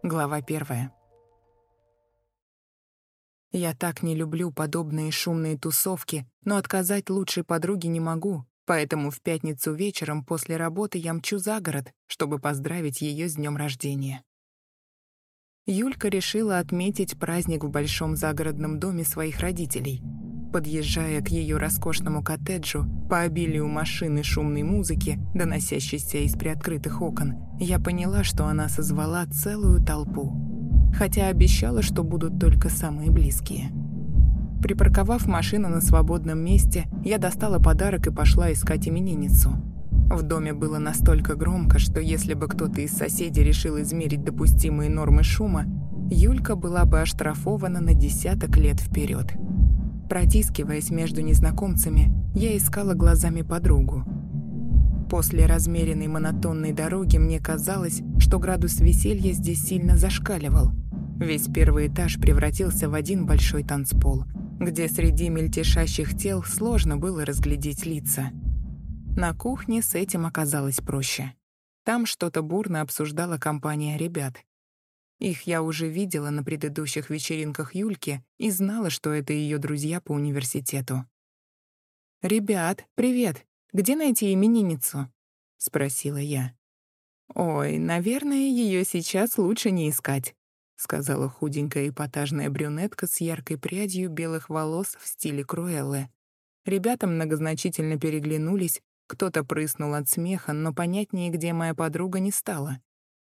Глава 1. Я так не люблю подобные шумные тусовки, но отказать лучшей подруге не могу, поэтому в пятницу вечером после работы я мчу за город, чтобы поздравить ее с днем рождения. Юлька решила отметить праздник в большом загородном доме своих родителей. Подъезжая к ее роскошному коттеджу, по обилию машин и шумной музыки, доносящейся из приоткрытых окон, я поняла, что она созвала целую толпу. Хотя обещала, что будут только самые близкие. Припарковав машину на свободном месте, я достала подарок и пошла искать именинницу. В доме было настолько громко, что если бы кто-то из соседей решил измерить допустимые нормы шума, Юлька была бы оштрафована на 10 лет вперед. Протискиваясь между незнакомцами, я искала глазами подругу. После размеренной монотонной дороги мне казалось, что градус веселья здесь сильно зашкаливал. Весь первый этаж превратился в один большой танцпол, где среди мельтешащих тел сложно было разглядеть лица. На кухне с этим оказалось проще. Там что-то бурно обсуждала компания ребят. Их я уже видела на предыдущих вечеринках Юльки и знала, что это ее друзья по университету. «Ребят, привет! Где найти именинницу?» — спросила я. «Ой, наверное, ее сейчас лучше не искать», — сказала худенькая эпатажная брюнетка с яркой прядью белых волос в стиле Круэллы. Ребята многозначительно переглянулись, кто-то прыснул от смеха, но понятнее, где моя подруга, не стала.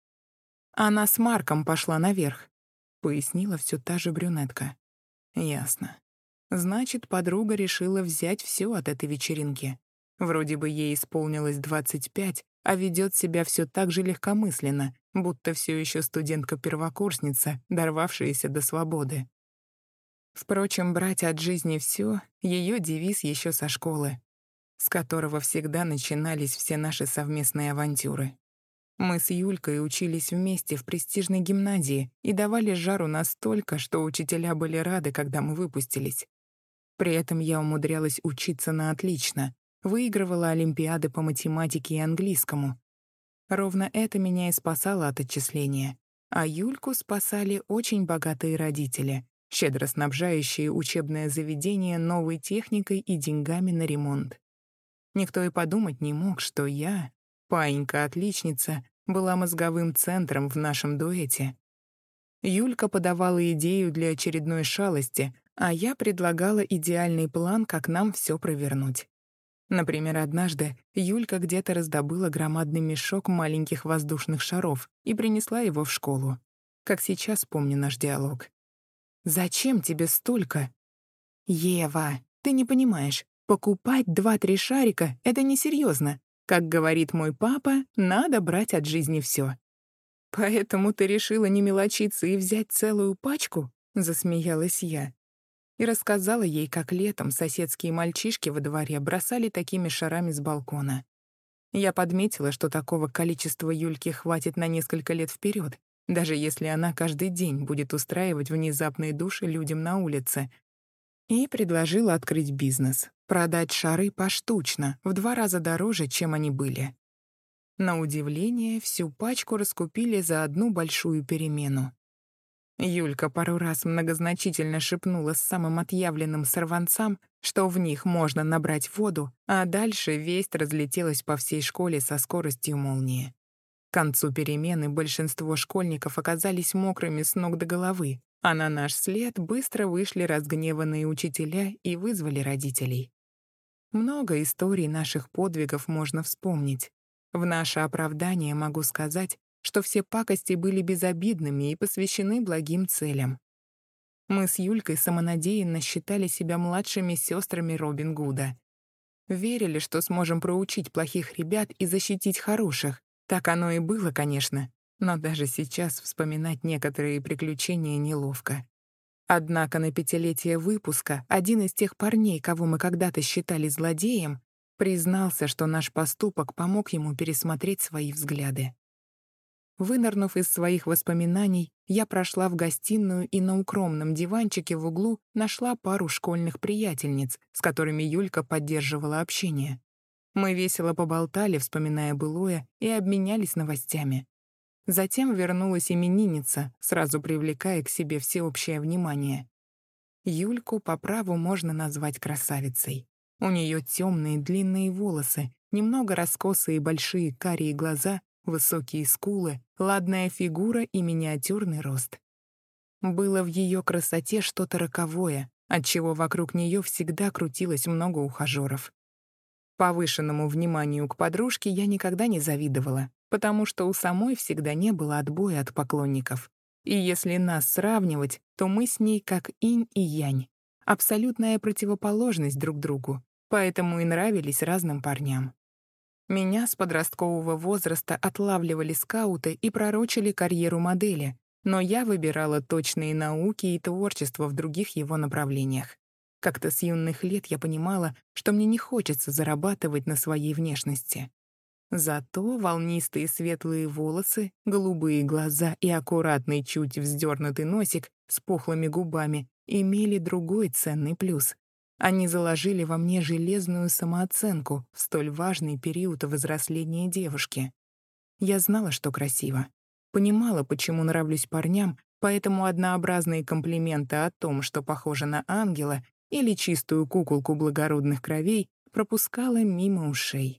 «Она с Марком пошла наверх», — пояснила все та же брюнетка. «Ясно. Значит, подруга решила взять все от этой вечеринки. Вроде бы ей исполнилось 25, а ведет себя все так же легкомысленно, будто все еще студентка-первокурсница, дорвавшаяся до свободы. Впрочем, брать от жизни все — ее девиз еще со школы, с которого всегда начинались все наши совместные авантюры. Мы с Юлькой учились вместе в престижной гимназии и давали жару настолько, что учителя были рады, когда мы выпустились. При этом я умудрялась учиться на отлично, выигрывала олимпиады по математике и английскому. Ровно это меня и спасало от отчисления. А Юльку спасали очень богатые родители, щедро снабжающие учебное заведение новой техникой и деньгами на ремонт. Никто и подумать не мог, что я, паинька-отличница, была мозговым центром в нашем дуэте. Юлька подавала идею для очередной шалости, а я предлагала идеальный план, как нам все провернуть. Например, однажды Юлька где-то раздобыла громадный мешок маленьких воздушных шаров и принесла его в школу. Как сейчас помню наш диалог. «Зачем тебе столько?» «Ева, ты не понимаешь, покупать 2-3 шарика — это несерьезно. Как говорит мой папа, надо брать от жизни все. «Поэтому ты решила не мелочиться и взять целую пачку?» — засмеялась я. И рассказала ей, как летом соседские мальчишки во дворе бросали такими шарами с балкона. Я подметила, что такого количества Юльки хватит на несколько лет вперед, даже если она каждый день будет устраивать внезапные души людям на улице. И предложила открыть бизнес, продать шары поштучно, в 2 раза дороже, чем они были. На удивление, всю пачку раскупили за одну большую перемену. Юлька пару раз многозначительно шепнула с самым отъявленным сорванцам, что в них можно набрать воду, а дальше весть разлетелась по всей школе со скоростью молнии. К концу перемены большинство школьников оказались мокрыми с ног до головы, а на наш след быстро вышли разгневанные учителя и вызвали родителей. Много историй наших подвигов можно вспомнить. В наше оправдание могу сказать, что все пакости были безобидными и посвящены благим целям. Мы с Юлькой самонадеянно считали себя младшими сестрами Робин Гуда. Верили, что сможем проучить плохих ребят и защитить хороших. Так оно и было, конечно, но даже сейчас вспоминать некоторые приключения неловко. Однако на 5-летие выпуска один из тех парней, кого мы когда-то считали злодеем, признался, что наш поступок помог ему пересмотреть свои взгляды. Вынырнув из своих воспоминаний, я прошла в гостиную и на укромном диванчике в углу нашла пару школьных приятельниц, с которыми Юлька поддерживала общение. Мы весело поболтали, вспоминая былое, и обменялись новостями. Затем вернулась именинница, сразу привлекая к себе всеобщее внимание. Юльку по праву можно назвать красавицей. У нее темные длинные волосы, немного раскосые большие карие глаза, высокие скулы, ладная фигура и миниатюрный рост. Было в ее красоте что-то роковое, отчего вокруг нее всегда крутилось много ухажеров. Повышенному вниманию к подружке я никогда не завидовала, потому что у самой всегда не было отбоя от поклонников. И если нас сравнивать, то мы с ней как инь и янь, абсолютная противоположность друг другу, поэтому и нравились разным парням. Меня с подросткового возраста отлавливали скауты и пророчили карьеру модели, но я выбирала точные науки и творчество в других его направлениях. Как-то с юных лет я понимала, что мне не хочется зарабатывать на своей внешности. Зато волнистые светлые волосы, голубые глаза и аккуратный чуть вздернутый носик с пухлыми губами имели другой ценный плюс. Они заложили во мне железную самооценку в столь важный период взросления девушки. Я знала, что красиво. Понимала, почему нравлюсь парням, поэтому однообразные комплименты о том, что похожа на ангела или чистую куколку благородных кровей, пропускала мимо ушей.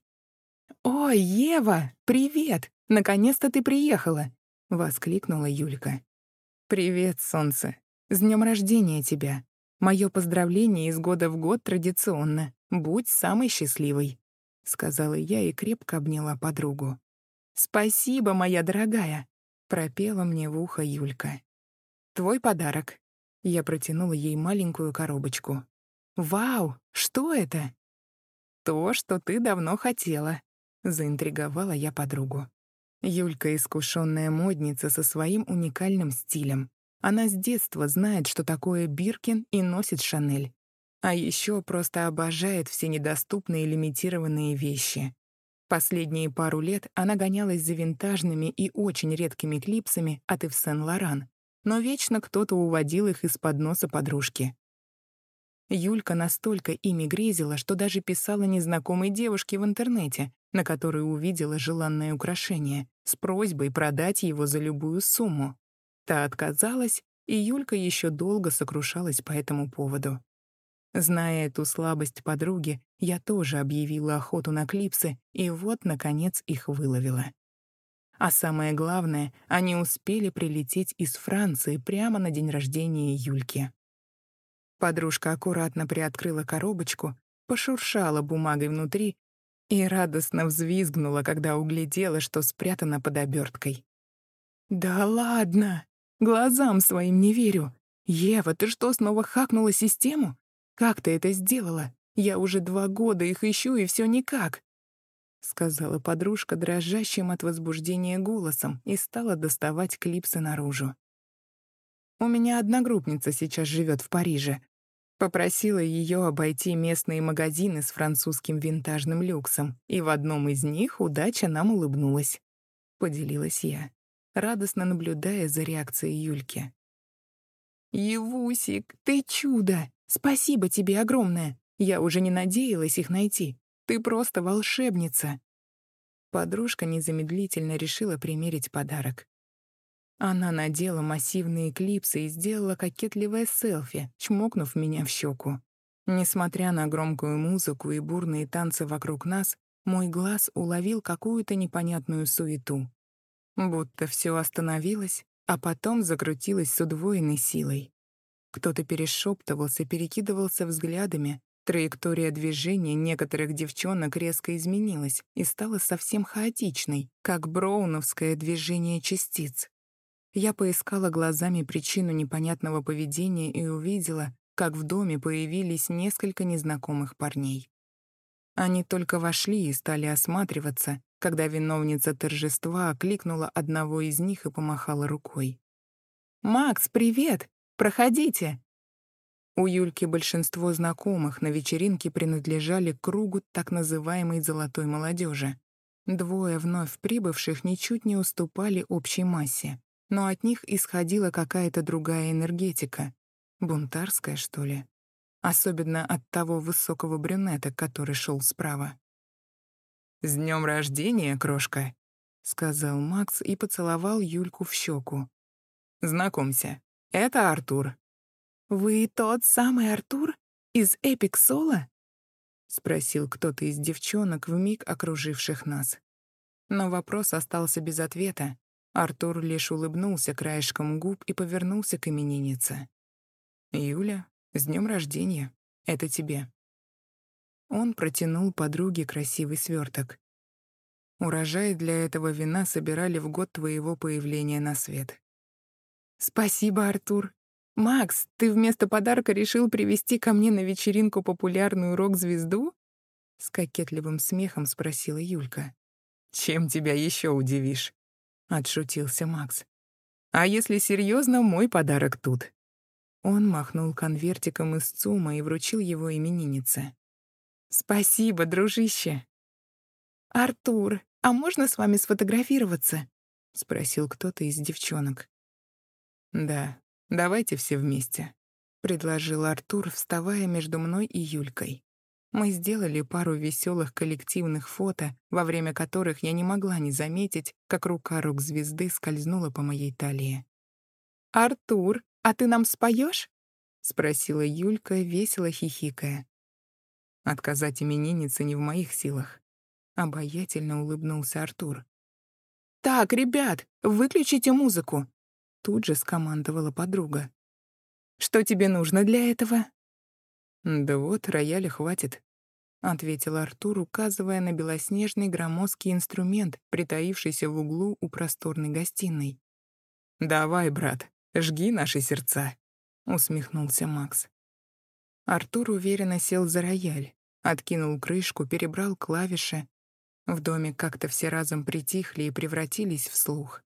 «Ой, Ева, привет! Наконец-то ты приехала!» — воскликнула Юлька. «Привет, солнце! С днем рождения тебя! Мое поздравление из года в год традиционно. Будь самой счастливой!» — сказала я и крепко обняла подругу. «Спасибо, моя дорогая!» — пропела мне в ухо Юлька. «Твой подарок». Я протянула ей маленькую коробочку. «Вау! Что это?» «То, что ты давно хотела», — заинтриговала я подругу. Юлька — искушенная модница со своим уникальным стилем. Она с детства знает, что такое Биркин, и носит Шанель. А еще просто обожает все недоступные лимитированные вещи. Последние пару лет она гонялась за винтажными и очень редкими клипсами от Ив Сен-Лоран, но вечно кто-то уводил их из-под носа подружки. Юлька настолько ими грезила, что даже писала незнакомой девушке в интернете, на которой увидела желанное украшение, с просьбой продать его за любую сумму. Та отказалась, и Юлька еще долго сокрушалась по этому поводу. Зная эту слабость подруги, я тоже объявила охоту на клипсы, и вот, наконец, их выловила. А самое главное, они успели прилететь из Франции прямо на день рождения Юльки. Подружка аккуратно приоткрыла коробочку, пошуршала бумагой внутри и радостно взвизгнула, когда углядела, что спрятано под оберткой. «Да ладно! Глазам своим не верю! Ева, ты что, снова хакнула систему? Как ты это сделала? Я уже 2 года их ищу, и все никак!» — сказала подружка дрожащим от возбуждения голосом и стала доставать клипсы наружу. «У меня одногруппница сейчас живет в Париже. Попросила ее обойти местные магазины с французским винтажным люксом, и в одном из них удача нам улыбнулась. Поделилась я, радостно наблюдая за реакцией Юльки. «Евусик, ты чудо! Спасибо тебе огромное! Я уже не надеялась их найти. Ты просто волшебница!» Подружка незамедлительно решила примерить подарок. Она надела массивные клипсы и сделала кокетливое селфи, чмокнув меня в щеку. Несмотря на громкую музыку и бурные танцы вокруг нас, мой глаз уловил какую-то непонятную суету. Будто все остановилось, а потом закрутилось с удвоенной силой. Кто-то перешептывался, перекидывался взглядами. Траектория движения некоторых девчонок резко изменилась и стала совсем хаотичной, как броуновское движение частиц. Я поискала глазами причину непонятного поведения и увидела, как в доме появились несколько незнакомых парней. Они только вошли и стали осматриваться, когда виновница торжества окликнула одного из них и помахала рукой. «Макс, привет! Проходите!» У Юльки большинство знакомых на вечеринке принадлежали к кругу так называемой «золотой молодежи». Двое вновь прибывших ничуть не уступали общей массе, но от них исходила какая-то другая энергетика. Бунтарская, что ли? Особенно от того высокого брюнета, который шел справа. «С днем рождения, крошка!» сказал Макс и поцеловал Юльку в щеку. «Знакомься, это Артур». «Вы тот самый Артур из Эпик Соло?» — спросил кто-то из девчонок, вмиг окруживших нас. Но вопрос остался без ответа. Артур лишь улыбнулся краешком губ и повернулся к имениннице. «Юля, с днем рождения. Это тебе». Он протянул подруге красивый сверток. «Урожай для этого вина собирали в год твоего появления на свет». «Спасибо, Артур. Макс, ты вместо подарка решил привезти ко мне на вечеринку популярную рок-звезду?» С кокетливым смехом спросила Юлька. «Чем тебя еще удивишь?» — отшутился Макс. «А если серьезно, мой подарок тут». Он махнул конвертиком из ЦУМа и вручил его имениннице. «Спасибо, дружище». «Артур, а можно с вами сфотографироваться?» — спросил кто-то из девчонок. «Да, давайте все вместе», — предложил Артур, вставая между мной и Юлькой. Мы сделали пару веселых коллективных фото, во время которых я не могла не заметить, как рука рок-звезды скользнула по моей талии. «Артур, а ты нам споешь?» — спросила Юлька, весело хихикая. «Отказать имениннице не в моих силах», — обаятельно улыбнулся Артур. «Так, ребят, выключите музыку!» — тут же скомандовала подруга. «Что тебе нужно для этого?» «Да вот, рояля хватит», — ответил Артур, указывая на белоснежный громоздкий инструмент, притаившийся в углу у просторной гостиной. «Давай, брат, жги наши сердца», — усмехнулся Макс. Артур уверенно сел за рояль, откинул крышку, перебрал клавиши. В доме как-то все разом притихли и превратились в слух.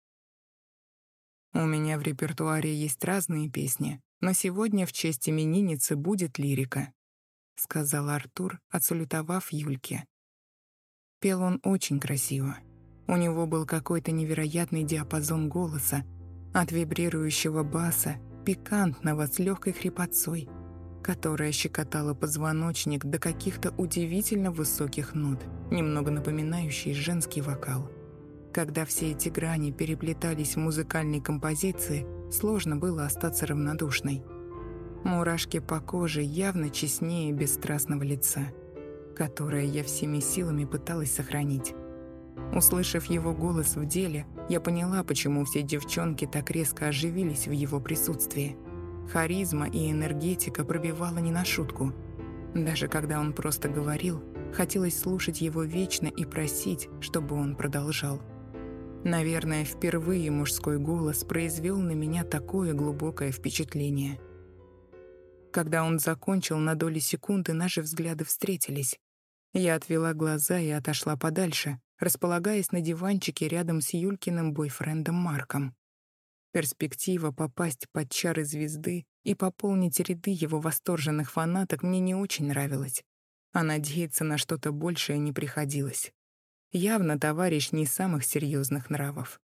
«У меня в репертуаре есть разные песни, но сегодня в честь именинницы будет лирика», — сказал Артур, отсалютовав Юльке. Пел он очень красиво. У него был какой-то невероятный диапазон голоса, от вибрирующего баса, пикантного с легкой хрипотцой, которая щекотала позвоночник до каких-то удивительно высоких нот, немного напоминающий женский вокал. Когда все эти грани переплетались в музыкальной композиции, сложно было остаться равнодушной. Мурашки по коже явно честнее бесстрастного лица, которое я всеми силами пыталась сохранить. Услышав его голос в деле, я поняла, почему все девчонки так резко оживились в его присутствии. Харизма и энергетика пробивала не на шутку. Даже когда он просто говорил, хотелось слушать его вечно и просить, чтобы он продолжал. Наверное, впервые мужской голос произвел на меня такое глубокое впечатление. Когда он закончил, на доли секунды наши взгляды встретились. Я отвела глаза и отошла подальше, располагаясь на диванчике рядом с Юлькиным бойфрендом Марком. Перспектива попасть под чары звезды и пополнить ряды его восторженных фанаток мне не очень нравилась, а надеяться на что-то большее не приходилось. Явно товарищ не самых серьезных нравов.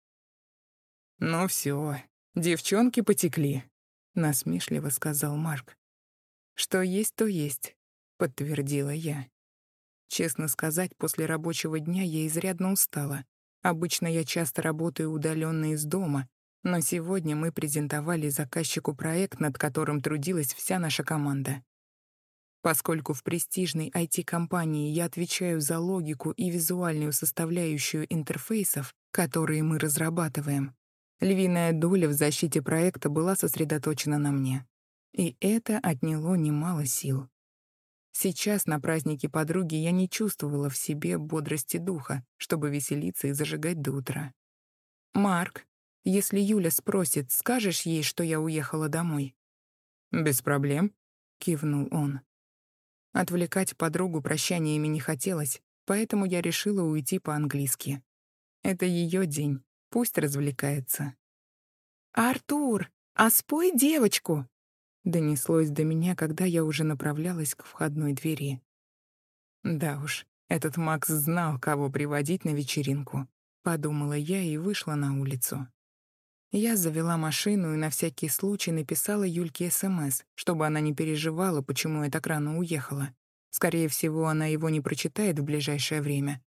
«Ну все, девчонки потекли», — насмешливо сказал Марк. «Что есть, то есть», — подтвердила я. Честно сказать, после рабочего дня я изрядно устала. Обычно я часто работаю удаленно из дома, но сегодня мы презентовали заказчику проект, над которым трудилась вся наша команда. Поскольку в престижной IT-компании я отвечаю за логику и визуальную составляющую интерфейсов, которые мы разрабатываем, львиная доля в защите проекта была сосредоточена на мне. И это отняло немало сил. Сейчас на празднике подруги я не чувствовала в себе бодрости духа, чтобы веселиться и зажигать до утра. «Марк, если Юля спросит, скажешь ей, что я уехала домой?» «Без проблем», — кивнул он. Отвлекать подругу прощаниями не хотелось, поэтому я решила уйти по-английски. Это ее день, пусть развлекается. «Артур, а спой девочку!» донеслось до меня, когда я уже направлялась к входной двери. Да уж, этот Макс знал, кого приводить на вечеринку, подумала я и вышла на улицу. Я завела машину и на всякий случай написала Юльке СМС, чтобы она не переживала, почему я так рано уехала. Скорее всего, она его не прочитает в ближайшее время,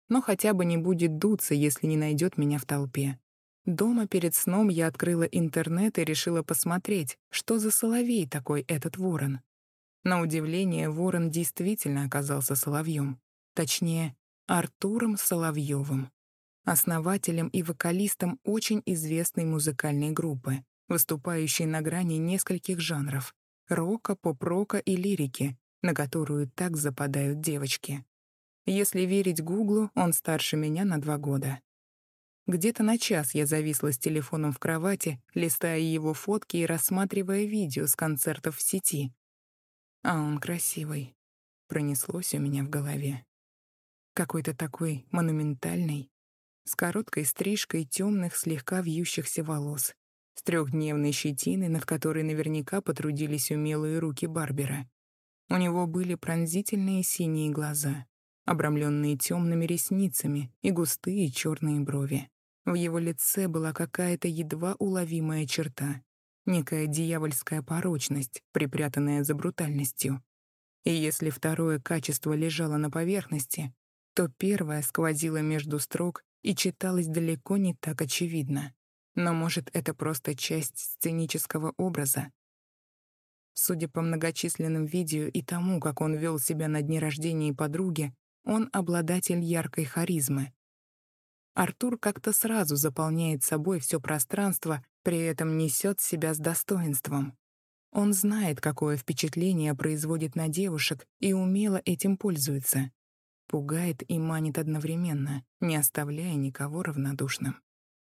но хотя бы не будет дуться, если не найдет меня в толпе. Дома перед сном я открыла интернет и решила посмотреть, что за соловей такой этот ворон. На удивление, ворон действительно оказался соловьем. Точнее, Артуром Соловьевым, основателем и вокалистом очень известной музыкальной группы, выступающей на грани нескольких жанров — рока, поп-рока и лирики, на которую так западают девочки. Если верить Гуглу, он старше меня на 2 года. Где-то на час я зависла с телефоном в кровати, листая его фотки и рассматривая видео с концертов в сети. А он красивый. Пронеслось у меня в голове. Какой-то такой монументальный, с короткой стрижкой темных, слегка вьющихся волос, с 3-дневной щетиной, над которой наверняка потрудились умелые руки барбера. У него были пронзительные синие глаза, обрамленные темными ресницами и густые черные брови. В его лице была какая-то едва уловимая черта, некая дьявольская порочность, припрятанная за брутальностью. И если второе качество лежало на поверхности, то первое сквозило между строк и читалось далеко не так очевидно. Но, может, это просто часть сценического образа? Судя по многочисленным видео и тому, как он вел себя на дне рождения подруги, он обладатель яркой харизмы. Артур как-то сразу заполняет собой все пространство, при этом несет себя с достоинством. Он знает, какое впечатление производит на девушек, и умело этим пользуется. Пугает и манит одновременно, не оставляя никого равнодушным.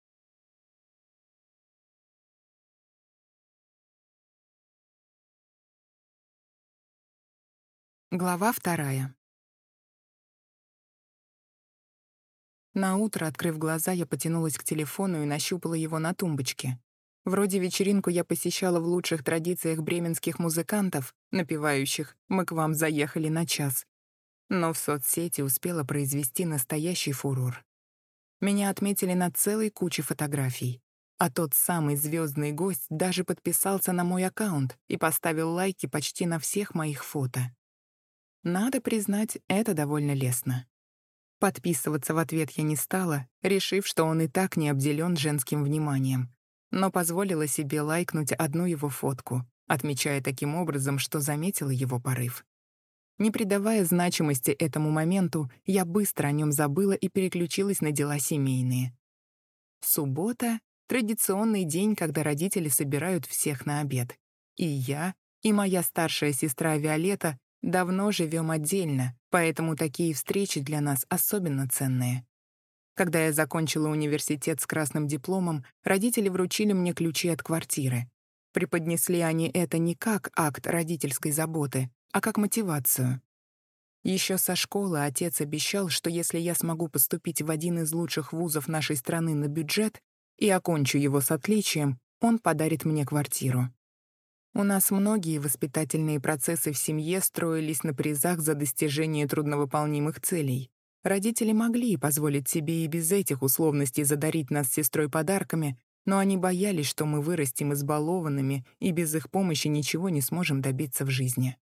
Глава 2. Наутро, открыв глаза, я потянулась к телефону и нащупала его на тумбочке. Вроде вечеринку я посещала в лучших традициях бременских музыкантов, напевающих «Мы к вам заехали на час». Но в соцсети успела произвести настоящий фурор. Меня отметили на целой куче фотографий. А тот самый звездный гость даже подписался на мой аккаунт и поставил лайки почти на всех моих фото. Надо признать, это довольно лестно. Подписываться в ответ я не стала, решив, что он и так не обделен женским вниманием, но позволила себе лайкнуть одну его фотку, отмечая таким образом, что заметила его порыв. Не придавая значимости этому моменту, я быстро о нем забыла и переключилась на дела семейные. Суббота — традиционный день, когда родители собирают всех на обед. И я, и моя старшая сестра Виолетта давно живем отдельно, поэтому такие встречи для нас особенно ценные. Когда я закончила университет с красным дипломом, родители вручили мне ключи от квартиры. Преподнесли они это не как акт родительской заботы, а как мотивацию. Еще со школы отец обещал, что если я смогу поступить в один из лучших вузов нашей страны на бюджет и окончу его с отличием, он подарит мне квартиру. У нас многие воспитательные процессы в семье строились на призах за достижение трудновыполнимых целей. Родители могли позволить себе и без этих условностей задарить нас с сестрой подарками, но они боялись, что мы вырастем избалованными и без их помощи ничего не сможем добиться в жизни.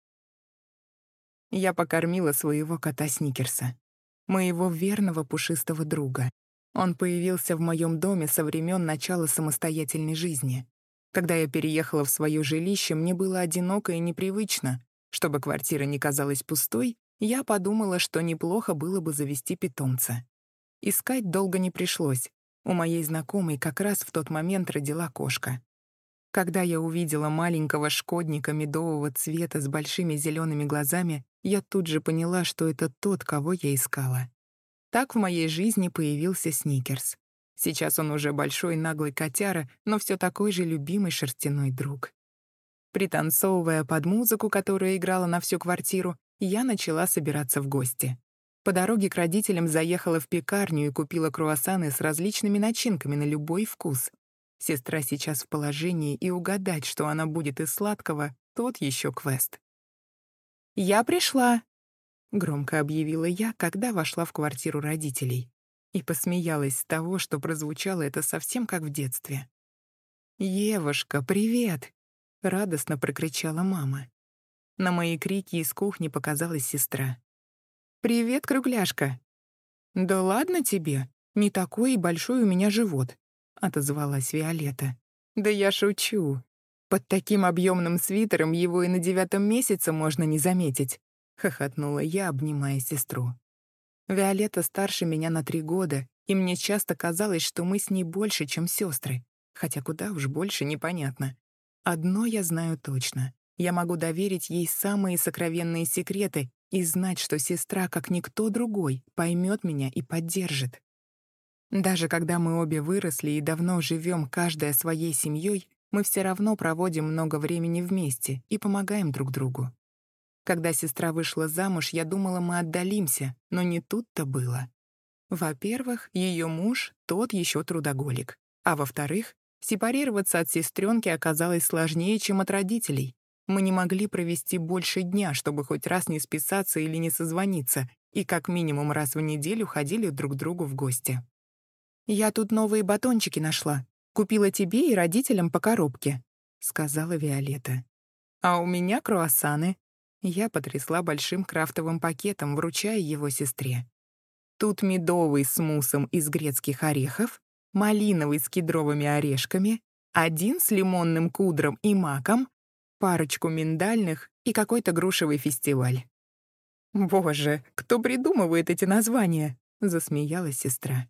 Я покормила своего кота Сникерса, моего верного пушистого друга. Он появился в моем доме со времен начала самостоятельной жизни. Когда я переехала в свое жилище, мне было одиноко и непривычно. Чтобы квартира не казалась пустой, я подумала, что неплохо было бы завести питомца. Искать долго не пришлось. У моей знакомой как раз в тот момент родила кошка. Когда я увидела маленького шкодника медового цвета с большими зелеными глазами, я тут же поняла, что это тот, кого я искала. Так в моей жизни появился Сникерс. Сейчас он уже большой наглый котяра, но все такой же любимый шерстяной друг. Пританцовывая под музыку, которая играла на всю квартиру, я начала собираться в гости. По дороге к родителям заехала в пекарню и купила круассаны с различными начинками на любой вкус. Сестра сейчас в положении, и угадать, что она будет из сладкого, тот еще квест. «Я пришла!» — громко объявила я, когда вошла в квартиру родителей. И посмеялась с того, что прозвучало это совсем как в детстве. «Евушка, привет!» — радостно прокричала мама. На мои крики из кухни показалась сестра. «Привет, кругляшка!» «Да ладно тебе, не такой и большой у меня живот», — отозвалась Виолетта. «Да я шучу. Под таким объемным свитером его и на 9 месяце можно не заметить», — хохотнула я, обнимая сестру. Виолетта старше меня на 3 года, и мне часто казалось, что мы с ней больше, чем сестры. Хотя куда уж больше, непонятно. Одно я знаю точно. Я могу доверить ей самые сокровенные секреты и знать, что сестра, как никто другой, поймет меня и поддержит. Даже когда мы обе выросли и давно живем каждая своей семьей, мы все равно проводим много времени вместе и помогаем друг другу. Когда сестра вышла замуж, я думала, мы отдалимся, но не тут-то было. Во-первых, ее муж тот еще трудоголик. А во-вторых, сепарироваться от сестренки оказалось сложнее, чем от родителей. Мы не могли провести больше дня, чтобы хоть раз не списаться или не созвониться, и как минимум раз в неделю ходили друг к другу в гости. «Я тут новые батончики нашла. Купила тебе и родителям по коробке», — сказала Виолетта. «А у меня круассаны». Я потрясла большим крафтовым пакетом, вручая его сестре. Тут медовый с муссом из грецких орехов, малиновый с кедровыми орешками, один с лимонным кудром и маком, парочку миндальных и какой-то грушевый фестиваль. «Боже, кто придумывает эти названия?» — засмеялась сестра.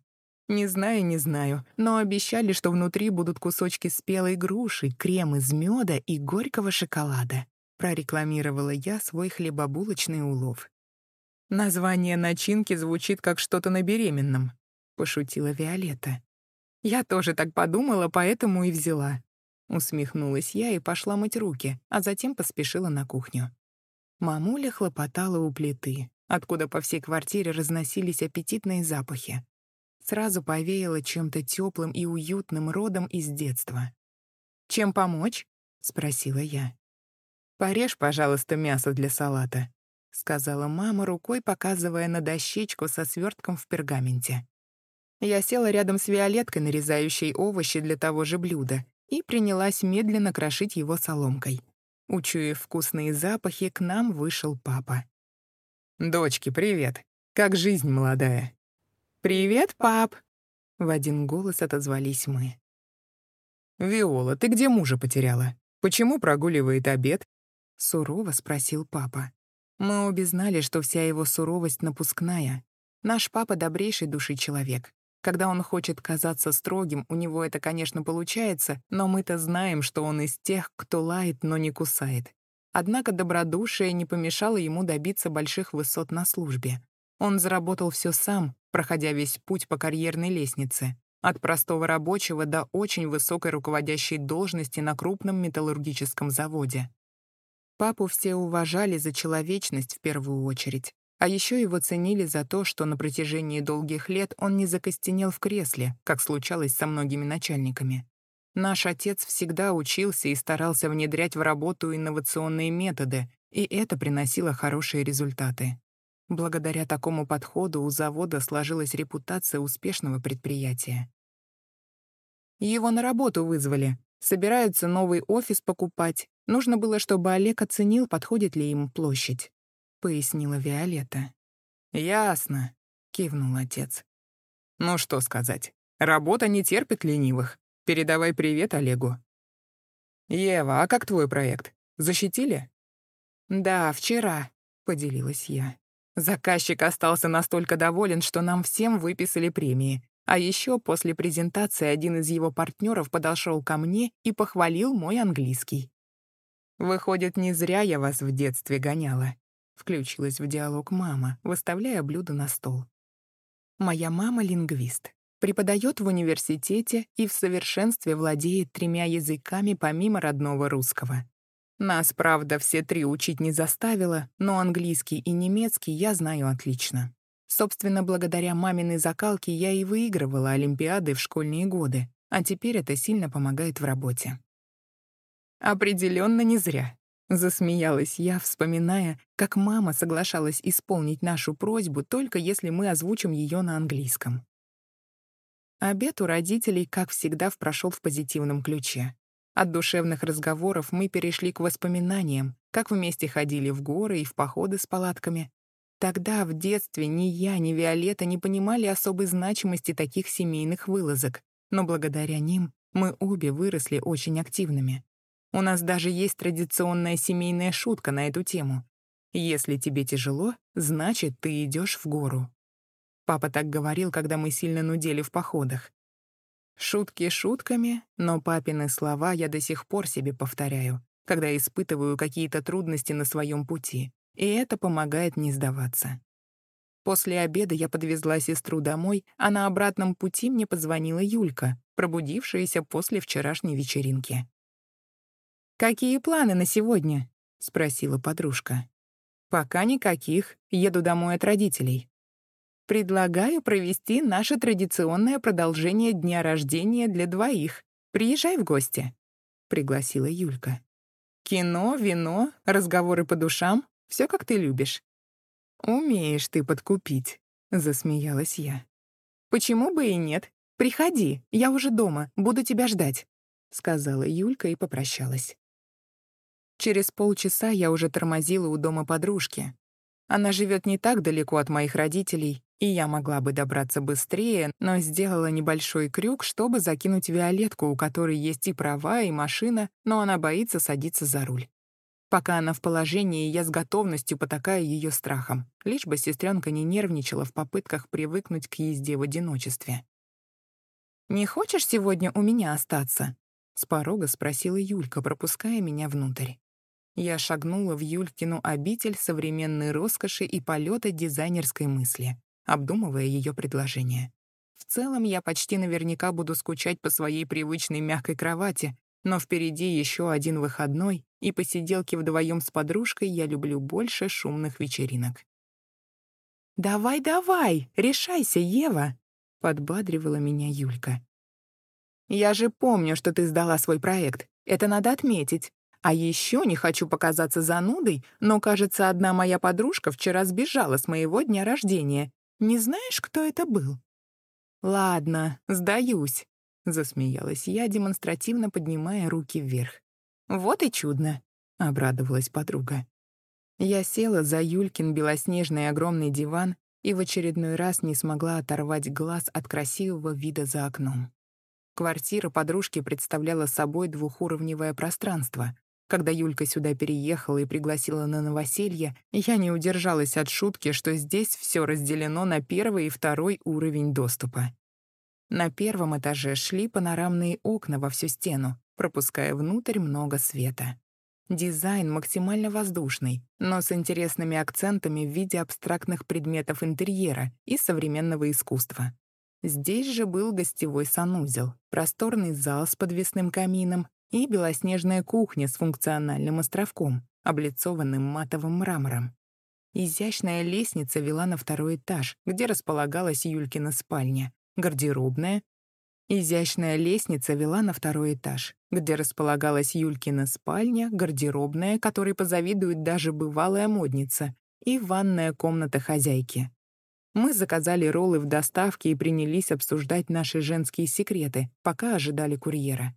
Не знаю, но обещали, что внутри будут кусочки спелой груши, крем из меда и горького шоколада. Прорекламировала я свой хлебобулочный улов. «Название начинки звучит как что-то на беременном», — пошутила Виолетта. «Я тоже так подумала, поэтому и взяла». Усмехнулась я и пошла мыть руки, а затем поспешила на кухню. Мамуля хлопотала у плиты, откуда по всей квартире разносились аппетитные запахи. Сразу повеяло чем-то теплым и уютным родом из детства. «Чем помочь?» — спросила я. «Порежь, пожалуйста, мясо для салата», — сказала мама, рукой показывая на дощечку со свертком в пергаменте. Я села рядом с Виолеткой, нарезающей овощи для того же блюда, и принялась медленно крошить его соломкой. Учуяв вкусные запахи, к нам вышел папа. «Дочки, привет! Как жизнь молодая?» «Привет, пап!» — в один голос отозвались мы. «Виола, ты где мужа потеряла? Почему прогуливает обед?» — сурово спросил папа. Мы обе знали, что вся его суровость напускная. Наш папа добрейший души человек. Когда он хочет казаться строгим, у него это, конечно, получается, но мы-то знаем, что он из тех, кто лает, но не кусает. Однако добродушие не помешало ему добиться больших высот на службе. Он заработал все сам, проходя весь путь по карьерной лестнице. От простого рабочего до очень высокой руководящей должности на крупном металлургическом заводе. Папу все уважали за человечность в первую очередь, а еще его ценили за то, что на протяжении долгих лет он не закостенел в кресле, как случалось со многими начальниками. Наш отец всегда учился и старался внедрять в работу инновационные методы, и это приносило хорошие результаты. Благодаря такому подходу у завода сложилась репутация успешного предприятия. Его на работу вызвали. Собираются новый офис покупать. Нужно было, чтобы Олег оценил, подходит ли ему площадь, — пояснила Виолетта. «Ясно», — кивнул отец. «Ну что сказать, работа не терпит ленивых. Передавай привет Олегу». «Ева, а как твой проект? Защитили?» «Да, вчера», — поделилась я. Заказчик остался настолько доволен, что нам всем выписали премии. А еще после презентации один из его партнеров подошел ко мне и похвалил мой английский. «Выходит, не зря я вас в детстве гоняла», — включилась в диалог мама, выставляя блюдо на стол. «Моя мама — лингвист, преподает в университете и в совершенстве владеет 3 языками помимо родного русского. Нас, правда, все 3 учить не заставила, но английский и немецкий я знаю отлично. Собственно, благодаря маминой закалке я и выигрывала олимпиады в школьные годы, а теперь это сильно помогает в работе». «Определенно не зря», — засмеялась я, вспоминая, как мама соглашалась исполнить нашу просьбу, только если мы озвучим ее на английском. Обед у родителей, как всегда, прошел в позитивном ключе. От душевных разговоров мы перешли к воспоминаниям, как вместе ходили в горы и в походы с палатками. Тогда, в детстве, ни я, ни Виолетта не понимали особой значимости таких семейных вылазок, но благодаря ним мы обе выросли очень активными. У нас даже есть традиционная семейная шутка на эту тему. «Если тебе тяжело, значит, ты идешь в гору». Папа так говорил, когда мы сильно нудели в походах. Шутки шутками, но папины слова я до сих пор себе повторяю, когда испытываю какие-то трудности на своем пути, и это помогает не сдаваться. После обеда я подвезла сестру домой, а на обратном пути мне позвонила Юлька, пробудившаяся после вчерашней вечеринки. «Какие планы на сегодня?» — спросила подружка. «Пока никаких, еду домой от родителей. Предлагаю провести наше традиционное продолжение дня рождения для двоих. Приезжай в гости», — пригласила Юлька. «Кино, вино, разговоры по душам — все как ты любишь». «Умеешь ты подкупить», — засмеялась я. «Почему бы и нет? Приходи, я уже дома, буду тебя ждать», — сказала Юлька и попрощалась. Через полчаса я уже тормозила у дома подружки. Она живет не так далеко от моих родителей, и я могла бы добраться быстрее, но сделала небольшой крюк, чтобы закинуть Виолеттку, у которой есть и права, и машина, но она боится садиться за руль. Пока она в положении, я с готовностью потакаю ее страхом, лишь бы сестренка не нервничала в попытках привыкнуть к езде в одиночестве. «Не хочешь сегодня у меня остаться?» — с порога спросила Юлька, пропуская меня внутрь. Я шагнула в Юлькину обитель современной роскоши и полета дизайнерской мысли, обдумывая ее предложение. В целом, я почти наверняка буду скучать по своей привычной мягкой кровати, но впереди еще один выходной, и посиделки вдвоем с подружкой я люблю больше шумных вечеринок. «Давай, решайся, Ева!» — подбадривала меня Юлька. «Я же помню, что ты сдала свой проект. Это надо отметить. А еще не хочу показаться занудой, но, кажется, одна моя подружка вчера сбежала с моего дня рождения. Не знаешь, кто это был?» «Ладно, сдаюсь», — засмеялась я, демонстративно поднимая руки вверх. «Вот и чудно», — обрадовалась подруга. Я села за Юлькин белоснежный огромный диван и в очередной раз не смогла оторвать глаз от красивого вида за окном. Квартира подружки представляла собой двухуровневое пространство. Когда Юлька сюда переехала и пригласила на новоселье, я не удержалась от шутки, что здесь все разделено на первый и второй уровень доступа. На первом этаже шли панорамные окна во всю стену, пропуская внутрь много света. Дизайн максимально воздушный, но с интересными акцентами в виде абстрактных предметов интерьера и современного искусства. Здесь же был гостевой санузел, просторный зал с подвесным камином и белоснежная кухня с функциональным островком, облицованным матовым мрамором. Изящная лестница вела на второй этаж, где располагалась Юлькина спальня, гардеробная. Изящная лестница вела на второй этаж, где располагалась Юлькина спальня, гардеробная, которой позавидует даже бывалая модница, и ванная комната хозяйки. Мы заказали роллы в доставке и принялись обсуждать наши женские секреты, пока ожидали курьера.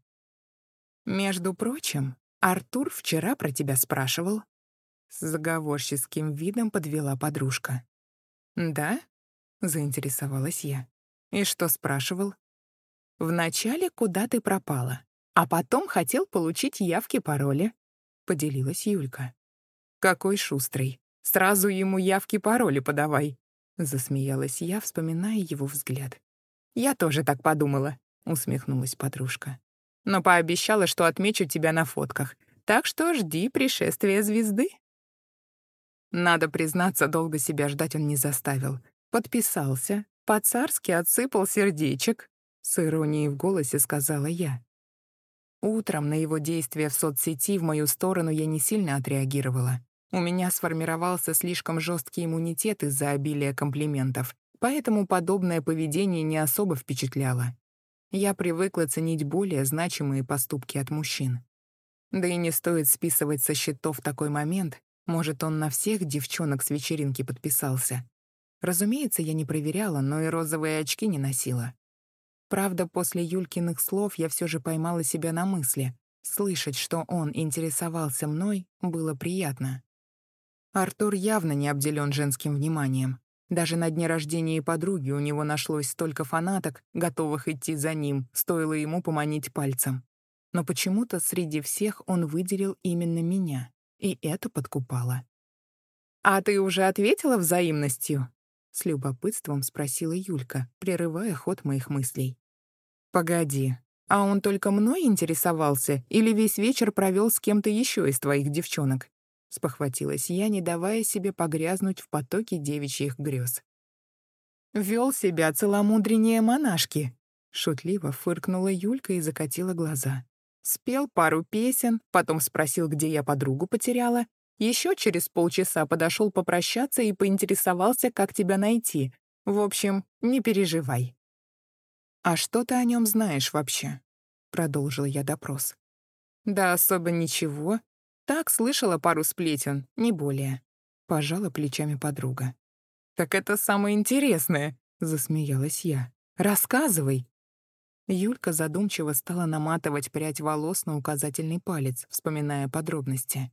«Между прочим, Артур вчера про тебя спрашивал». С заговорческим видом подвела подружка. «Да?» — заинтересовалась я. «И что спрашивал?» «Вначале, куда ты пропала, а потом хотел получить явки-пароли», — поделилась Юлька. «Какой шустрый. Сразу ему явки-пароли подавай», — засмеялась я, вспоминая его взгляд. «Я тоже так подумала», — усмехнулась подружка. «Но пообещала, что отмечу тебя на фотках, так что жди пришествия звезды». Надо признаться, долго себя ждать он не заставил. Подписался, по-царски отсыпал сердечек, с иронией в голосе сказала я. Утром на его действия в соцсети в мою сторону я не сильно отреагировала. У меня сформировался слишком жесткий иммунитет из-за обилия комплиментов, поэтому подобное поведение не особо впечатляло. Я привыкла ценить более значимые поступки от мужчин. Да и не стоит списывать со счетов такой момент, может, он на всех девчонок с вечеринки подписался. Разумеется, я не проверяла, но и розовые очки не носила. Правда, после Юлькиных слов я все же поймала себя на мысли. Слышать, что он интересовался мной, было приятно. Артур явно не обделен женским вниманием. Даже на дне рождения подруги у него нашлось столько фанаток, готовых идти за ним, стоило ему поманить пальцем. Но почему-то среди всех он выделил именно меня, и это подкупало. «А ты уже ответила взаимностью?» — с любопытством спросила Юлька, прерывая ход моих мыслей. «Погоди, а он только мной интересовался или весь вечер провел с кем-то еще из твоих девчонок?» — спохватилась я, не давая себе погрязнуть в потоке девичьих грез. «Вел себя целомудреннее монашки», — шутливо фыркнула Юлька и закатила глаза. Спел пару песен, потом спросил, где я подругу потеряла. Еще через полчаса подошел попрощаться и поинтересовался, как тебя найти. В общем, не переживай. «А что ты о нем знаешь вообще?» — продолжила я допрос. «Да особо ничего. Так слышала пару сплетен, не более», — пожала плечами подруга. «Так это самое интересное», — засмеялась я. «Рассказывай». Юлька задумчиво стала наматывать прядь волос на указательный палец, вспоминая подробности.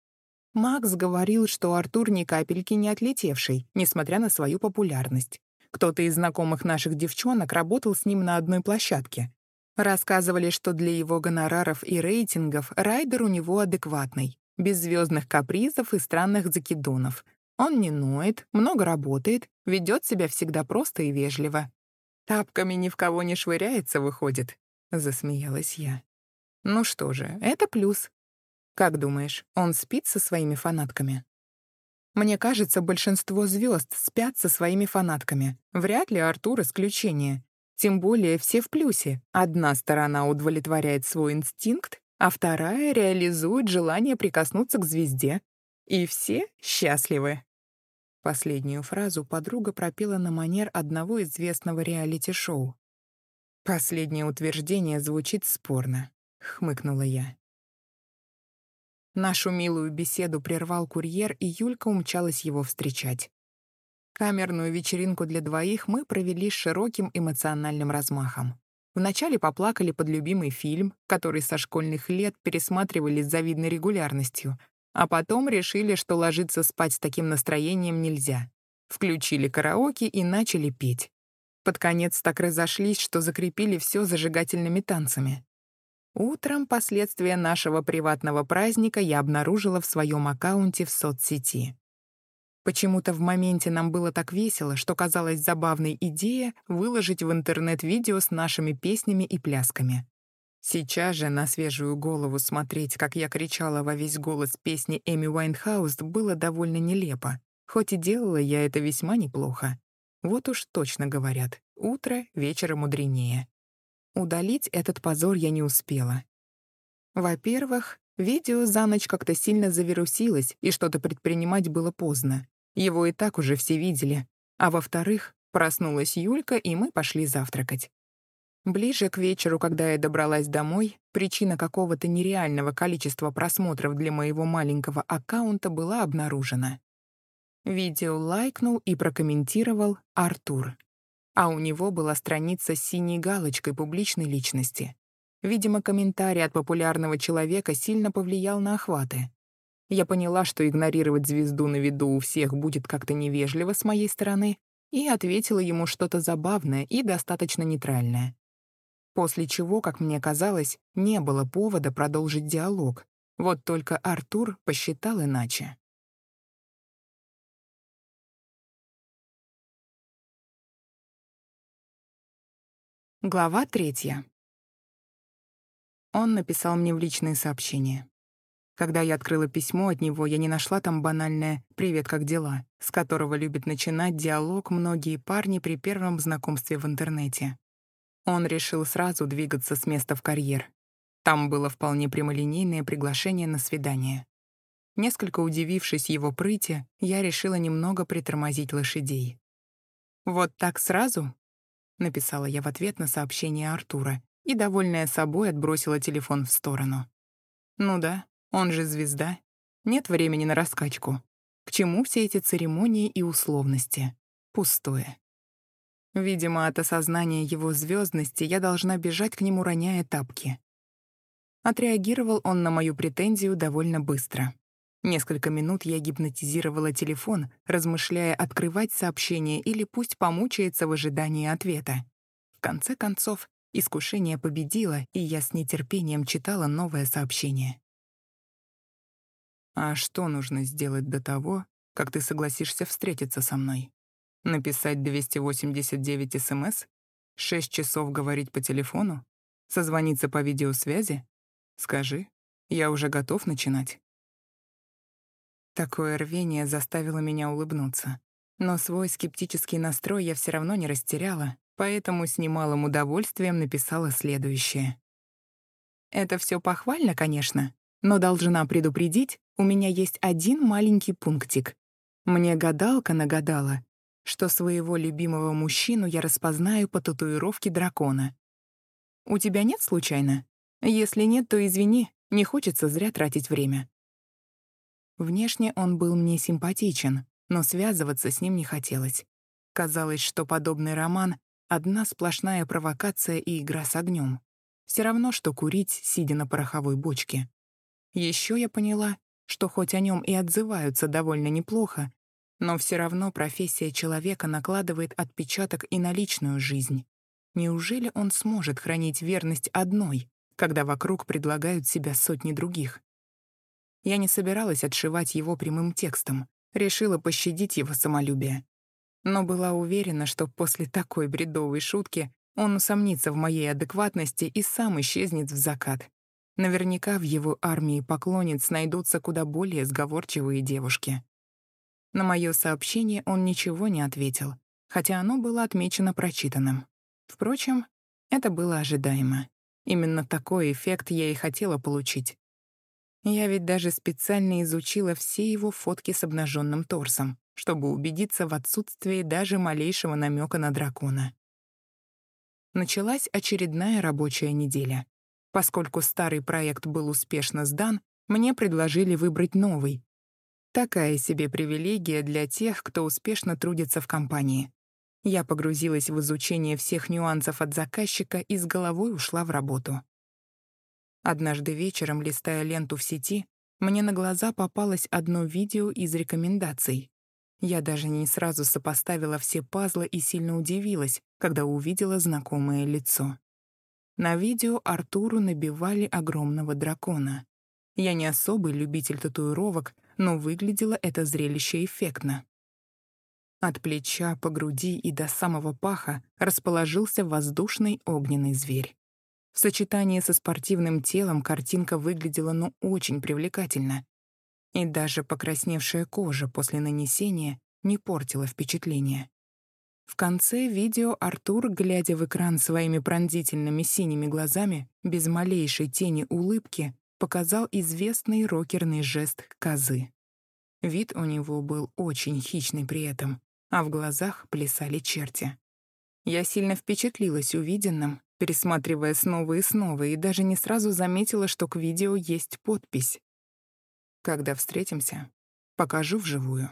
Макс говорил, что Артур ни капельки не отлетевший, несмотря на свою популярность. Кто-то из знакомых наших девчонок работал с ним на одной площадке. Рассказывали, что для его гонораров и рейтингов райдер у него адекватный, без звездных капризов и странных закидонов. Он не ноет, много работает, ведет себя всегда просто и вежливо. «Тапками ни в кого не швыряется, выходит», — засмеялась я. «Ну что же, это плюс. Как думаешь, он спит со своими фанатками?» «Мне кажется, большинство звезд спят со своими фанатками. Вряд ли Артур исключение. Тем более все в плюсе. Одна сторона удовлетворяет свой инстинкт, а вторая реализует желание прикоснуться к звезде. И все счастливы». Последнюю фразу подруга пропела на манер одного известного реалити-шоу. «Последнее утверждение звучит спорно», — хмыкнула я. Нашу милую беседу прервал курьер, и Юлька умчалась его встречать. Камерную вечеринку для двоих мы провели с широким эмоциональным размахом. Вначале поплакали под любимый фильм, который со школьных лет пересматривали с завидной регулярностью, а потом решили, что ложиться спать с таким настроением нельзя. Включили караоке и начали петь. Под конец так разошлись, что закрепили все зажигательными танцами. Утром последствия нашего приватного праздника я обнаружила в своем аккаунте в соцсети. Почему-то в моменте нам было так весело, что казалась забавной идея выложить в интернет видео с нашими песнями и плясками. Сейчас же на свежую голову смотреть, как я кричала во весь голос песни Эми Уайнхаус, было довольно нелепо, хоть и делала я это весьма неплохо. Вот уж точно говорят, утро вечера мудренее. Удалить этот позор я не успела. Во-первых, видео за ночь как-то сильно завирусилось, и что-то предпринимать было поздно. Его и так уже все видели. А во-вторых, проснулась Юлька, и мы пошли завтракать. Ближе к вечеру, когда я добралась домой, причина какого-то нереального количества просмотров для моего маленького аккаунта была обнаружена. Видео лайкнул и прокомментировал Артур. А у него была страница с синей галочкой публичной личности. Видимо, комментарий от популярного человека сильно повлиял на охваты. Я поняла, что игнорировать звезду на виду у всех будет как-то невежливо с моей стороны, и ответила ему что-то забавное и достаточно нейтральное. После чего, как мне казалось, не было повода продолжить диалог. Вот только Артур посчитал иначе. Глава 3. Он написал мне в личные сообщения. Когда я открыла письмо от него, я не нашла там банальное «Привет, как дела?», с которого любят начинать диалог многие парни при первом знакомстве в интернете. Он решил сразу двигаться с места в карьер. Там было вполне прямолинейное приглашение на свидание. Несколько удивившись его прыти, я решила немного притормозить лошадей. «Вот так сразу?» — написала я в ответ на сообщение Артура и, довольная собой, отбросила телефон в сторону. «Ну да, он же звезда. Нет времени на раскачку. К чему все эти церемонии и условности? Пустое». Видимо, от осознания его звездности я должна бежать к нему, роняя тапки. Отреагировал он на мою претензию довольно быстро. Несколько минут я гипнотизировала телефон, размышляя, открывать сообщение или пусть помучается в ожидании ответа. В конце концов, искушение победило, и я с нетерпением читала новое сообщение. «А что нужно сделать до того, как ты согласишься встретиться со мной? Написать 289 СМС? 6 часов говорить по телефону? Созвониться по видеосвязи? Скажи, я уже готов начинать». Такое рвение заставило меня улыбнуться. Но свой скептический настрой я все равно не растеряла, поэтому с немалым удовольствием написала следующее. «Это все похвально, конечно, но должна предупредить, у меня есть один маленький пунктик. Мне гадалка нагадала, что своего любимого мужчину я распознаю по татуировке дракона. У тебя нет случайно? Если нет, то извини, не хочется зря тратить время». Внешне он был мне симпатичен, но связываться с ним не хотелось. Казалось, что подобный роман — одна сплошная провокация и игра с огнем. Все равно, что курить, сидя на пороховой бочке. Еще я поняла, что хоть о нем и отзываются довольно неплохо, но все равно профессия человека накладывает отпечаток и на личную жизнь. Неужели он сможет хранить верность одной, когда вокруг предлагают себя сотни других? Я не собиралась отшивать его прямым текстом, решила пощадить его самолюбие. Но была уверена, что после такой бредовой шутки он усомнится в моей адекватности и сам исчезнет в закат. Наверняка в его армии поклонниц найдутся куда более сговорчивые девушки. На мое сообщение он ничего не ответил, хотя оно было отмечено прочитанным. Впрочем, это было ожидаемо. Именно такой эффект я и хотела получить. Я ведь даже специально изучила все его фотки с обнаженным торсом, чтобы убедиться в отсутствии даже малейшего намека на дракона. Началась очередная рабочая неделя. Поскольку старый проект был успешно сдан, мне предложили выбрать новый. Такая себе привилегия для тех, кто успешно трудится в компании. Я погрузилась в изучение всех нюансов от заказчика и с головой ушла в работу. Однажды вечером, листая ленту в сети, мне на глаза попалось одно видео из рекомендаций. Я даже не сразу сопоставила все пазлы и сильно удивилась, когда увидела знакомое лицо. На видео Артуру набивали огромного дракона. Я не особый любитель татуировок, но выглядело это зрелище эффектно. От плеча по груди и до самого паха расположился воздушный огненный зверь. В сочетании со спортивным телом картинка выглядела очень привлекательно. И даже покрасневшая кожа после нанесения не портила впечатление. В конце видео Артур, глядя в экран своими пронзительными синими глазами, без малейшей тени улыбки, показал известный рокерный жест козы. Вид у него был очень хищный при этом, а в глазах плясали черти. Я сильно впечатлилась увиденным, пересматривая снова и снова, и даже не сразу заметила, что к видео есть подпись. «Когда встретимся, покажу вживую».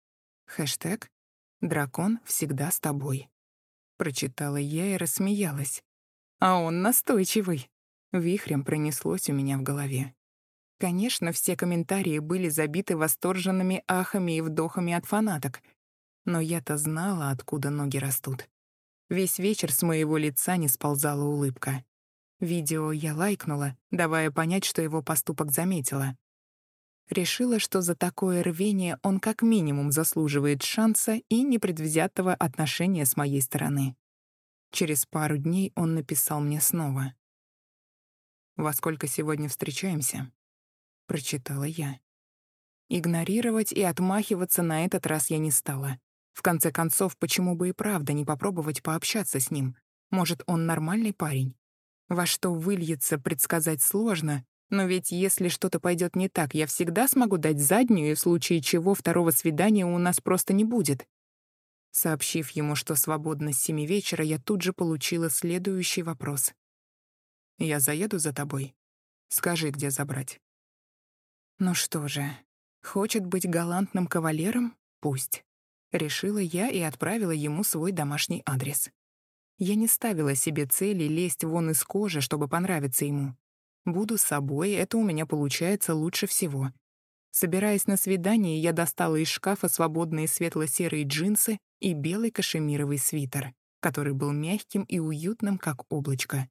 Хэштег «Дракон всегда с тобой». Прочитала я и рассмеялась. А он настойчивый. Вихрем пронеслось у меня в голове. Конечно, все комментарии были забиты восторженными ахами и вдохами от фанаток. Но я-то знала, откуда ноги растут. Весь вечер с моего лица не сползала улыбка. Видео я лайкнула, давая понять, что его поступок заметила. Решила, что за такое рвение он как минимум заслуживает шанса и непредвзятого отношения с моей стороны. Через пару дней он написал мне снова. «Во сколько сегодня встречаемся?» Прочитала я. Игнорировать и отмахиваться на этот раз я не стала. В конце концов, почему бы и правда не попробовать пообщаться с ним? Может, он нормальный парень? Во что выльется, предсказать сложно, но ведь если что-то пойдет не так, я всегда смогу дать заднюю, и в случае чего второго свидания у нас просто не будет. Сообщив ему, что свободна с 7 вечера, я тут же получила следующий вопрос. «Я заеду за тобой? Скажи, где забрать». Ну что же, хочет быть галантным кавалером? Пусть. Решила я и отправила ему свой домашний адрес. Я не ставила себе цели лезть вон из кожи, чтобы понравиться ему. Буду собой, это у меня получается лучше всего. Собираясь на свидание, я достала из шкафа свободные светло-серые джинсы и белый кашемировый свитер, который был мягким и уютным, как облачко.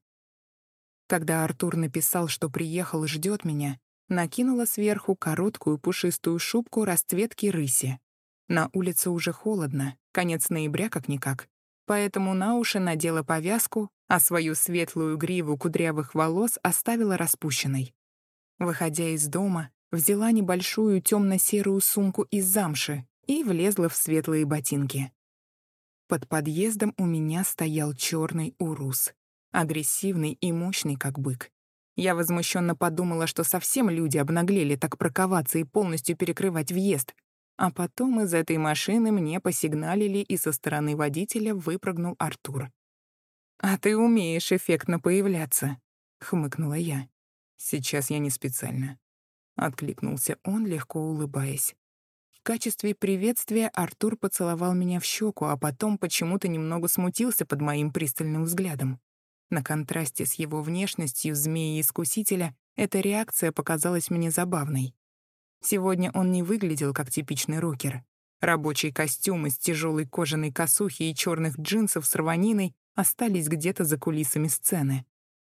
Когда Артур написал, что приехал и ждет меня, накинула сверху короткую пушистую шубку расцветки рыси. На улице уже холодно, конец ноября как-никак, поэтому на уши надела повязку, а свою светлую гриву кудрявых волос оставила распущенной. Выходя из дома, взяла небольшую темно-серую сумку из замши и влезла в светлые ботинки. Под подъездом у меня стоял черный урус, агрессивный и мощный, как бык. Я возмущенно подумала, что совсем люди обнаглели так парковаться и полностью перекрывать въезд. А потом из этой машины мне посигналили, и со стороны водителя выпрыгнул Артур. «А ты умеешь эффектно появляться», — хмыкнула я. «Сейчас я не специально», — откликнулся он, легко улыбаясь. В качестве приветствия Артур поцеловал меня в щеку, а потом почему-то немного смутился под моим пристальным взглядом. На контрасте с его внешностью змеи-искусителя эта реакция показалась мне забавной. Сегодня он не выглядел как типичный рокер. Рабочий костюм из тяжелой кожаной косухи и черных джинсов с рваниной остались где-то за кулисами сцены.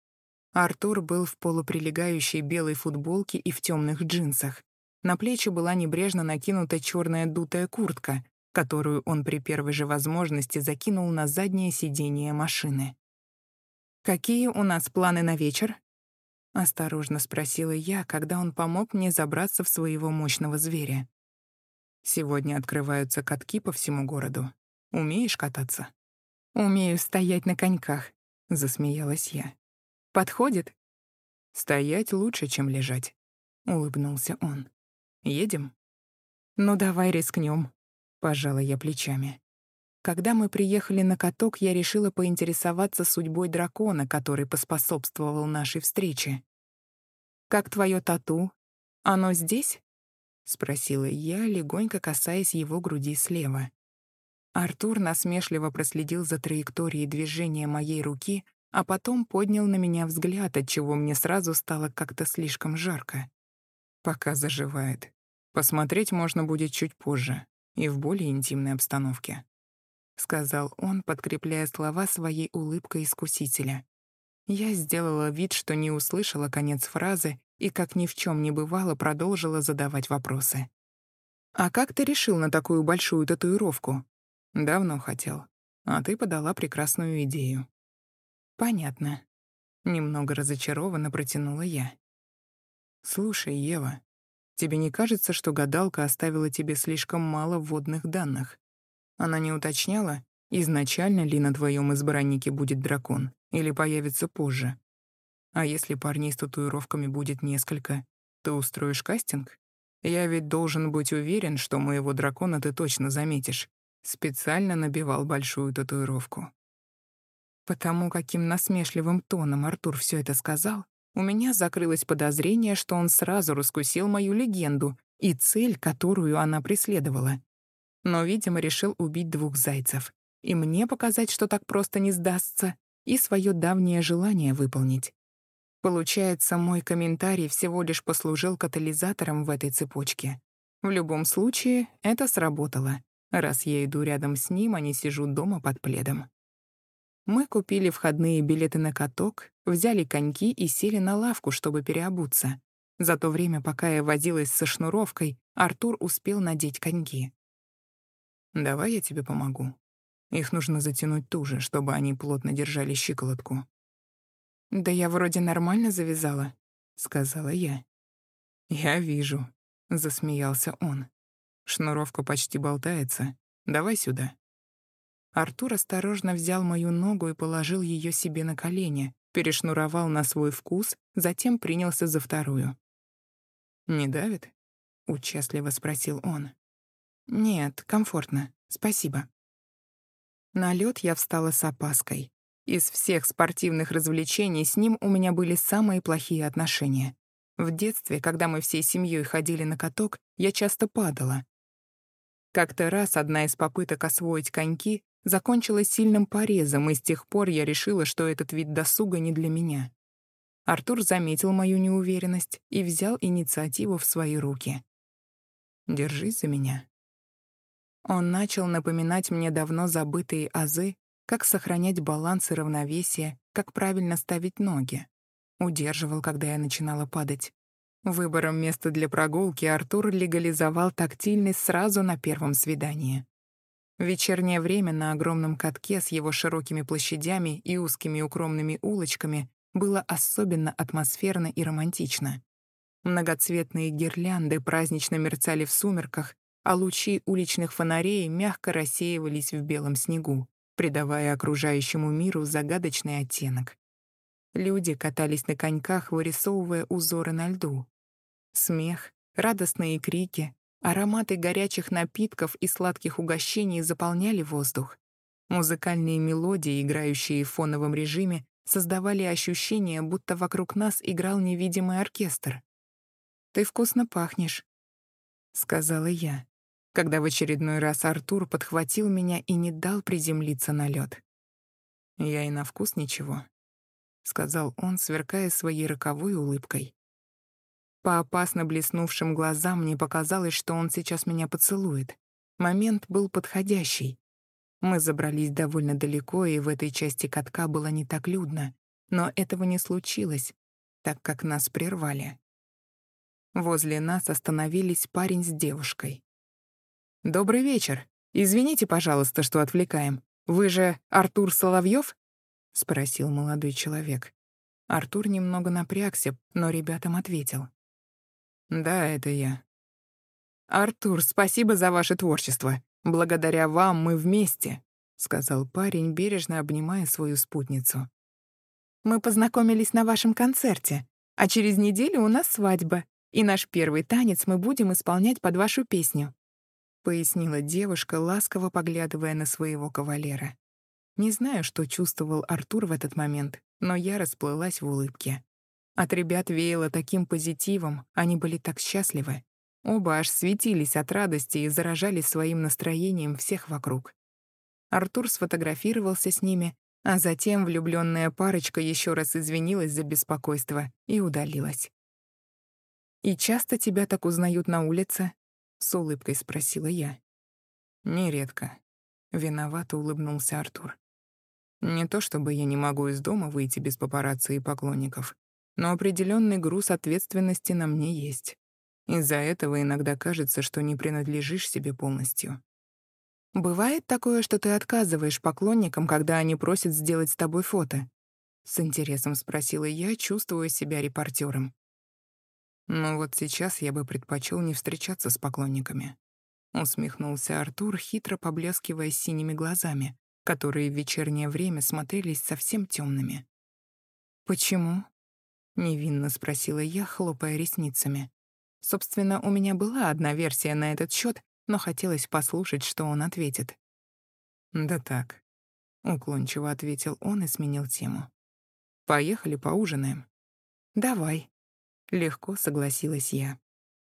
Артур был в полуприлегающей белой футболке и в темных джинсах. На плечи была небрежно накинута черная дутая куртка, которую он при первой же возможности закинул на заднее сиденье машины. «Какие у нас планы на вечер?» — осторожно спросила я, когда он помог мне забраться в своего мощного зверя. «Сегодня открываются катки по всему городу. Умеешь кататься?» «Умею стоять на коньках», — засмеялась я. «Подходит?» «Стоять лучше, чем лежать», — улыбнулся он. «Едем?» «Ну, давай рискнем», — пожала я плечами. Когда мы приехали на каток, я решила поинтересоваться судьбой дракона, который поспособствовал нашей встрече. «Как твое тату? Оно здесь?» — спросила я, легонько касаясь его груди слева. Артур насмешливо проследил за траекторией движения моей руки, а потом поднял на меня взгляд, отчего мне сразу стало как-то слишком жарко. «Пока заживает. Посмотреть можно будет чуть позже и в более интимной обстановке», — сказал он, подкрепляя слова своей улыбкой искусителя. Я сделала вид, что не услышала конец фразы и, как ни в чем не бывало, продолжила задавать вопросы. «А как ты решил на такую большую татуировку?» «Давно хотел. А ты подала прекрасную идею». «Понятно». Немного разочарованно протянула я. «Слушай, Ева, тебе не кажется, что гадалка оставила тебе слишком мало вводных данных? Она не уточняла, изначально ли на твоем избраннике будет дракон или появится позже? А если парней с татуировками будет несколько, ты устроишь кастинг? Я ведь должен быть уверен, что моего дракона ты точно заметишь. Специально набивал большую татуировку». Потому каким насмешливым тоном Артур все это сказал, у меня закрылось подозрение, что он сразу раскусил мою легенду и цель, которую она преследовала. Но, видимо, решил убить двух зайцев. И мне показать, что так просто не сдастся, и свое давнее желание выполнить. Получается, мой комментарий всего лишь послужил катализатором в этой цепочке. В любом случае, это сработало, раз я иду рядом с ним, а не сижу дома под пледом. Мы купили входные билеты на каток, взяли коньки и сели на лавку, чтобы переобуться. За то время, пока я возилась со шнуровкой, Артур успел надеть коньки. «Давай я тебе помогу. Их нужно затянуть туже, чтобы они плотно держали щиколотку». «Да я вроде нормально завязала», — сказала я. «Я вижу», — засмеялся он. «Шнуровка почти болтается. Давай сюда». Артур осторожно взял мою ногу и положил ее себе на колени, перешнуровал на свой вкус, затем принялся за вторую. «Не давит?» — участливо спросил он. «Нет, комфортно, спасибо». На лёд я встала с опаской. Из всех спортивных развлечений с ним у меня были самые плохие отношения. В детстве, когда мы всей семьей ходили на каток, я часто падала. Как-то раз одна из попыток освоить коньки закончилась сильным порезом, и с тех пор я решила, что этот вид досуга не для меня. Артур заметил мою неуверенность и взял инициативу в свои руки. Держись за меня». Он начал напоминать мне давно забытые азы, как сохранять баланс и равновесие, как правильно ставить ноги. Удерживал, когда я начинала падать. Выбором места для прогулки Артур легализовал тактильность сразу на первом свидании. В вечернее время на огромном катке с его широкими площадями и узкими укромными улочками было особенно атмосферно и романтично. Многоцветные гирлянды празднично мерцали в сумерках, а лучи уличных фонарей мягко рассеивались в белом снегу, придавая окружающему миру загадочный оттенок. Люди катались на коньках, вырисовывая узоры на льду. Смех, радостные крики, ароматы горячих напитков и сладких угощений заполняли воздух. Музыкальные мелодии, играющие в фоновом режиме, создавали ощущение, будто вокруг нас играл невидимый оркестр. «Ты вкусно пахнешь», — сказала я, когда в очередной раз Артур подхватил меня и не дал приземлиться на лед. «Я и на вкус ничего», — сказал он, сверкая своей роковой улыбкой. По опасно блеснувшим глазам мне показалось, что он сейчас меня поцелует. Момент был подходящий. Мы забрались довольно далеко, и в этой части катка было не так людно. Но этого не случилось, так как нас прервали. Возле нас остановились парень с девушкой. «Добрый вечер. Извините, пожалуйста, что отвлекаем. Вы же Артур Соловьёв?» — спросил молодой человек. Артур немного напрягся, но ребятам ответил. «Да, это я». «Артур, спасибо за ваше творчество. Благодаря вам мы вместе», — сказал парень, бережно обнимая свою спутницу. «Мы познакомились на вашем концерте, а через неделю у нас свадьба, и наш первый танец мы будем исполнять под вашу песню», — пояснила девушка, ласково поглядывая на своего кавалера. Не знаю, что чувствовал Артур в этот момент, но я расплылась в улыбке. От ребят веяло таким позитивом, они были так счастливы. Оба аж светились от радости и заражали своим настроением всех вокруг. Артур сфотографировался с ними, а затем влюбленная парочка еще раз извинилась за беспокойство и удалилась. «И часто тебя так узнают на улице?» — с улыбкой спросила я. «Нередко», — виновато улыбнулся Артур. «Не то чтобы я не могу из дома выйти без папарацци и поклонников, но определенный груз ответственности на мне есть. Из-за этого иногда кажется, что не принадлежишь себе полностью». «Бывает такое, что ты отказываешь поклонникам, когда они просят сделать с тобой фото?» — с интересом спросила я, чувствуя себя репортером. «Ну вот сейчас я бы предпочел не встречаться с поклонниками», — усмехнулся Артур, хитро поблескивая синими глазами, которые в вечернее время смотрелись совсем темными. «Почему?» — невинно спросила я, хлопая ресницами. Собственно, у меня была одна версия на этот счет, но хотелось послушать, что он ответит. «Да так», — уклончиво ответил он и сменил тему. «Поехали поужинаем». «Давай», — легко согласилась я.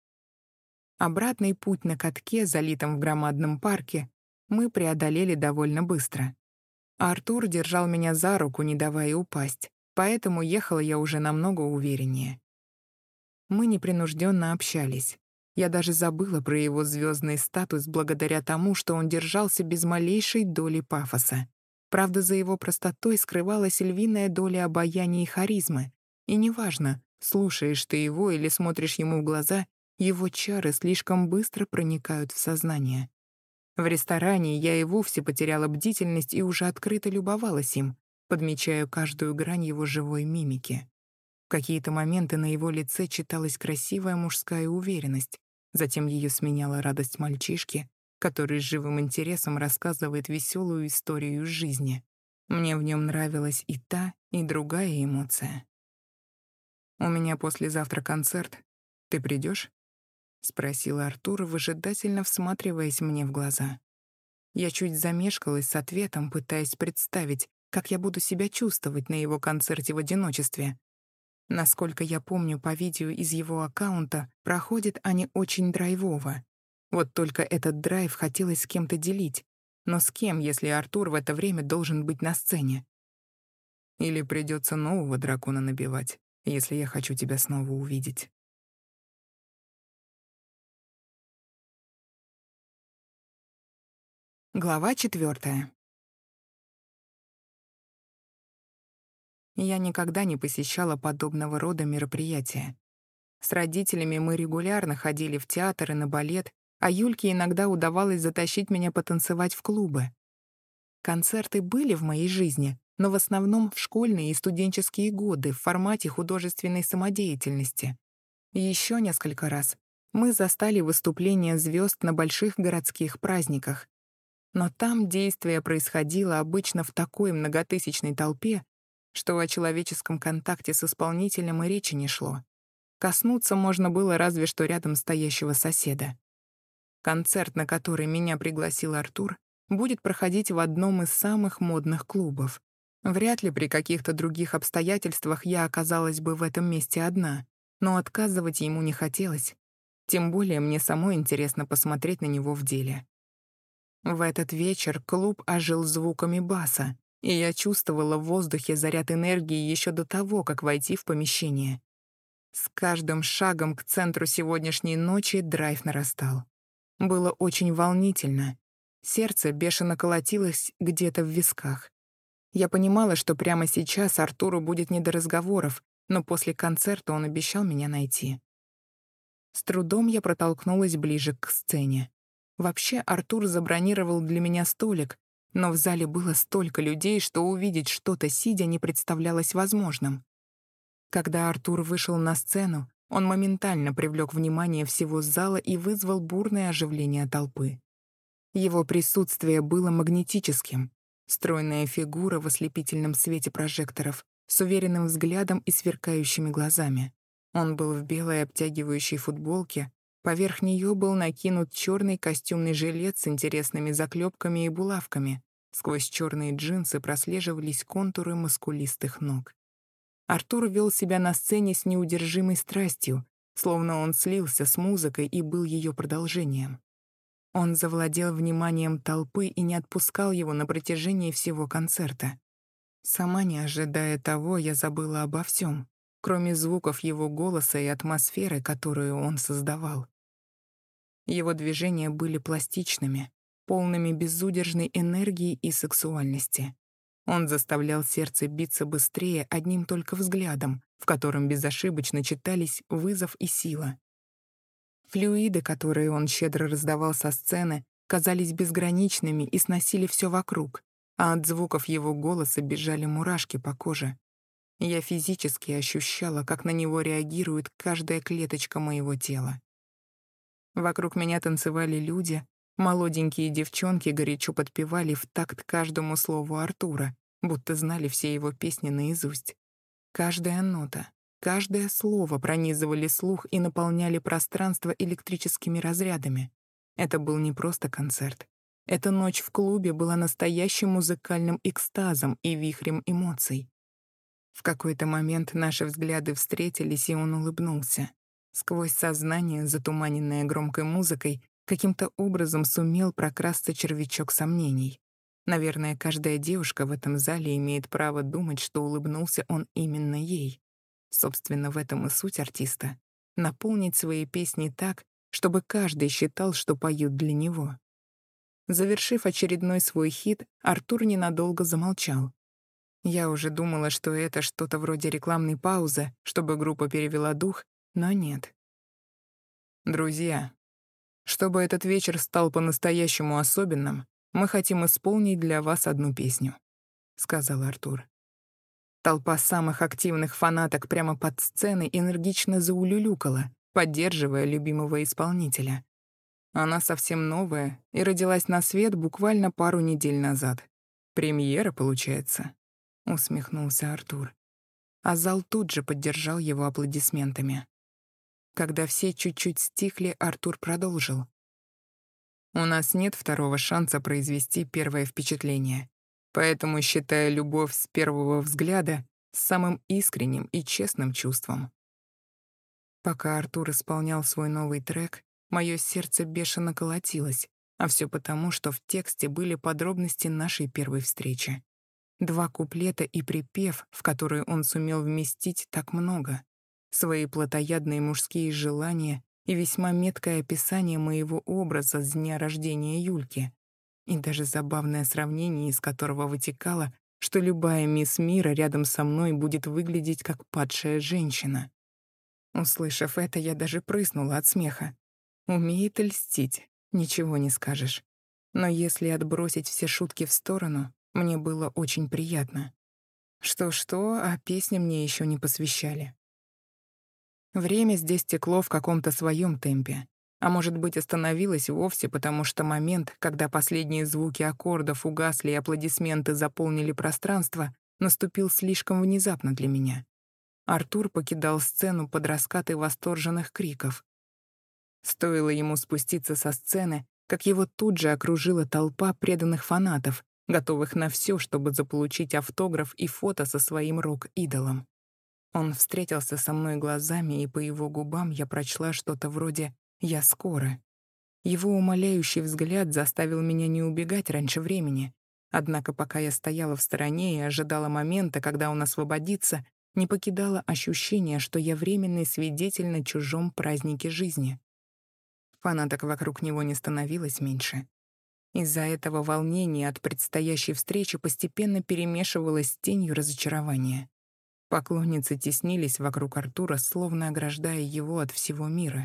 Обратный путь на катке, залитом в громадном парке, мы преодолели довольно быстро. Артур держал меня за руку, не давая упасть, поэтому ехала я уже намного увереннее. Мы непринужденно общались. Я даже забыла про его звездный статус благодаря тому, что он держался без малейшей доли пафоса. Правда, за его простотой скрывалась львиная доля обаяния и харизмы. И неважно, слушаешь ты его или смотришь ему в глаза, его чары слишком быстро проникают в сознание. В ресторане я и вовсе потеряла бдительность и уже открыто любовалась им, подмечая каждую грань его живой мимики. В какие-то моменты на его лице читалась красивая мужская уверенность, затем ее сменяла радость мальчишки, который с живым интересом рассказывает веселую историю из жизни. Мне в нем нравилась и та, и другая эмоция. «У меня послезавтра концерт. Ты придешь? Спросил Артур, выжидательно всматриваясь мне в глаза. Я чуть замешкалась с ответом, пытаясь представить, как я буду себя чувствовать на его концерте в одиночестве. Насколько я помню по видео из его аккаунта, проходят они очень драйвово. Вот только этот драйв хотелось с кем-то делить. Но с кем, если Артур в это время должен быть на сцене? Или придется нового дракона набивать, если я хочу тебя снова увидеть. Глава 4. Я никогда не посещала подобного рода мероприятия. С родителями мы регулярно ходили в театр и на балет, а Юльке иногда удавалось затащить меня потанцевать в клубы. Концерты были в моей жизни, но в основном в школьные и студенческие годы в формате художественной самодеятельности. Еще несколько раз мы застали выступления звезд на больших городских праздниках. Но там действие происходило обычно в такой многотысячной толпе, что о человеческом контакте с исполнителем и речи не шло. Коснуться можно было разве что рядом стоящего соседа. Концерт, на который меня пригласил Артур, будет проходить в одном из самых модных клубов. Вряд ли при каких-то других обстоятельствах я оказалась бы в этом месте одна, но отказывать ему не хотелось. Тем более мне самой интересно посмотреть на него в деле. В этот вечер клуб ожил звуками баса, и я чувствовала в воздухе заряд энергии еще до того, как войти в помещение. С каждым шагом к центру сегодняшней ночи драйв нарастал. Было очень волнительно. Сердце бешено колотилось где-то в висках. Я понимала, что прямо сейчас Артуру будет не до разговоров, но после концерта он обещал меня найти. С трудом я протолкнулась ближе к сцене. Вообще Артур забронировал для меня столик, но в зале было столько людей, что увидеть что-то сидя не представлялось возможным. Когда Артур вышел на сцену, он моментально привлек внимание всего зала и вызвал бурное оживление толпы. Его присутствие было магнетическим. Стройная фигура в ослепительном свете прожекторов, с уверенным взглядом и сверкающими глазами. Он был в белой обтягивающей футболке, поверх нее был накинут черный костюмный жилет с интересными заклепками и булавками. Сквозь черные джинсы прослеживались контуры мускулистых ног. Артур вел себя на сцене с неудержимой страстью, словно он слился с музыкой и был ее продолжением. Он завладел вниманием толпы и не отпускал его на протяжении всего концерта. Сама не ожидая того, я забыла обо всем, кроме звуков его голоса и атмосферы, которую он создавал. Его движения были пластичными, полными безудержной энергии и сексуальности. Он заставлял сердце биться быстрее одним только взглядом, в котором безошибочно читались вызов и сила. Флюиды, которые он щедро раздавал со сцены, казались безграничными и сносили все вокруг, а от звуков его голоса бежали мурашки по коже. Я физически ощущала, как на него реагирует каждая клеточка моего тела. Вокруг меня танцевали люди, молоденькие девчонки горячо подпевали в такт каждому слову Артура, будто знали все его песни наизусть. Каждая нота, каждое слово пронизывали слух и наполняли пространство электрическими разрядами. Это был не просто концерт. Эта ночь в клубе была настоящим музыкальным экстазом и вихрем эмоций. В какой-то момент наши взгляды встретились, и он улыбнулся. Сквозь сознание, затуманенное громкой музыкой, каким-то образом сумел прокрасться червячок сомнений. Наверное, каждая девушка в этом зале имеет право думать, что улыбнулся он именно ей. Собственно, в этом и суть артиста — наполнить свои песни так, чтобы каждый считал, что поют для него. Завершив очередной свой хит, Артур ненадолго замолчал. Я уже думала, что это что-то вроде рекламной паузы, чтобы группа перевела дух, но нет. «Друзья, чтобы этот вечер стал по-настоящему особенным, мы хотим исполнить для вас одну песню», — сказал Артур. Толпа самых активных фанаток прямо под сценой энергично заулюлюкала, поддерживая любимого исполнителя. Она совсем новая и родилась на свет буквально пару недель назад. «Премьера, получается», — усмехнулся Артур. А зал тут же поддержал его аплодисментами. Когда все чуть-чуть стихли, Артур продолжил. «У нас нет второго шанса произвести первое впечатление, поэтому считаю любовь с первого взгляда самым искренним и честным чувством». Пока Артур исполнял свой новый трек, мое сердце бешено колотилось, а все потому, что в тексте были подробности нашей первой встречи. 2 куплета и припев, в которые он сумел вместить так много. Свои плотоядные мужские желания и весьма меткое описание моего образа с дня рождения Юльки. и даже забавное сравнение, из которого вытекало, что любая мисс Мира рядом со мной будет выглядеть как падшая женщина. Услышав это, я даже прыснула от смеха. Умеет льстить, ничего не скажешь. Но если отбросить все шутки в сторону, мне было очень приятно. Что-что, а песни мне еще не посвящали. Время здесь текло в каком-то своем темпе. А может быть, остановилось вовсе, потому что момент, когда последние звуки аккордов угасли и аплодисменты заполнили пространство, наступил слишком внезапно для меня. Артур покидал сцену под раскаты восторженных криков. Стоило ему спуститься со сцены, как его тут же окружила толпа преданных фанатов, готовых на все, чтобы заполучить автограф и фото со своим рок-идолом. Он встретился со мной глазами, и по его губам я прочла что-то вроде «я скоро». Его умоляющий взгляд заставил меня не убегать раньше времени. Однако пока я стояла в стороне и ожидала момента, когда он освободится, не покидало ощущение, что я временный свидетель на чужом празднике жизни. Фанаток вокруг него не становилось меньше. Из-за этого волнение от предстоящей встречи постепенно перемешивалось с тенью разочарования. Поклонницы теснились вокруг Артура, словно ограждая его от всего мира.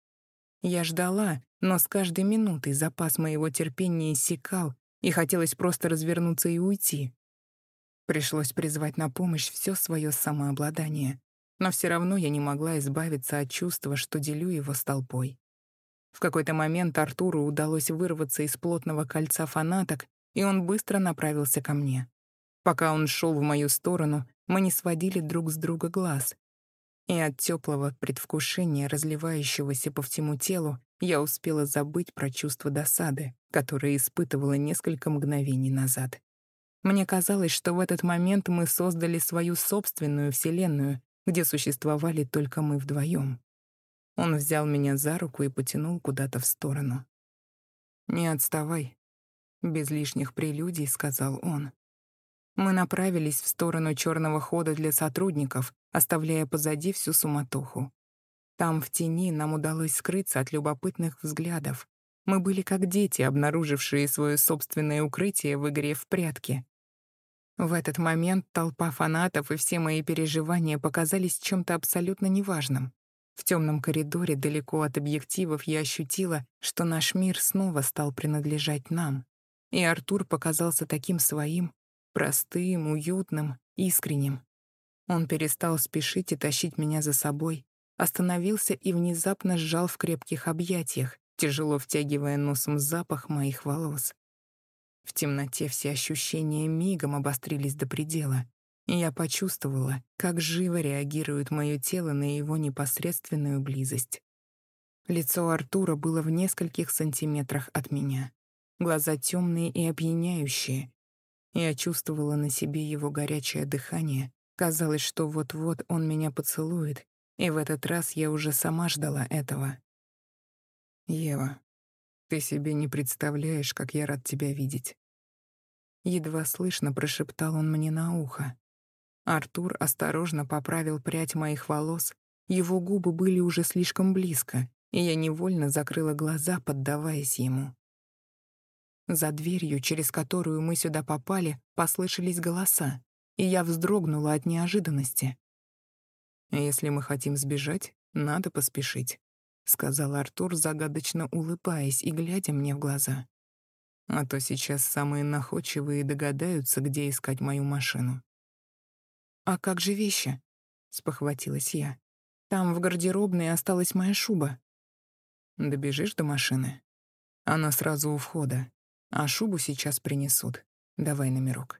Я ждала, но с каждой минутой запас моего терпения иссякал, и хотелось просто развернуться и уйти. Пришлось призвать на помощь все свое самообладание, но все равно я не могла избавиться от чувства, что делю его с толпой. В какой-то момент Артуру удалось вырваться из плотного кольца фанаток, и он быстро направился ко мне. Пока он шел в мою сторону, мы не сводили друг с друга глаз. И от теплого предвкушения, разливающегося по всему телу, я успела забыть про чувство досады, которое испытывала несколько мгновений назад. Мне казалось, что в этот момент мы создали свою собственную вселенную, где существовали только мы вдвоем. Он взял меня за руку и потянул куда-то в сторону. «Не отставай», — без лишних прелюдий сказал он. Мы направились в сторону черного хода для сотрудников, оставляя позади всю суматоху. Там, в тени, нам удалось скрыться от любопытных взглядов. Мы были как дети, обнаружившие свое собственное укрытие в игре в прятки. В этот момент толпа фанатов и все мои переживания показались чем-то абсолютно неважным. В темном коридоре, далеко от объективов, я ощутила, что наш мир снова стал принадлежать нам. И Артур показался таким своим, простым, уютным, искренним. Он перестал спешить и тащить меня за собой, остановился и внезапно сжал в крепких объятиях, тяжело втягивая носом запах моих волос. В темноте все ощущения мигом обострились до предела, и я почувствовала, как живо реагирует мое тело на его непосредственную близость. Лицо Артура было в нескольких сантиметрах от меня. Глаза темные и опьяняющие. Я чувствовала на себе его горячее дыхание. Казалось, что вот-вот он меня поцелует, и в этот раз я уже сама ждала этого. «Ева, ты себе не представляешь, как я рад тебя видеть». Едва слышно прошептал он мне на ухо. Артур осторожно поправил прядь моих волос, его губы были уже слишком близко, и я невольно закрыла глаза, поддаваясь ему. За дверью, через которую мы сюда попали, послышались голоса, и я вздрогнула от неожиданности. «Если мы хотим сбежать, надо поспешить», — сказал Артур, загадочно улыбаясь и глядя мне в глаза. «А то сейчас самые находчивые догадаются, где искать мою машину». «А как же вещи?» — спохватилась я. «Там в гардеробной осталась моя шуба». «Добежишь до машины? Она сразу у входа, а шубу сейчас принесут. Давай номерок».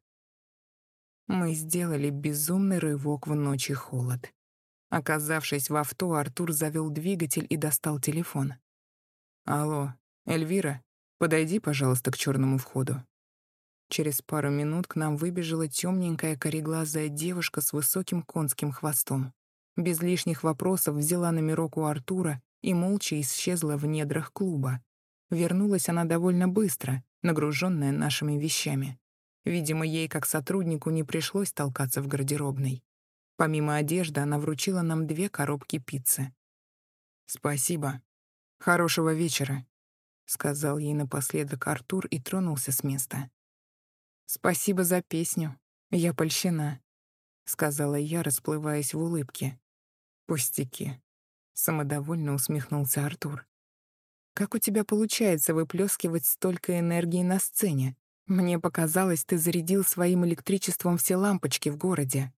Мы сделали безумный рывок в ночь и холод. Оказавшись в авто, Артур завел двигатель и достал телефон. «Алло, Эльвира, подойди, пожалуйста, к черному входу». Через пару минут к нам выбежала темненькая кореглазая девушка с высоким конским хвостом. Без лишних вопросов взяла номерок у Артура и молча исчезла в недрах клуба. Вернулась она довольно быстро, нагруженная нашими вещами. Видимо, ей, как сотруднику, не пришлось толкаться в гардеробной. Помимо одежды, она вручила нам 2 коробки пиццы. «Спасибо. Хорошего вечера». — сказал ей напоследок Артур и тронулся с места. «Спасибо за песню. Я польщена», — сказала я, расплываясь в улыбке. «Пустяки», — самодовольно усмехнулся Артур. «Как у тебя получается выплескивать столько энергии на сцене? Мне показалось, ты зарядил своим электричеством все лампочки в городе».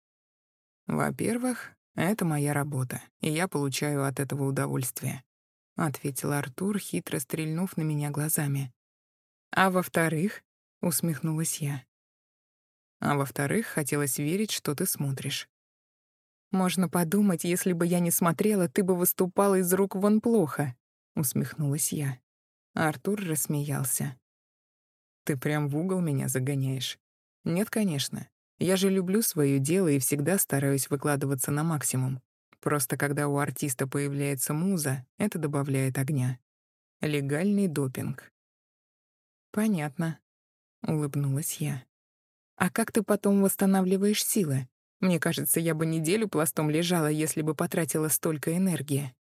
«Во-первых, это моя работа, и я получаю от этого удовольствие», — ответил Артур, хитро стрельнув на меня глазами. «А во-вторых», — усмехнулась я. «А во-вторых, хотелось верить, что ты смотришь». «Можно подумать, если бы я не смотрела, ты бы выступала из рук вон плохо», — усмехнулась я. Артур рассмеялся. «Ты прям в угол меня загоняешь». «Нет, конечно. Я же люблю своё дело и всегда стараюсь выкладываться на максимум. Просто когда у артиста появляется муза, это добавляет огня. Легальный допинг». «Понятно», — улыбнулась я. «А как ты потом восстанавливаешь силы? Мне кажется, я бы неделю пластом лежала, если бы потратила столько энергии».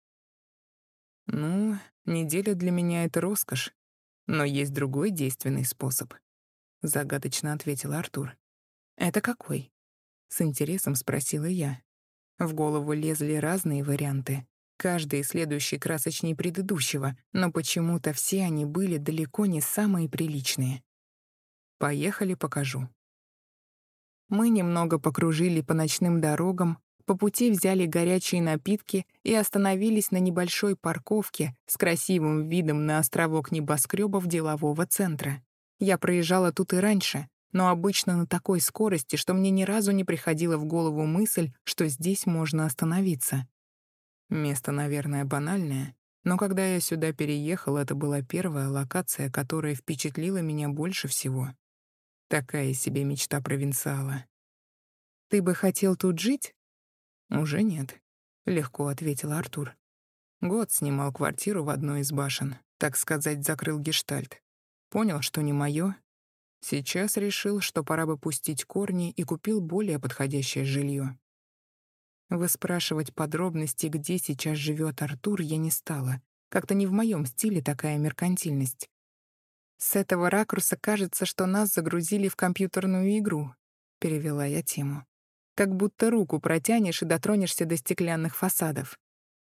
«Ну, неделя для меня — это роскошь. Но есть другой действенный способ», — загадочно ответил Артур. «Это какой?» — с интересом спросила я. В голову лезли разные варианты, каждый следующий красочней предыдущего, но почему-то все они были далеко не самые приличные. «Поехали, покажу». Мы немного покружили по ночным дорогам, по пути взяли горячие напитки и остановились на небольшой парковке с красивым видом на островок небоскребов делового центра. Я проезжала тут и раньше, но обычно на такой скорости, что мне ни разу не приходила в голову мысль, что здесь можно остановиться. Место, наверное, банальное, но когда я сюда переехал, это была первая локация, которая впечатлила меня больше всего. Такая себе мечта провинциала. «Ты бы хотел тут жить?» «Уже нет», — легко ответил Артур. Год снимал квартиру в одной из башен, так сказать, закрыл гештальт. Понял, что не моё. Сейчас решил, что пора бы пустить корни, и купил более подходящее жилье. Выспрашивать подробности, где сейчас живет Артур, я не стала. Как-то не в моем стиле такая меркантильность. «С этого ракурса кажется, что нас загрузили в компьютерную игру», — перевела я тему. «Как будто руку протянешь и дотронешься до стеклянных фасадов».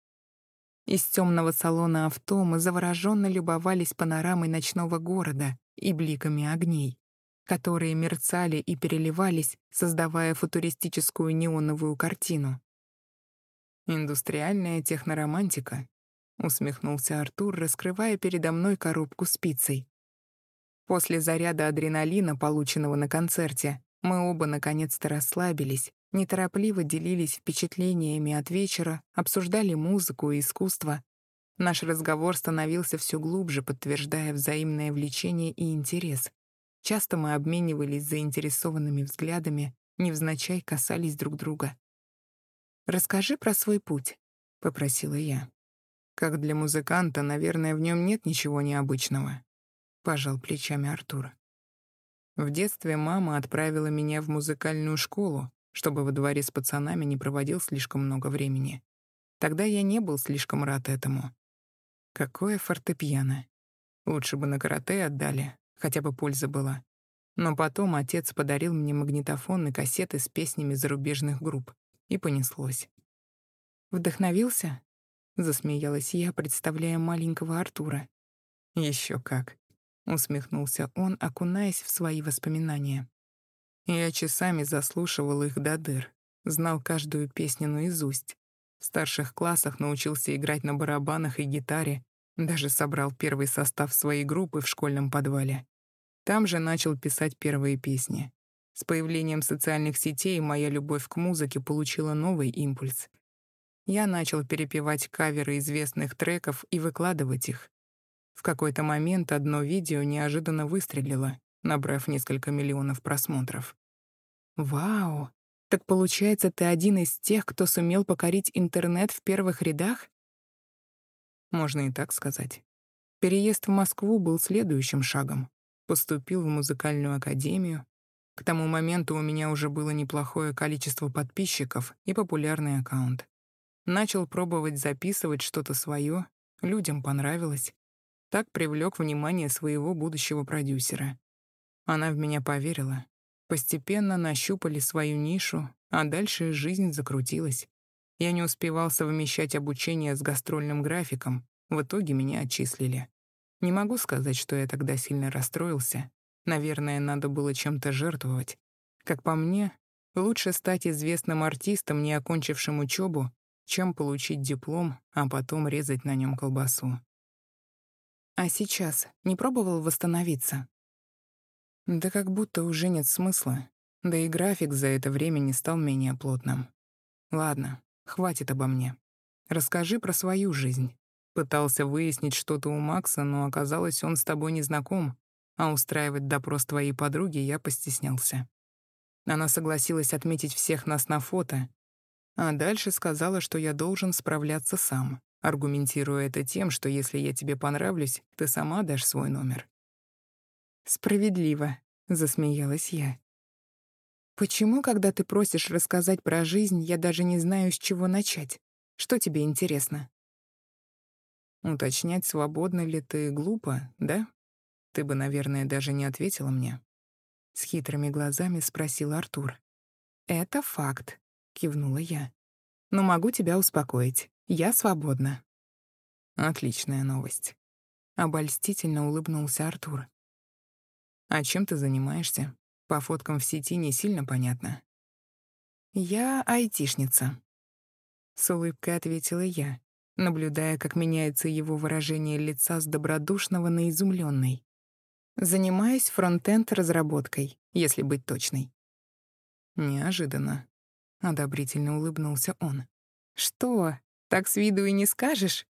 Из темного салона авто мы завороженно любовались панорамой ночного города и бликами огней, которые мерцали и переливались, создавая футуристическую неоновую картину. «Индустриальная техноромантика», — усмехнулся Артур, раскрывая передо мной коробку с пиццей. После заряда адреналина, полученного на концерте, мы оба наконец-то расслабились, неторопливо делились впечатлениями от вечера, обсуждали музыку и искусство. Наш разговор становился все глубже, подтверждая взаимное влечение и интерес. Часто мы обменивались заинтересованными взглядами, невзначай касались друг друга. «Расскажи про свой путь», — попросила я. «Как для музыканта, наверное, в нем нет ничего необычного», — пожал плечами Артур. В детстве мама отправила меня в музыкальную школу, чтобы во дворе с пацанами не проводил слишком много времени. Тогда я не был слишком рад этому. Какое фортепиано. Лучше бы на карате отдали, хотя бы польза была. Но потом отец подарил мне магнитофон и кассеты с песнями зарубежных групп. И понеслось. «Вдохновился?» — засмеялась я, представляя маленького Артура. «Еще как», — усмехнулся он, окунаясь в свои воспоминания. Я часами заслушивал их до дыр, знал каждую песню наизусть. В старших классах научился играть на барабанах и гитаре, даже собрал первый состав своей группы в школьном подвале. Там же начал писать первые песни. С появлением социальных сетей моя любовь к музыке получила новый импульс. Я начал перепевать каверы известных треков и выкладывать их. В какой-то момент одно видео неожиданно выстрелило, набрав несколько миллионов просмотров. «Вау! Так получается, ты один из тех, кто сумел покорить интернет в первых рядах?» Можно и так сказать. Переезд в Москву был следующим шагом. Поступил в музыкальную академию. К тому моменту у меня уже было неплохое количество подписчиков и популярный аккаунт. Начал пробовать записывать что-то свое, людям понравилось. Так привлек внимание своего будущего продюсера. Она в меня поверила. Постепенно нащупали свою нишу, а дальше жизнь закрутилась. Я не успевал совмещать обучение с гастрольным графиком. В итоге меня отчислили. Не могу сказать, что я тогда сильно расстроился. Наверное, надо было чем-то жертвовать. Как по мне, лучше стать известным артистом, не окончившим учебу, чем получить диплом, а потом резать на нем колбасу. А сейчас не пробовал восстановиться? Да как будто уже нет смысла. Да и график за это время не стал менее плотным. Ладно, хватит обо мне. Расскажи про свою жизнь. Пытался выяснить что-то у Макса, но оказалось, он с тобой не знаком, а устраивать допрос твоей подруги я постеснялся. Она согласилась отметить всех нас на фото, а дальше сказала, что я должен справляться сам, аргументируя это тем, что если я тебе понравлюсь, ты сама дашь свой номер. «Справедливо», — засмеялась я. «Почему, когда ты просишь рассказать про жизнь, я даже не знаю, с чего начать? Что тебе интересно?» «Уточнять, свободна ли ты, глупо, да? Ты бы, наверное, даже не ответила мне». С хитрыми глазами спросил Артур. «Это факт», — кивнула я. «Но могу тебя успокоить. Я свободна». «Отличная новость». Обольстительно улыбнулся Артур. «А чем ты занимаешься? По фоткам в сети не сильно понятно». «Я айтишница», — с улыбкой ответила я, наблюдая, как меняется его выражение лица с добродушного на изумлённый. «Занимаюсь фронтенд-разработкой, если быть точной». «Неожиданно», — одобрительно улыбнулся он. «Что, так с виду и не скажешь?»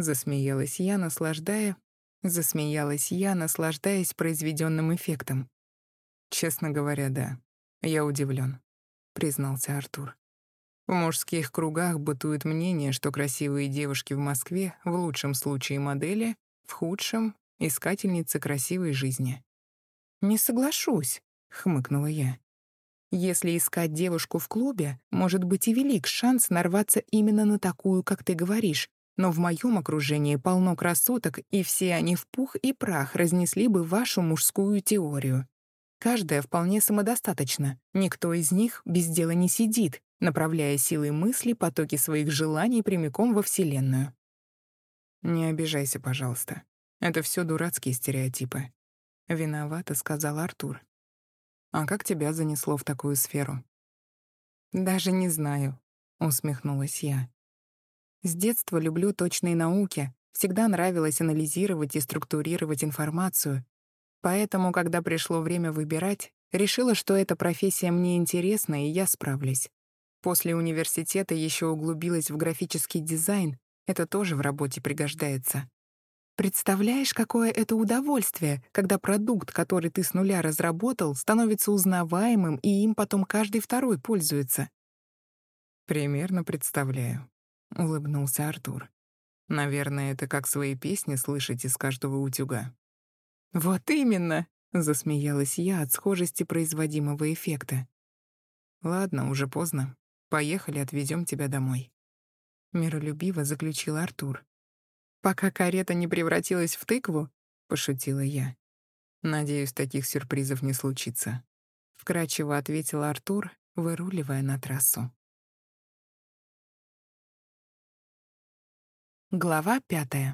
Засмеялась я, наслаждаясь произведённым эффектом. «Честно говоря, да. Я удивлён», — признался Артур. В мужских кругах бытует мнение, что красивые девушки в Москве в лучшем случае модели, в худшем — искательницы красивой жизни. «Не соглашусь», — хмыкнула я. «Если искать девушку в клубе, может быть и велик шанс нарваться именно на такую, как ты говоришь, но в моем окружении полно красоток, и все они в пух и прах разнесли бы вашу мужскую теорию. Каждая вполне самодостаточна, никто из них без дела не сидит, направляя силой мысли потоки своих желаний прямиком во Вселенную». «Не обижайся, пожалуйста. Это все дурацкие стереотипы». «Виновата», — сказал Артур. «А как тебя занесло в такую сферу?» «Даже не знаю», — усмехнулась я. «С детства люблю точные науки, всегда нравилось анализировать и структурировать информацию. Поэтому, когда пришло время выбирать, решила, что эта профессия мне интересна, и я справлюсь. После университета еще углубилась в графический дизайн, это тоже в работе пригождается. Представляешь, какое это удовольствие, когда продукт, который ты с нуля разработал, становится узнаваемым, и им потом каждый второй пользуется. «Примерно представляю», — улыбнулся Артур. «Наверное, это как свои песни слышать из каждого утюга». «Вот именно!» — засмеялась я от схожести производимого эффекта. «Ладно, уже поздно. Поехали, отвезем тебя домой». Миролюбиво заключил Артур. «Пока карета не превратилась в тыкву?» — пошутила я. «Надеюсь, таких сюрпризов не случится», — вкрадчиво ответил Артур, выруливая на трассу. Глава 5.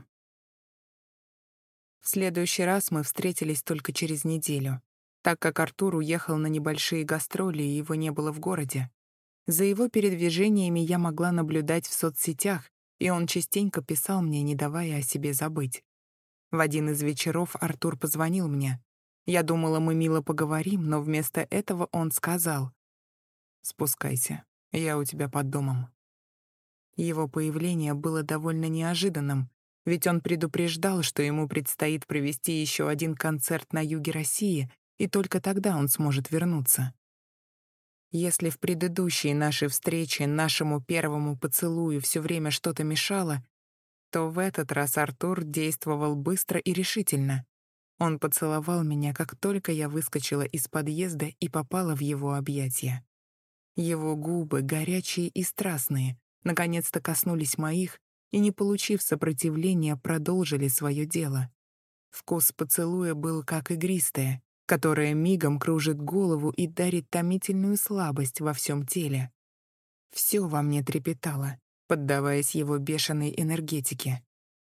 В следующий раз мы встретились только через неделю, так как Артур уехал на небольшие гастроли, и его не было в городе. За его передвижениями я могла наблюдать в соцсетях, и он частенько писал мне, не давая о себе забыть. В один из вечеров Артур позвонил мне. Я думала, мы мило поговорим, но вместо этого он сказал: «Спускайся, я у тебя под домом». Его появление было довольно неожиданным, ведь он предупреждал, что ему предстоит провести еще один концерт на юге России, и только тогда он сможет вернуться. Если в предыдущей нашей встрече нашему первому поцелую все время что-то мешало, то в этот раз Артур действовал быстро и решительно. Он поцеловал меня, как только я выскочила из подъезда и попала в его объятия. Его губы, горячие и страстные, наконец-то коснулись моих и, не получив сопротивления, продолжили свое дело. Вкус поцелуя был как игристое, которое мигом кружит голову и дарит томительную слабость во всем теле. Все во мне трепетало, поддаваясь его бешеной энергетике.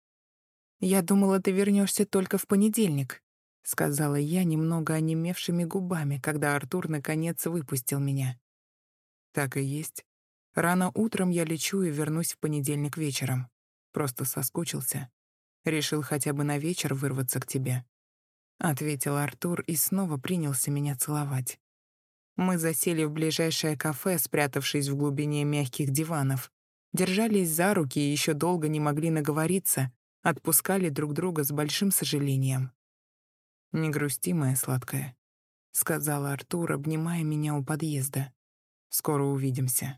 «Я думала, ты вернешься только в понедельник», — сказала я немного онемевшими губами, когда Артур наконец выпустил меня. «Так и есть. Рано утром я лечу и вернусь в понедельник вечером. Просто соскучился. Решил хотя бы на вечер вырваться к тебе», — ответил Артур и снова принялся меня целовать. Мы засели в ближайшее кафе, спрятавшись в глубине мягких диванов. Держались за руки и еще долго не могли наговориться, отпускали друг друга с большим сожалением. «Не грусти, моя сладкая», — сказал Артур, обнимая меня у подъезда. «Скоро увидимся».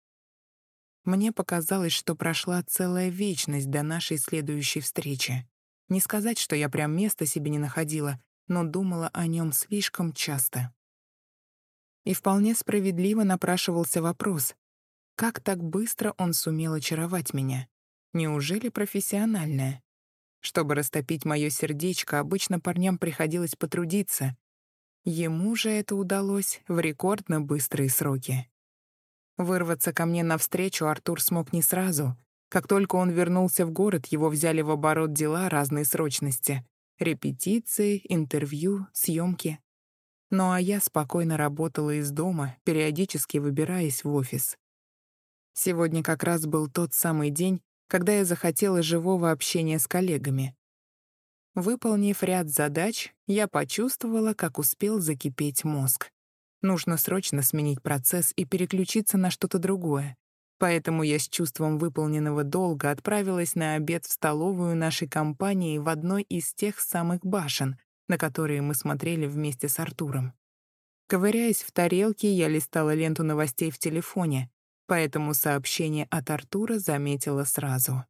Мне показалось, что прошла целая вечность до нашей следующей встречи. Не сказать, что я прям места себе не находила, но думала о нем слишком часто. И вполне справедливо напрашивался вопрос, как так быстро он сумел очаровать меня? Неужели профессиональное? Чтобы растопить мое сердечко, обычно парням приходилось потрудиться. Ему же это удалось в рекордно быстрые сроки. Вырваться ко мне навстречу Артур смог не сразу. Как только он вернулся в город, его взяли в оборот дела разной срочности. Репетиции, интервью, съемки. Ну а я спокойно работала из дома, периодически выбираясь в офис. Сегодня как раз был тот самый день, когда я захотела живого общения с коллегами. Выполнив ряд задач, я почувствовала, как успел закипеть мозг. Нужно срочно сменить процесс и переключиться на что-то другое. Поэтому я с чувством выполненного долга отправилась на обед в столовую нашей компании в одной из тех самых башен, на которые мы смотрели вместе с Артуром. Ковыряясь в тарелке, я листала ленту новостей в телефоне, поэтому сообщение от Артура заметила сразу.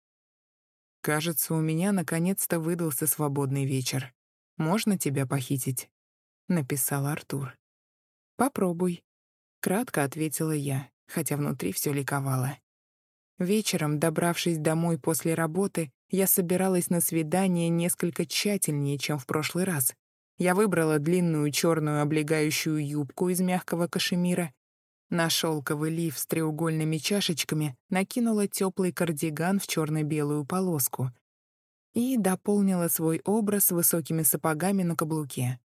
«Кажется, у меня наконец-то выдался свободный вечер. Можно тебя похитить?» — написал Артур. «Попробуй», — кратко ответила я, хотя внутри все ликовало. Вечером, добравшись домой после работы, я собиралась на свидание несколько тщательнее, чем в прошлый раз. Я выбрала длинную черную облегающую юбку из мягкого кашемира, на шелковый лиф с треугольными чашечками накинула теплый кардиган в черно-белую полоску и дополнила свой образ высокими сапогами на каблуке.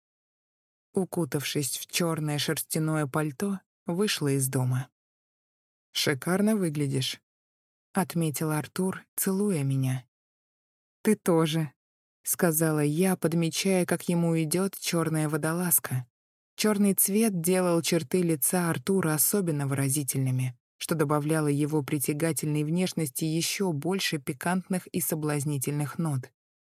Укутавшись в черное шерстяное пальто, вышла из дома. «Шикарно выглядишь», — отметил Артур, целуя меня. «Ты тоже», — сказала я, подмечая, как ему идет черная водолазка. Черный цвет делал черты лица Артура особенно выразительными, что добавляло его притягательной внешности еще больше пикантных и соблазнительных нот.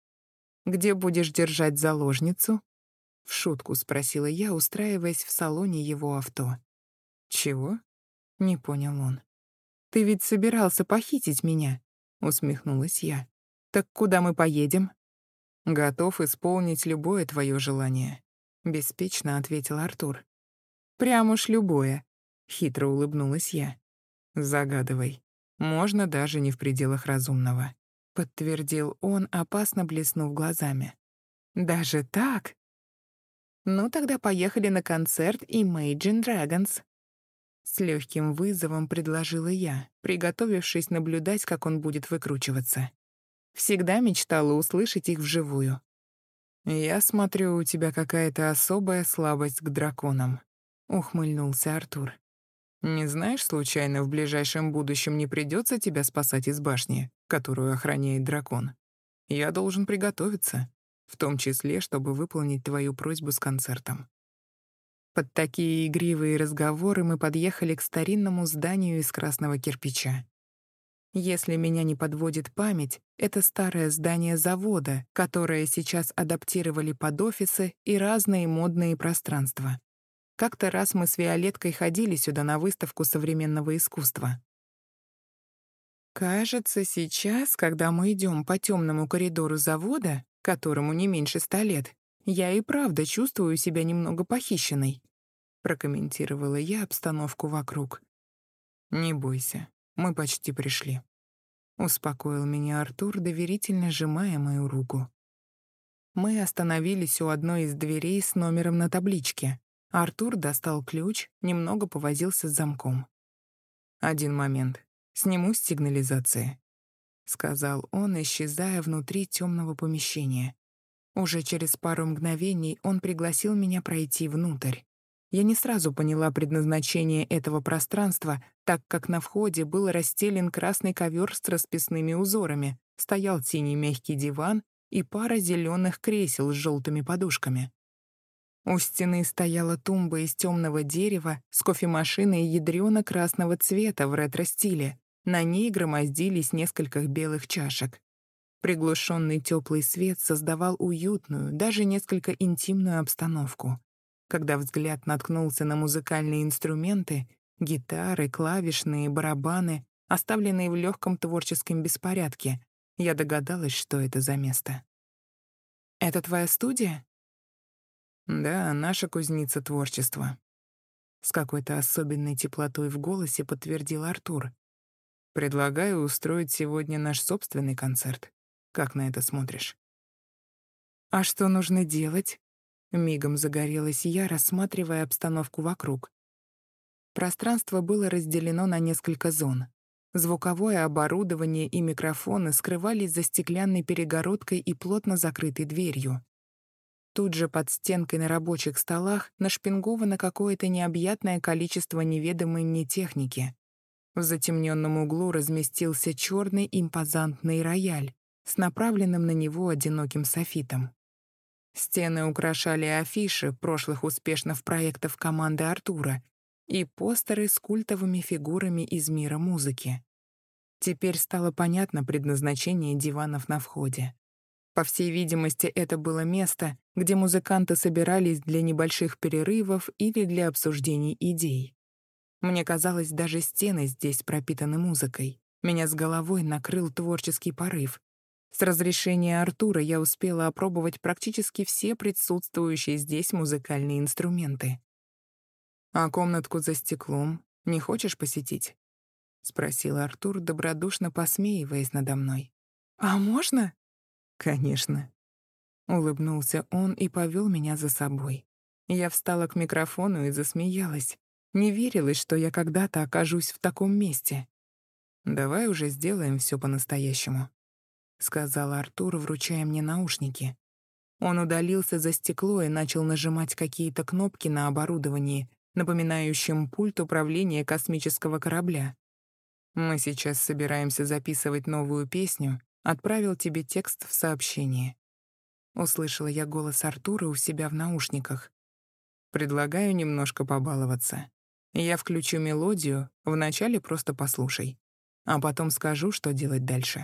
«Где будешь держать заложницу?» — в шутку спросила я, устраиваясь в салоне его авто. «Чего?» — не понял он. «Ты ведь собирался похитить меня?» — усмехнулась я. «Так куда мы поедем?» «Готов исполнить любое твое желание», — беспечно ответил Артур. «Прям уж любое», — хитро улыбнулась я. «Загадывай. Можно даже не в пределах разумного», — подтвердил он, опасно блеснув глазами. «Даже так?» «Ну, тогда поехали на концерт Imagine Dragons», — с легким вызовом предложила я, приготовившись наблюдать, как он будет выкручиваться. Всегда мечтала услышать их вживую. «Я смотрю, у тебя какая-то особая слабость к драконам», — ухмыльнулся Артур. «Не знаешь, случайно в ближайшем будущем не придется тебя спасать из башни, которую охраняет дракон? Я должен приготовиться, в том числе, чтобы выполнить твою просьбу с концертом». Под такие игривые разговоры мы подъехали к старинному зданию из красного кирпича. Если меня не подводит память, это старое здание завода, которое сейчас адаптировали под офисы и разные модные пространства. Как-то раз мы с Виолеткой ходили сюда на выставку современного искусства. Кажется, сейчас, когда мы идем по темному коридору завода, которому не меньше 100 лет, я и правда чувствую себя немного похищенной, прокомментировала я обстановку вокруг. «Не бойся, мы почти пришли», — успокоил меня Артур, доверительно сжимая мою руку. Мы остановились у одной из дверей с номером на табличке. Артур достал ключ, немного повозился с замком. «Один момент. Сниму с сигнализации», — сказал он, исчезая внутри темного помещения. Уже через пару мгновений он пригласил меня пройти внутрь. Я не сразу поняла предназначение этого пространства, так как на входе был расстелен красный ковер с расписными узорами, стоял синий мягкий диван и пара зеленых кресел с желтыми подушками. У стены стояла тумба из темного дерева с кофемашиной ядрёно-красного цвета в ретро-стиле. На ней громоздились несколько белых чашек. Приглушенный теплый свет создавал уютную, даже несколько интимную обстановку. Когда взгляд наткнулся на музыкальные инструменты, гитары, клавишные, барабаны, оставленные в легком творческом беспорядке, я догадалась, что это за место. «Это твоя студия?» «Да, наша кузница творчества», — с какой-то особенной теплотой в голосе подтвердил Артур. «Предлагаю устроить сегодня наш собственный концерт. Как на это смотришь?» «А что нужно делать?» Мигом загорелась я, рассматривая обстановку вокруг. Пространство было разделено на несколько зон. Звуковое оборудование и микрофоны скрывались за стеклянной перегородкой и плотно закрытой дверью. Тут же под стенкой на рабочих столах нашпинговано какое-то необъятное количество неведомой мне техники. В затемненном углу разместился черный импозантный рояль с направленным на него одиноким софитом. Стены украшали афиши прошлых успешных проектов команды Артура и постеры с культовыми фигурами из мира музыки. Теперь стало понятно предназначение диванов на входе. По всей видимости, это было место, где музыканты собирались для небольших перерывов или для обсуждений идей. Мне казалось, даже стены здесь пропитаны музыкой. Меня с головой накрыл творческий порыв. С разрешения Артура я успела опробовать практически все присутствующие здесь музыкальные инструменты. «А комнатку за стеклом не хочешь посетить?» — спросил Артур, добродушно посмеиваясь надо мной. «А можно?» «Конечно». Улыбнулся он и повел меня за собой. Я встала к микрофону и засмеялась. Не верилось, что я когда-то окажусь в таком месте. «Давай уже сделаем все по-настоящему», — сказал Артур, вручая мне наушники. Он удалился за стекло и начал нажимать какие-то кнопки на оборудовании, напоминающем пульт управления космического корабля. «Мы сейчас собираемся записывать новую песню. Отправил тебе текст в сообщение». Услышала я голос Артура у себя в наушниках. «Предлагаю немножко побаловаться. Я включу мелодию, вначале просто послушай, а потом скажу, что делать дальше».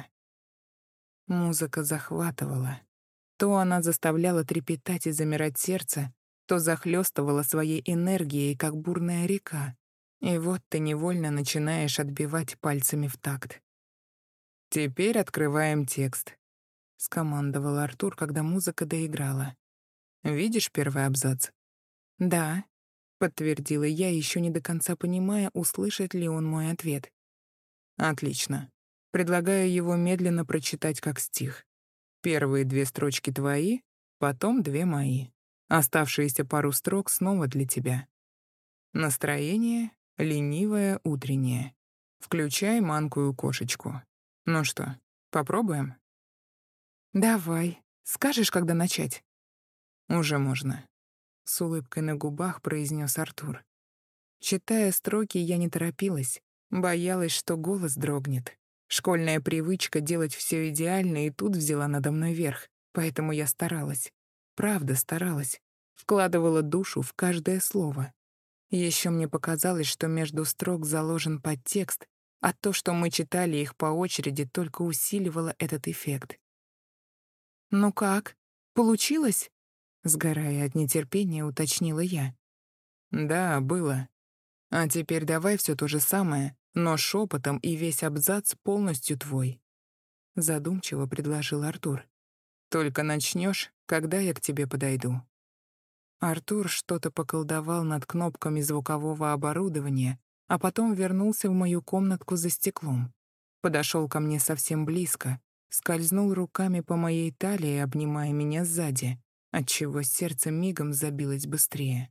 Музыка захватывала. То она заставляла трепетать и замирать сердце, то захлестывала своей энергией, как бурная река. И вот ты невольно начинаешь отбивать пальцами в такт. «Теперь открываем текст», — скомандовал Артур, когда музыка доиграла. «Видишь первый абзац?» «Да», — подтвердила я, еще не до конца понимая, услышит ли он мой ответ. «Отлично. Предлагаю его медленно прочитать как стих. Первые 2 строчки твои, потом 2 мои. Оставшиеся пару строк снова для тебя. Настроение ленивое утреннее. Включай манкую кошечку. Ну что, попробуем?» «Давай. Скажешь, когда начать?» «Уже можно», — с улыбкой на губах произнес Артур. Читая строки, я не торопилась, боялась, что голос дрогнет. Школьная привычка делать все идеально и тут взяла надо мной верх, поэтому я старалась. Правда старалась. Вкладывала душу в каждое слово. Еще мне показалось, что между строк заложен подтекст, а то, что мы читали их по очереди, только усиливало этот эффект. «Ну как? Получилось?» Сгорая от нетерпения, уточнила я. «Да, было. А теперь давай все то же самое, но шепотом, и весь абзац полностью твой», — задумчиво предложил Артур. «Только начнешь, когда я к тебе подойду». Артур что-то поколдовал над кнопками звукового оборудования, а потом вернулся в мою комнатку за стеклом. Подошел ко мне совсем близко, скользнул руками по моей талии, обнимая меня сзади, отчего сердце мигом забилось быстрее.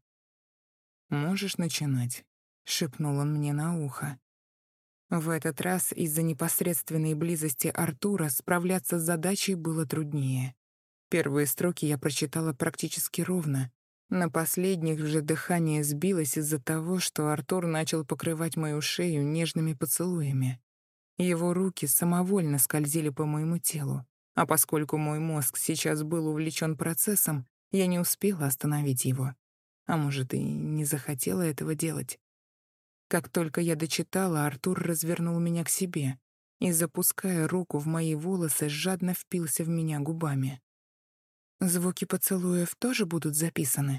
«Можешь начинать», — шепнул он мне на ухо. В этот раз из-за непосредственной близости Артура справляться с задачей было труднее. Первые строки я прочитала практически ровно. На последних же дыхание сбилось из-за того, что Артур начал покрывать мою шею нежными поцелуями. Его руки самовольно скользили по моему телу, а поскольку мой мозг сейчас был увлечен процессом, я не успела остановить его. А может, и не захотела этого делать. Как только я дочитала, Артур развернул меня к себе и, запуская руку в мои волосы, жадно впился в меня губами. «Звуки поцелуев тоже будут записаны?»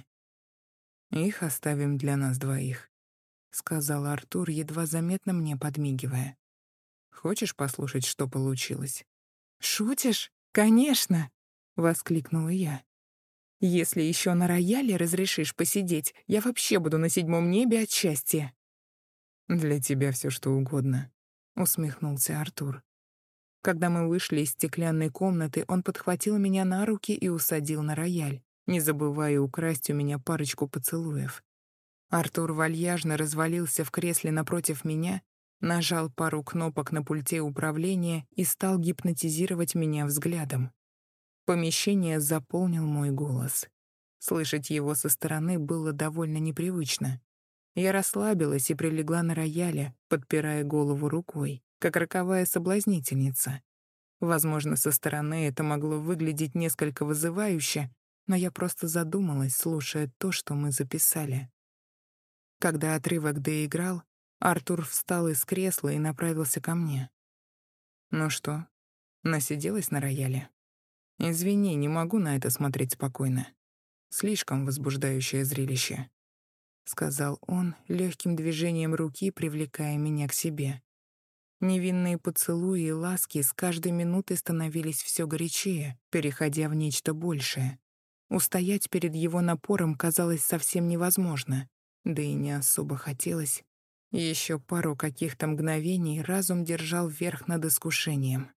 «Их оставим для нас двоих», — сказал Артур, едва заметно мне подмигивая. «Хочешь послушать, что получилось?» «Шутишь? Конечно!» — воскликнула я. «Если еще на рояле разрешишь посидеть, я вообще буду на 7 небе от счастья». «Для тебя все что угодно», — усмехнулся Артур. Когда мы вышли из стеклянной комнаты, он подхватил меня на руки и усадил на рояль, не забывая украсть у меня парочку поцелуев. Артур вальяжно развалился в кресле напротив меня, нажал пару кнопок на пульте управления и стал гипнотизировать меня взглядом. Помещение заполнил мой голос. Слышать его со стороны было довольно непривычно. Я расслабилась и прилегла на рояле, подпирая голову рукой, как роковая соблазнительница. Возможно, со стороны это могло выглядеть несколько вызывающе, но я просто задумалась, слушая то, что мы записали. Когда отрывок доиграл, Артур встал из кресла и направился ко мне. «Ну что, насиделась на рояле? Извини, не могу на это смотреть спокойно. Слишком возбуждающее зрелище», — сказал он, легким движением руки привлекая меня к себе. Невинные поцелуи и ласки с каждой минутой становились все горячее, переходя в нечто большее. Устоять перед его напором казалось совсем невозможно, да и не особо хотелось. Еще пару каких-то мгновений разум держал верх над искушением.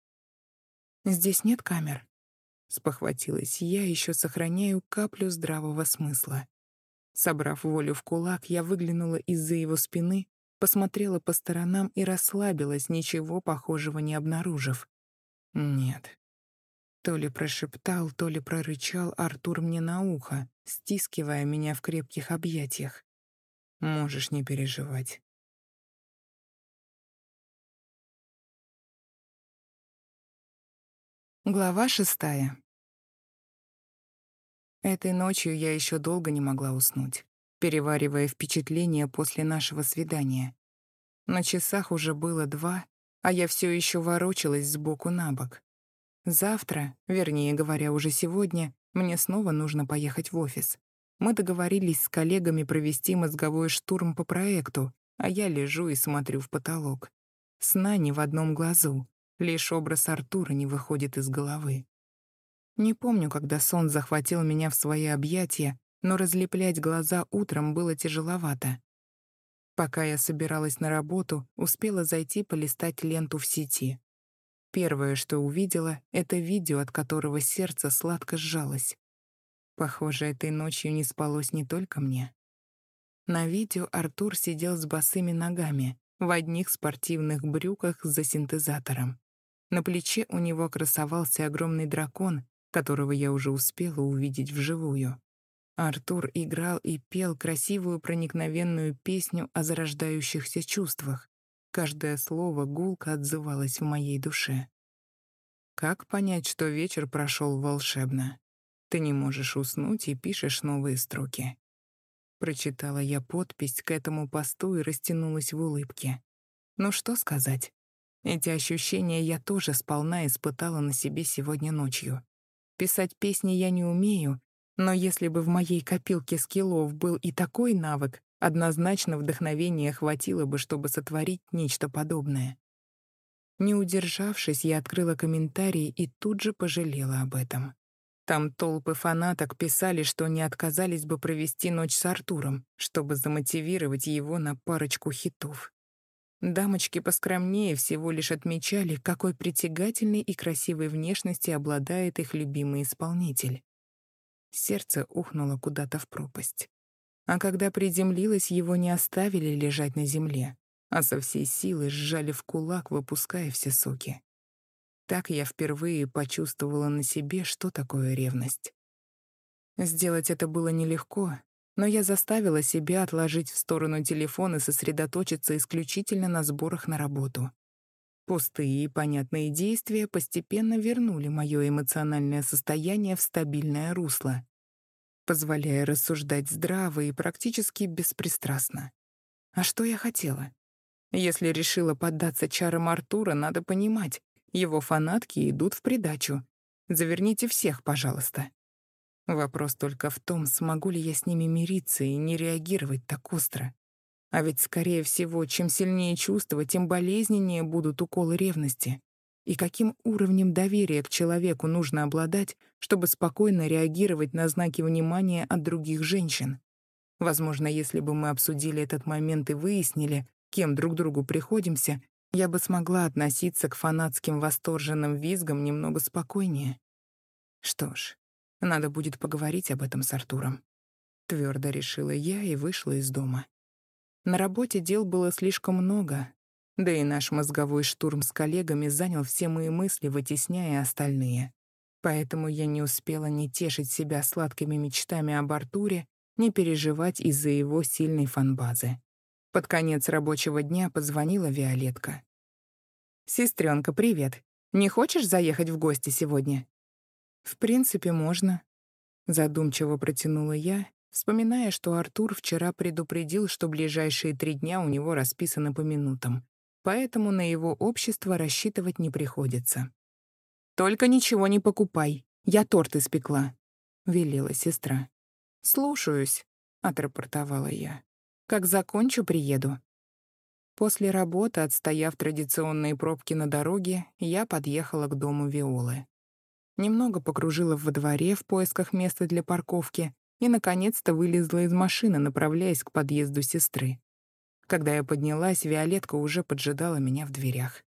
«Здесь нет камер?» — спохватилась я, еще сохраняю каплю здравого смысла. Собрав волю в кулак, я выглянула из-за его спины, посмотрела по сторонам и расслабилась, ничего похожего не обнаружив. Нет. То ли прошептал, то ли прорычал Артур мне на ухо, стискивая меня в крепких объятиях. Можешь не переживать. Глава 6. Этой ночью я еще долго не могла уснуть, переваривая впечатления после нашего свидания. На часах уже было 2, а я все еще ворочалась сбоку на бок. Завтра, вернее говоря, уже сегодня, мне снова нужно поехать в офис. Мы договорились с коллегами провести мозговой штурм по проекту, а я лежу и смотрю в потолок. Сна ни в одном глазу, лишь образ Артура не выходит из головы. Не помню, когда сон захватил меня в свои объятия, но разлеплять глаза утром было тяжеловато. Пока я собиралась на работу, успела зайти полистать ленту в сети. Первое, что увидела, — это видео, от которого сердце сладко сжалось. Похоже, этой ночью не спалось не только мне. На видео Артур сидел с босыми ногами, в одних спортивных брюках за синтезатором. На плече у него красовался огромный дракон, которого я уже успела увидеть вживую. Артур играл и пел красивую проникновенную песню о зарождающихся чувствах. Каждое слово гулко отзывалось в моей душе. Как понять, что вечер прошел волшебно? Ты не можешь уснуть и пишешь новые строки. Прочитала я подпись к этому посту и растянулась в улыбке. Ну что сказать? Эти ощущения я тоже сполна испытала на себе сегодня ночью. Писать песни я не умею, но если бы в моей копилке скиллов был и такой навык, однозначно вдохновения хватило бы, чтобы сотворить нечто подобное. Не удержавшись, я открыла комментарии и тут же пожалела об этом. Там толпы фанаток писали, что не отказались бы провести ночь с Артуром, чтобы замотивировать его на парочку хитов. Дамочки поскромнее всего лишь отмечали, какой притягательной и красивой внешности обладает их любимый исполнитель. Сердце ухнуло куда-то в пропасть. А когда приземлилось, его не оставили лежать на земле, а со всей силы сжали в кулак, выпуская все соки. Так я впервые почувствовала на себе, что такое ревность. Сделать это было нелегко, но я заставила себя отложить в сторону телефон и сосредоточиться исключительно на сборах на работу. Пустые и понятные действия постепенно вернули мое эмоциональное состояние в стабильное русло, позволяя рассуждать здраво и практически беспристрастно. А что я хотела? Если решила поддаться чарам Артура, надо понимать, его фанатки идут в придачу. Заверните всех, пожалуйста. Вопрос только в том, смогу ли я с ними мириться и не реагировать так остро. А ведь, скорее всего, чем сильнее чувства, тем болезненнее будут уколы ревности. И каким уровнем доверия к человеку нужно обладать, чтобы спокойно реагировать на знаки внимания от других женщин? Возможно, если бы мы обсудили этот момент и выяснили, кем друг другу приходимся, я бы смогла относиться к фанатским восторженным визгам немного спокойнее. Что ж, надо будет поговорить об этом с Артуром. Твердо решила я и вышла из дома. На работе дел было слишком много, да и наш мозговой штурм с коллегами занял все мои мысли, вытесняя остальные. Поэтому я не успела ни тешить себя сладкими мечтами об Артуре, ни переживать из-за его сильной фанбазы. Под конец рабочего дня позвонила Виолетка. «Сестрёнка, привет. Не хочешь заехать в гости сегодня?» «В принципе, можно», — задумчиво протянула я, вспоминая, что Артур вчера предупредил, что ближайшие 3 дня у него расписаны по минутам, поэтому на его общество рассчитывать не приходится. «Только ничего не покупай, я торт испекла», — велела сестра. «Слушаюсь», — отрапортовала я. «Как закончу, приеду». После работы, отстояв традиционные пробки на дороге, я подъехала к дому Виолы. Немного покружила во дворе в поисках места для парковки и, наконец-то, вылезла из машины, направляясь к подъезду сестры. Когда я поднялась, Виолетка уже поджидала меня в дверях.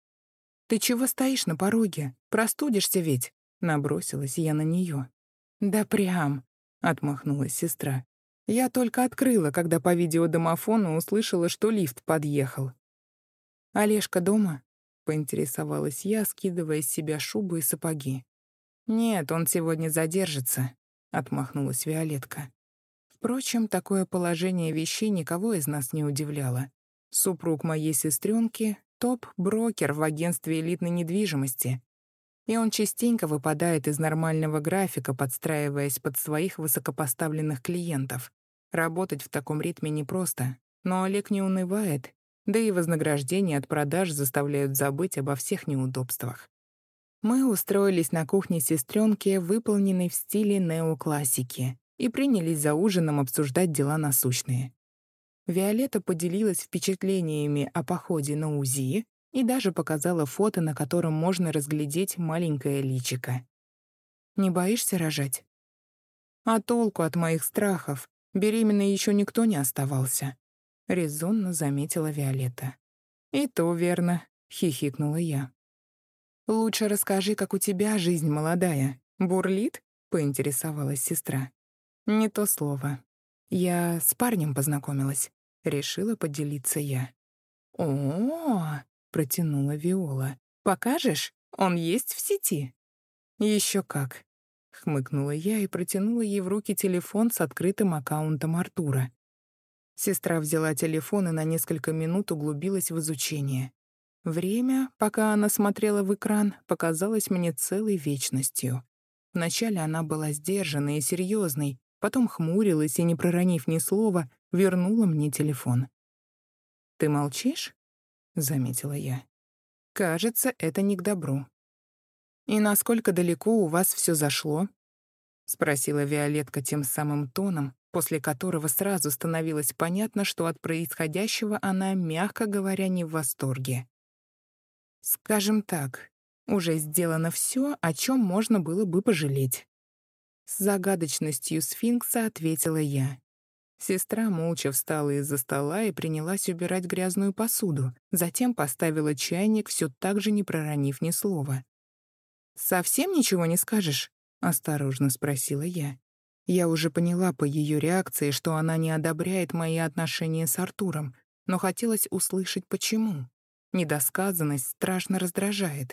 «Ты чего стоишь на пороге? Простудишься ведь?» — набросилась я на нее. «Да прям», — отмахнулась сестра. «Я только открыла, когда по видеодомофону услышала, что лифт подъехал». «Олежка дома?» — поинтересовалась я, скидывая с себя шубу и сапоги. «Нет, он сегодня задержится», — отмахнулась Виолетка. Впрочем, такое положение вещей никого из нас не удивляло. Супруг моей сестренки — топ-брокер в агентстве элитной недвижимости, и он частенько выпадает из нормального графика, подстраиваясь под своих высокопоставленных клиентов. Работать в таком ритме непросто, но Олег не унывает, да и вознаграждения от продаж заставляют забыть обо всех неудобствах. Мы устроились на кухне сестренки, выполненной в стиле неоклассики, и принялись за ужином обсуждать дела насущные. Виолетта поделилась впечатлениями о походе на УЗИ и даже показала фото, на котором можно разглядеть маленькое личико. «Не боишься рожать?» «А толку от моих страхов? Беременной еще никто не оставался», — резонно заметила Виолетта. «И то верно», — хихикнула я. «Лучше расскажи, как у тебя жизнь молодая. Бурлит?» — поинтересовалась сестра. «Не то слово. Я с парнем познакомилась», — решила поделиться я. «О-о-о!» — протянула Виола. «Покажешь? Он есть в сети?» «Еще как», — хмыкнула я и протянула ей в руки телефон с открытым аккаунтом Артура. Сестра взяла телефон и на несколько минут углубилась в изучение. Время, пока она смотрела в экран, показалось мне целой вечностью. Вначале она была сдержанной и серьезной, потом хмурилась и, не проронив ни слова, вернула мне телефон. «Ты молчишь?» — заметила я. «Кажется, это не к добру». «И насколько далеко у вас все зашло?» — спросила Виолетка тем самым тоном, после которого сразу становилось понятно, что от происходящего она, мягко говоря, не в восторге. «Скажем так, уже сделано все, о чем можно было бы пожалеть». С загадочностью сфинкса ответила я. Сестра молча встала из-за стола и принялась убирать грязную посуду, затем поставила чайник, все так же не проронив ни слова. «Совсем ничего не скажешь?» — осторожно спросила я. Я уже поняла по ее реакции, что она не одобряет мои отношения с Артуром, но хотелось услышать, почему. Недосказанность страшно раздражает.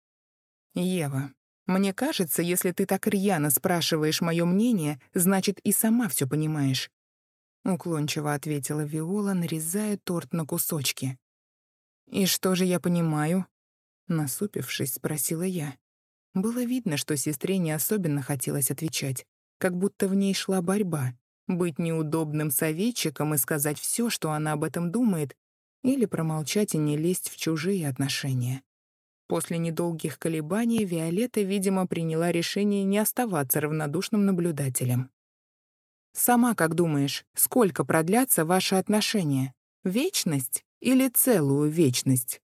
«Ева, мне кажется, если ты так рьяно спрашиваешь мое мнение, значит, и сама все понимаешь», — уклончиво ответила Виола, нарезая торт на кусочки. «И что же я понимаю?» — насупившись, спросила я. Было видно, что сестре не особенно хотелось отвечать, как будто в ней шла борьба — быть неудобным советчиком и сказать все, что она об этом думает, или промолчать и не лезть в чужие отношения. После недолгих колебаний Виолетта, видимо, приняла решение не оставаться равнодушным наблюдателем. «Сама как думаешь, сколько продлятся ваши отношения? Вечность или целую вечность?»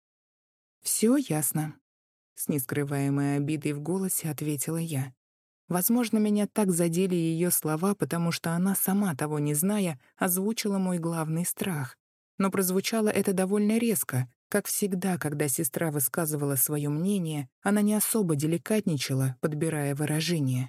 «Все ясно», — с нескрываемой обидой в голосе ответила я. Возможно, меня так задели ее слова, потому что она, сама того не зная, озвучила мой главный страх. Но прозвучало это довольно резко. Как всегда, когда сестра высказывала свое мнение, она не особо деликатничала, подбирая выражения.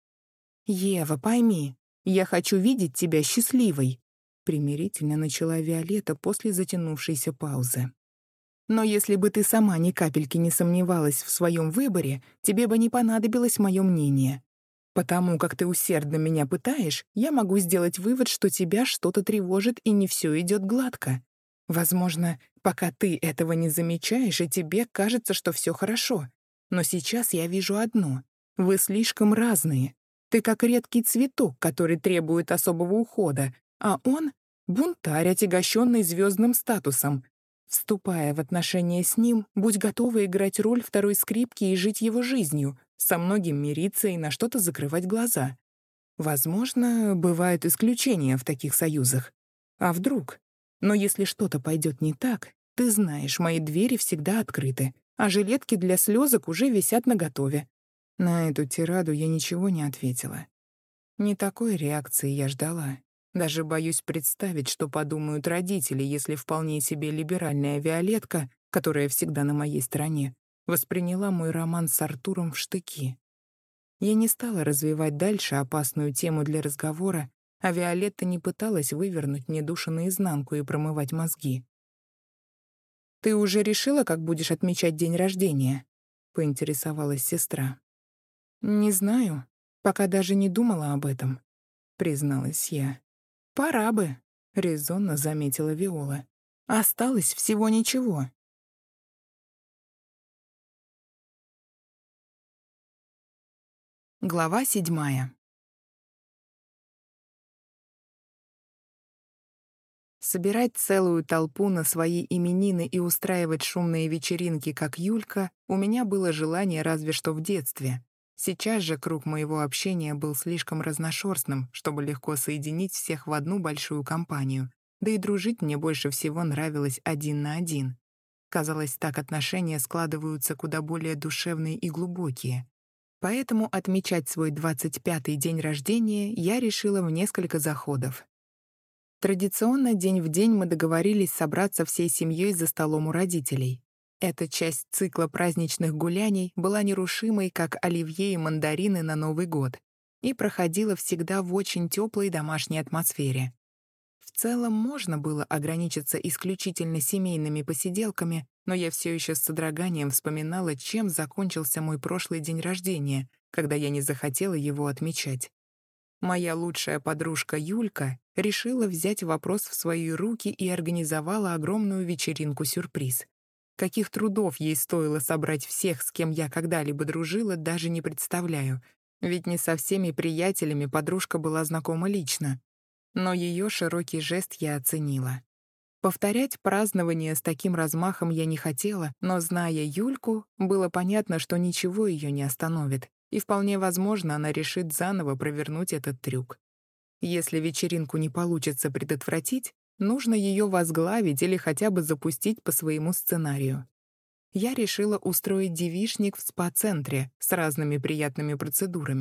«Ева, пойми, я хочу видеть тебя счастливой», — примирительно начала Виолетта после затянувшейся паузы. «Но если бы ты сама ни капельки не сомневалась в своем выборе, тебе бы не понадобилось мое мнение. Потому как ты усердно меня пытаешь, я могу сделать вывод, что тебя что-то тревожит и не все идет гладко. Возможно, пока ты этого не замечаешь, и тебе кажется, что все хорошо. Но сейчас я вижу одно. Вы слишком разные. Ты как редкий цветок, который требует особого ухода, а он — бунтарь, отягощенный звездным статусом. Вступая в отношения с ним, будь готова играть роль второй скрипки и жить его жизнью, со многим мириться и на что-то закрывать глаза. Возможно, бывают исключения в таких союзах. А вдруг? Но если что-то пойдет не так, ты знаешь, мои двери всегда открыты, а жилетки для слезок уже висят наготове. На эту тираду я ничего не ответила. Не такой реакции я ждала. Даже боюсь представить, что подумают родители, если вполне себе либеральная Виолетка, которая всегда на моей стороне, восприняла мой роман с Артуром в штыки. Я не стала развивать дальше опасную тему для разговора, а Виолетта не пыталась вывернуть мне душу наизнанку и промывать мозги. «Ты уже решила, как будешь отмечать день рождения?» — поинтересовалась сестра. «Не знаю, пока даже не думала об этом», — призналась я. «Пора бы», — резонно заметила Виола. «Осталось всего ничего». Глава 7. Собирать целую толпу на свои именины и устраивать шумные вечеринки, как Юлька, у меня было желание разве что в детстве. Сейчас же круг моего общения был слишком разношерстным, чтобы легко соединить всех в одну большую компанию. Да и дружить мне больше всего нравилось один на один. Казалось, так отношения складываются куда более душевные и глубокие. Поэтому отмечать свой 25-й день рождения я решила в несколько заходов. Традиционно день в день мы договорились собраться всей семьей за столом у родителей. Эта часть цикла праздничных гуляний была нерушимой, как оливье и мандарины на Новый год, и проходила всегда в очень теплой домашней атмосфере. В целом можно было ограничиться исключительно семейными посиделками, но я все еще с содроганием вспоминала, чем закончился мой прошлый день рождения, когда я не захотела его отмечать. Моя лучшая подружка Юлька решила взять вопрос в свои руки и организовала огромную вечеринку-сюрприз. Каких трудов ей стоило собрать всех, с кем я когда-либо дружила, даже не представляю. Ведь не со всеми приятелями подружка была знакома лично. Но ее широкий жест я оценила. Повторять празднование с таким размахом я не хотела, но, зная Юльку, было понятно, что ничего ее не остановит, и вполне возможно, она решит заново провернуть этот трюк. Если вечеринку не получится предотвратить, нужно ее возглавить или хотя бы запустить по своему сценарию. Я решила устроить девичник в спа-центре с разными приятными процедурами.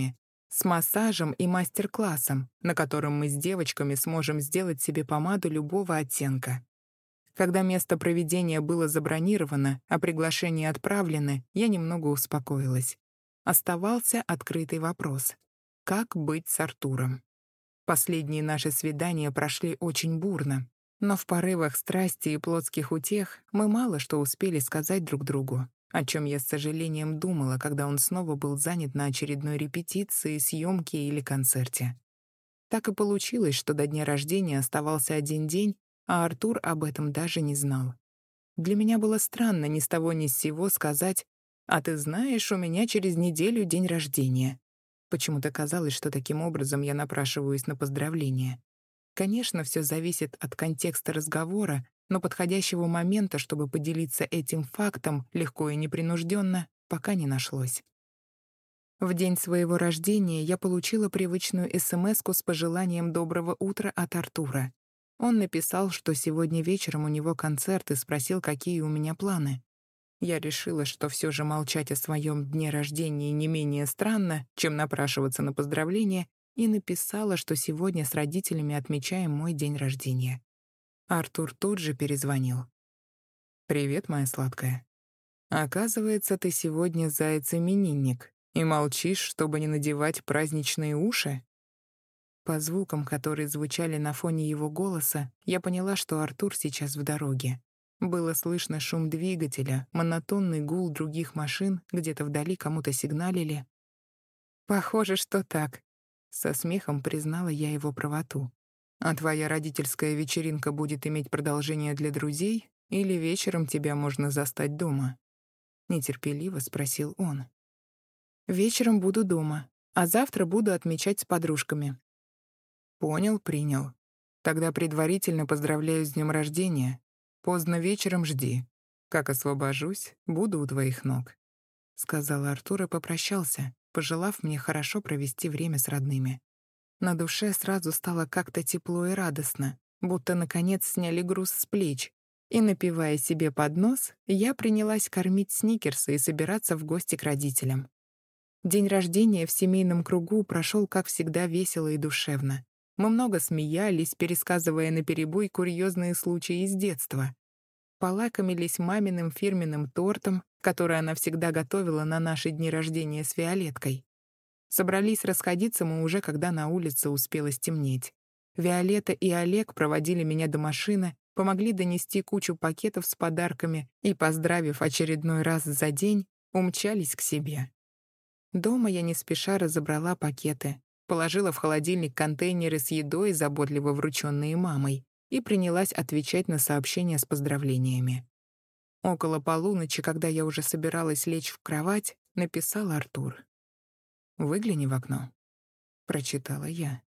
с массажем и мастер-классом, на котором мы с девочками сможем сделать себе помаду любого оттенка. Когда место проведения было забронировано, а приглашения отправлены, я немного успокоилась. Оставался открытый вопрос. Как быть с Артуром? Последние наши свидания прошли очень бурно, но в порывах страсти и плотских утех мы мало что успели сказать друг другу, о чем я с сожалением думала, когда он снова был занят на очередной репетиции, съемке или концерте. Так и получилось, что до дня рождения оставался один день, а Артур об этом даже не знал. Для меня было странно ни с того ни с сего сказать: «А ты знаешь, у меня через неделю день рождения». Почему-то казалось, что таким образом я напрашиваюсь на поздравление. Конечно, все зависит от контекста разговора, но подходящего момента, чтобы поделиться этим фактом легко и непринужденно, пока не нашлось. В день своего рождения я получила привычную смс-ку с пожеланием доброго утра от Артура. Он написал, что сегодня вечером у него концерт, и спросил, какие у меня планы. Я решила, что все же молчать о своем дне рождения не менее странно, чем напрашиваться на поздравление, и написала, что сегодня с родителями отмечаем мой день рождения. Артур тут же перезвонил. «Привет, моя сладкая. Оказывается, ты сегодня заяц-именинник и молчишь, чтобы не надевать праздничные уши?» По звукам, которые звучали на фоне его голоса, я поняла, что Артур сейчас в дороге. Было слышно шум двигателя, монотонный гул других машин, где-то вдали кому-то сигналили. «Похоже, что так», — со смехом признала я его правоту. «А твоя родительская вечеринка будет иметь продолжение для друзей, или вечером тебя можно застать дома?» — нетерпеливо спросил он. «Вечером буду дома, а завтра буду отмечать с подружками». «Понял, принял. Тогда предварительно поздравляю с днем рождения. Поздно вечером жди. Как освобожусь, буду у твоих ног», — сказал Артур и попрощался, пожелав мне хорошо провести время с родными. На душе сразу стало как-то тепло и радостно, будто наконец сняли груз с плеч. И, напивая себе под нос, я принялась кормить сникерсы и собираться в гости к родителям. День рождения в семейном кругу прошел, как всегда, весело и душевно. Мы много смеялись, пересказывая наперебой курьезные случаи из детства. Полакомились маминым фирменным тортом, который она всегда готовила на наши дни рождения с Виолеткой. Собрались расходиться мы уже, когда на улице успело стемнеть. Виолетта и Олег проводили меня до машины, помогли донести кучу пакетов с подарками и, поздравив очередной раз за день, умчались к себе. Дома я не спеша разобрала пакеты, положила в холодильник контейнеры с едой, заботливо врученные мамой, и принялась отвечать на сообщения с поздравлениями. Около полуночи, когда я уже собиралась лечь в кровать, написал Артур. «Выгляни в окно», — прочитала я.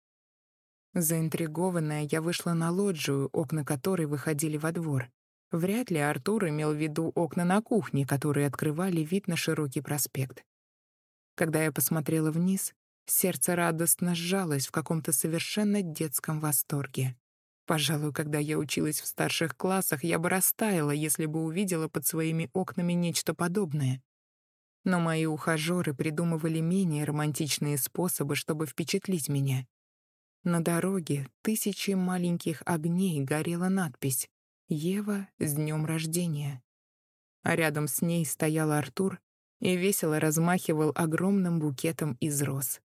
Заинтригованная, я вышла на лоджию, окна которой выходили во двор. Вряд ли Артур имел в виду окна на кухне, которые открывали вид на широкий проспект. Когда я посмотрела вниз, сердце радостно сжалось в каком-то совершенно детском восторге. Пожалуй, когда я училась в старших классах, я бы растаяла, если бы увидела под своими окнами нечто подобное. Но мои ухажёры придумывали менее романтичные способы, чтобы впечатлить меня. На дороге тысячи маленьких огней горела надпись «Ева, с днем рождения». А рядом с ней стоял Артур и весело размахивал огромным букетом из роз.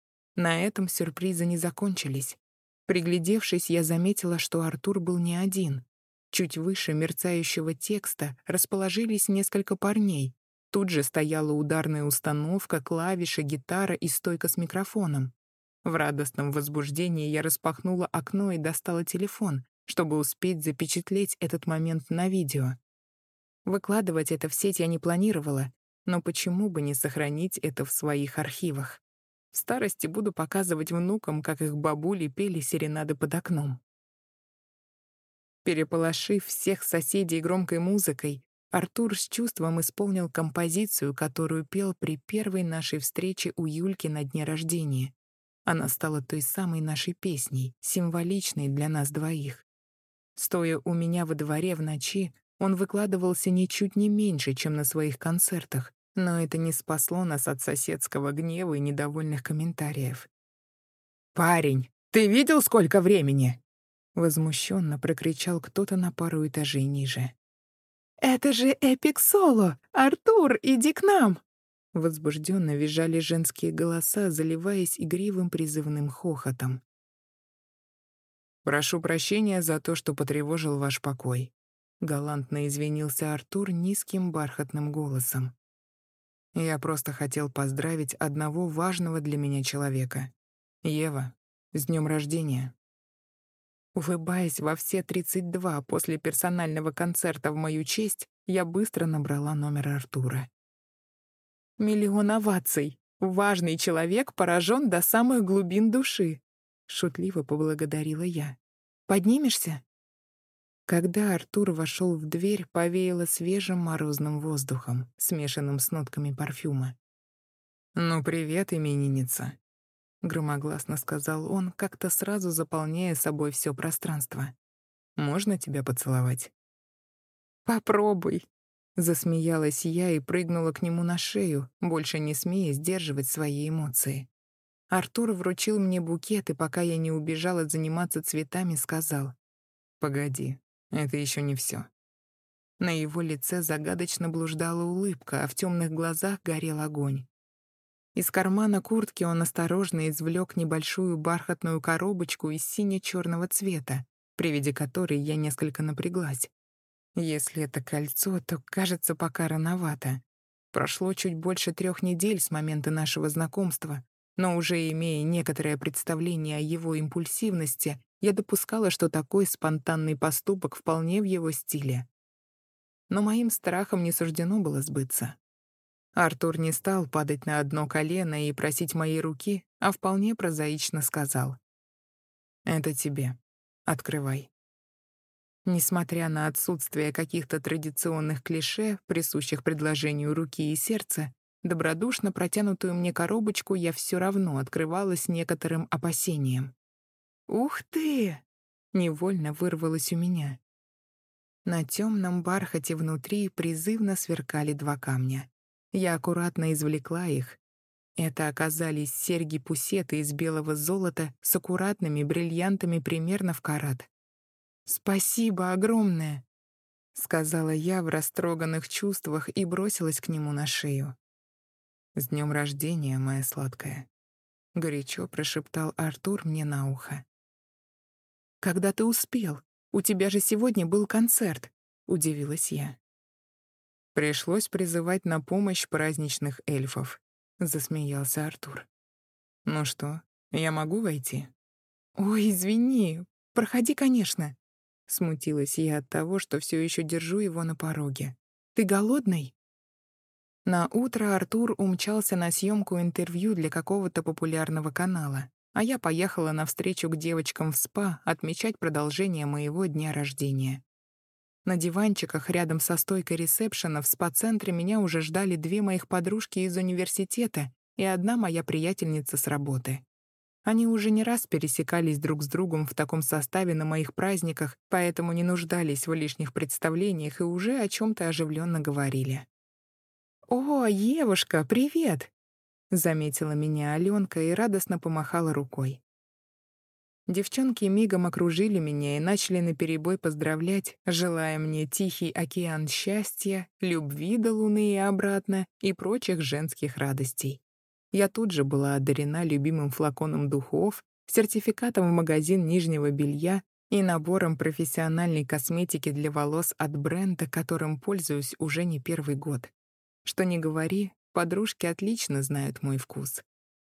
На этом сюрпризы не закончились. Приглядевшись, я заметила, что Артур был не один. Чуть выше мерцающего текста расположились несколько парней. Тут же стояла ударная установка, клавиши, гитара и стойка с микрофоном. В радостном возбуждении я распахнула окно и достала телефон, чтобы успеть запечатлеть этот момент на видео. Выкладывать это в сеть я не планировала, но почему бы не сохранить это в своих архивах? В старости буду показывать внукам, как их бабули пели серенады под окном. Переполошив всех соседей громкой музыкой, Артур с чувством исполнил композицию, которую пел при первой нашей встрече у Юльки на дне рождения. Она стала той самой нашей песней, символичной для нас двоих. Стоя у меня во дворе в ночи, он выкладывался ничуть не меньше, чем на своих концертах, Но это не спасло нас от соседского гнева и недовольных комментариев. «Парень, ты видел, сколько времени?» Возмущенно прокричал кто-то на пару этажей ниже. «Это же Эпик Соло! Артур, иди к нам!» Возбужденно визжали женские голоса, заливаясь игривым призывным хохотом. «Прошу прощения за то, что потревожил ваш покой», — галантно извинился Артур низким бархатным голосом. «Я просто хотел поздравить одного важного для меня человека. Ева, с днем рождения». Улыбаясь во все 32 после персонального концерта в мою честь, я быстро набрала номер Артура. «Миллион оваций! Важный человек поражен до самых глубин души!» — шутливо поблагодарила я. «Поднимешься?» Когда Артур вошел в дверь, повеяло свежим морозным воздухом, смешанным с нотками парфюма. «Ну, привет, именинница», — громогласно сказал он, как-то сразу заполняя собой все пространство. «Можно тебя поцеловать?» «Попробуй», — засмеялась я и прыгнула к нему на шею, больше не смея сдерживать свои эмоции. Артур вручил мне букет, и пока я не убежала заниматься цветами, сказал: «Погоди, это еще не все». На его лице загадочно блуждала улыбка, а в темных глазах горел огонь. Из кармана куртки он осторожно извлек небольшую бархатную коробочку из сине-черного цвета, при виде которой я несколько напряглась. Если это кольцо, то, кажется, пока рановато. Прошло чуть больше 3 недель с момента нашего знакомства, но уже имея некоторое представление о его импульсивности, я допускала, что такой спонтанный поступок вполне в его стиле. Но моим страхам не суждено было сбыться. Артур не стал падать на одно колено и просить моей руки, а вполне прозаично сказал: «Это тебе. Открывай». Несмотря на отсутствие каких-то традиционных клише, присущих предложению руки и сердца, добродушно протянутую мне коробочку я все равно открывала с некоторым опасением. «Ух ты!» — невольно вырвалось у меня. На темном бархате внутри призывно сверкали 2 камня. Я аккуратно извлекла их. Это оказались серьги-пусеты из белого золота с аккуратными бриллиантами примерно в карат. «Спасибо огромное!» — сказала я в растроганных чувствах и бросилась к нему на шею. «С днем рождения, моя сладкая!» — горячо прошептал Артур мне на ухо. «Когда ты успел? У тебя же сегодня был концерт!» — удивилась я. «Пришлось призывать на помощь праздничных эльфов», — засмеялся Артур. «Ну что, я могу войти?» «Ой, извини. Проходи, конечно». Смутилась я от того, что все еще держу его на пороге. «Ты голодный?» На утро Артур умчался на съемку интервью для какого-то популярного канала, а я поехала навстречу к девочкам в спа отмечать продолжение моего дня рождения. На диванчиках рядом со стойкой ресепшена в спа-центре меня уже ждали 2 моих подружки из университета и 1 моя приятельница с работы. Они уже не раз пересекались друг с другом в таком составе на моих праздниках, поэтому не нуждались в лишних представлениях и уже о чем-то оживленно говорили. «О, Евушка, привет!» — заметила меня Аленка и радостно помахала рукой. Девчонки мигом окружили меня и начали наперебой поздравлять, желая мне тихий океан счастья, любви до луны и обратно и прочих женских радостей. Я тут же была одарена любимым флаконом духов, сертификатом в магазин нижнего белья и набором профессиональной косметики для волос от бренда, которым пользуюсь уже не 1-й год. Что ни говори, подружки отлично знают мой вкус.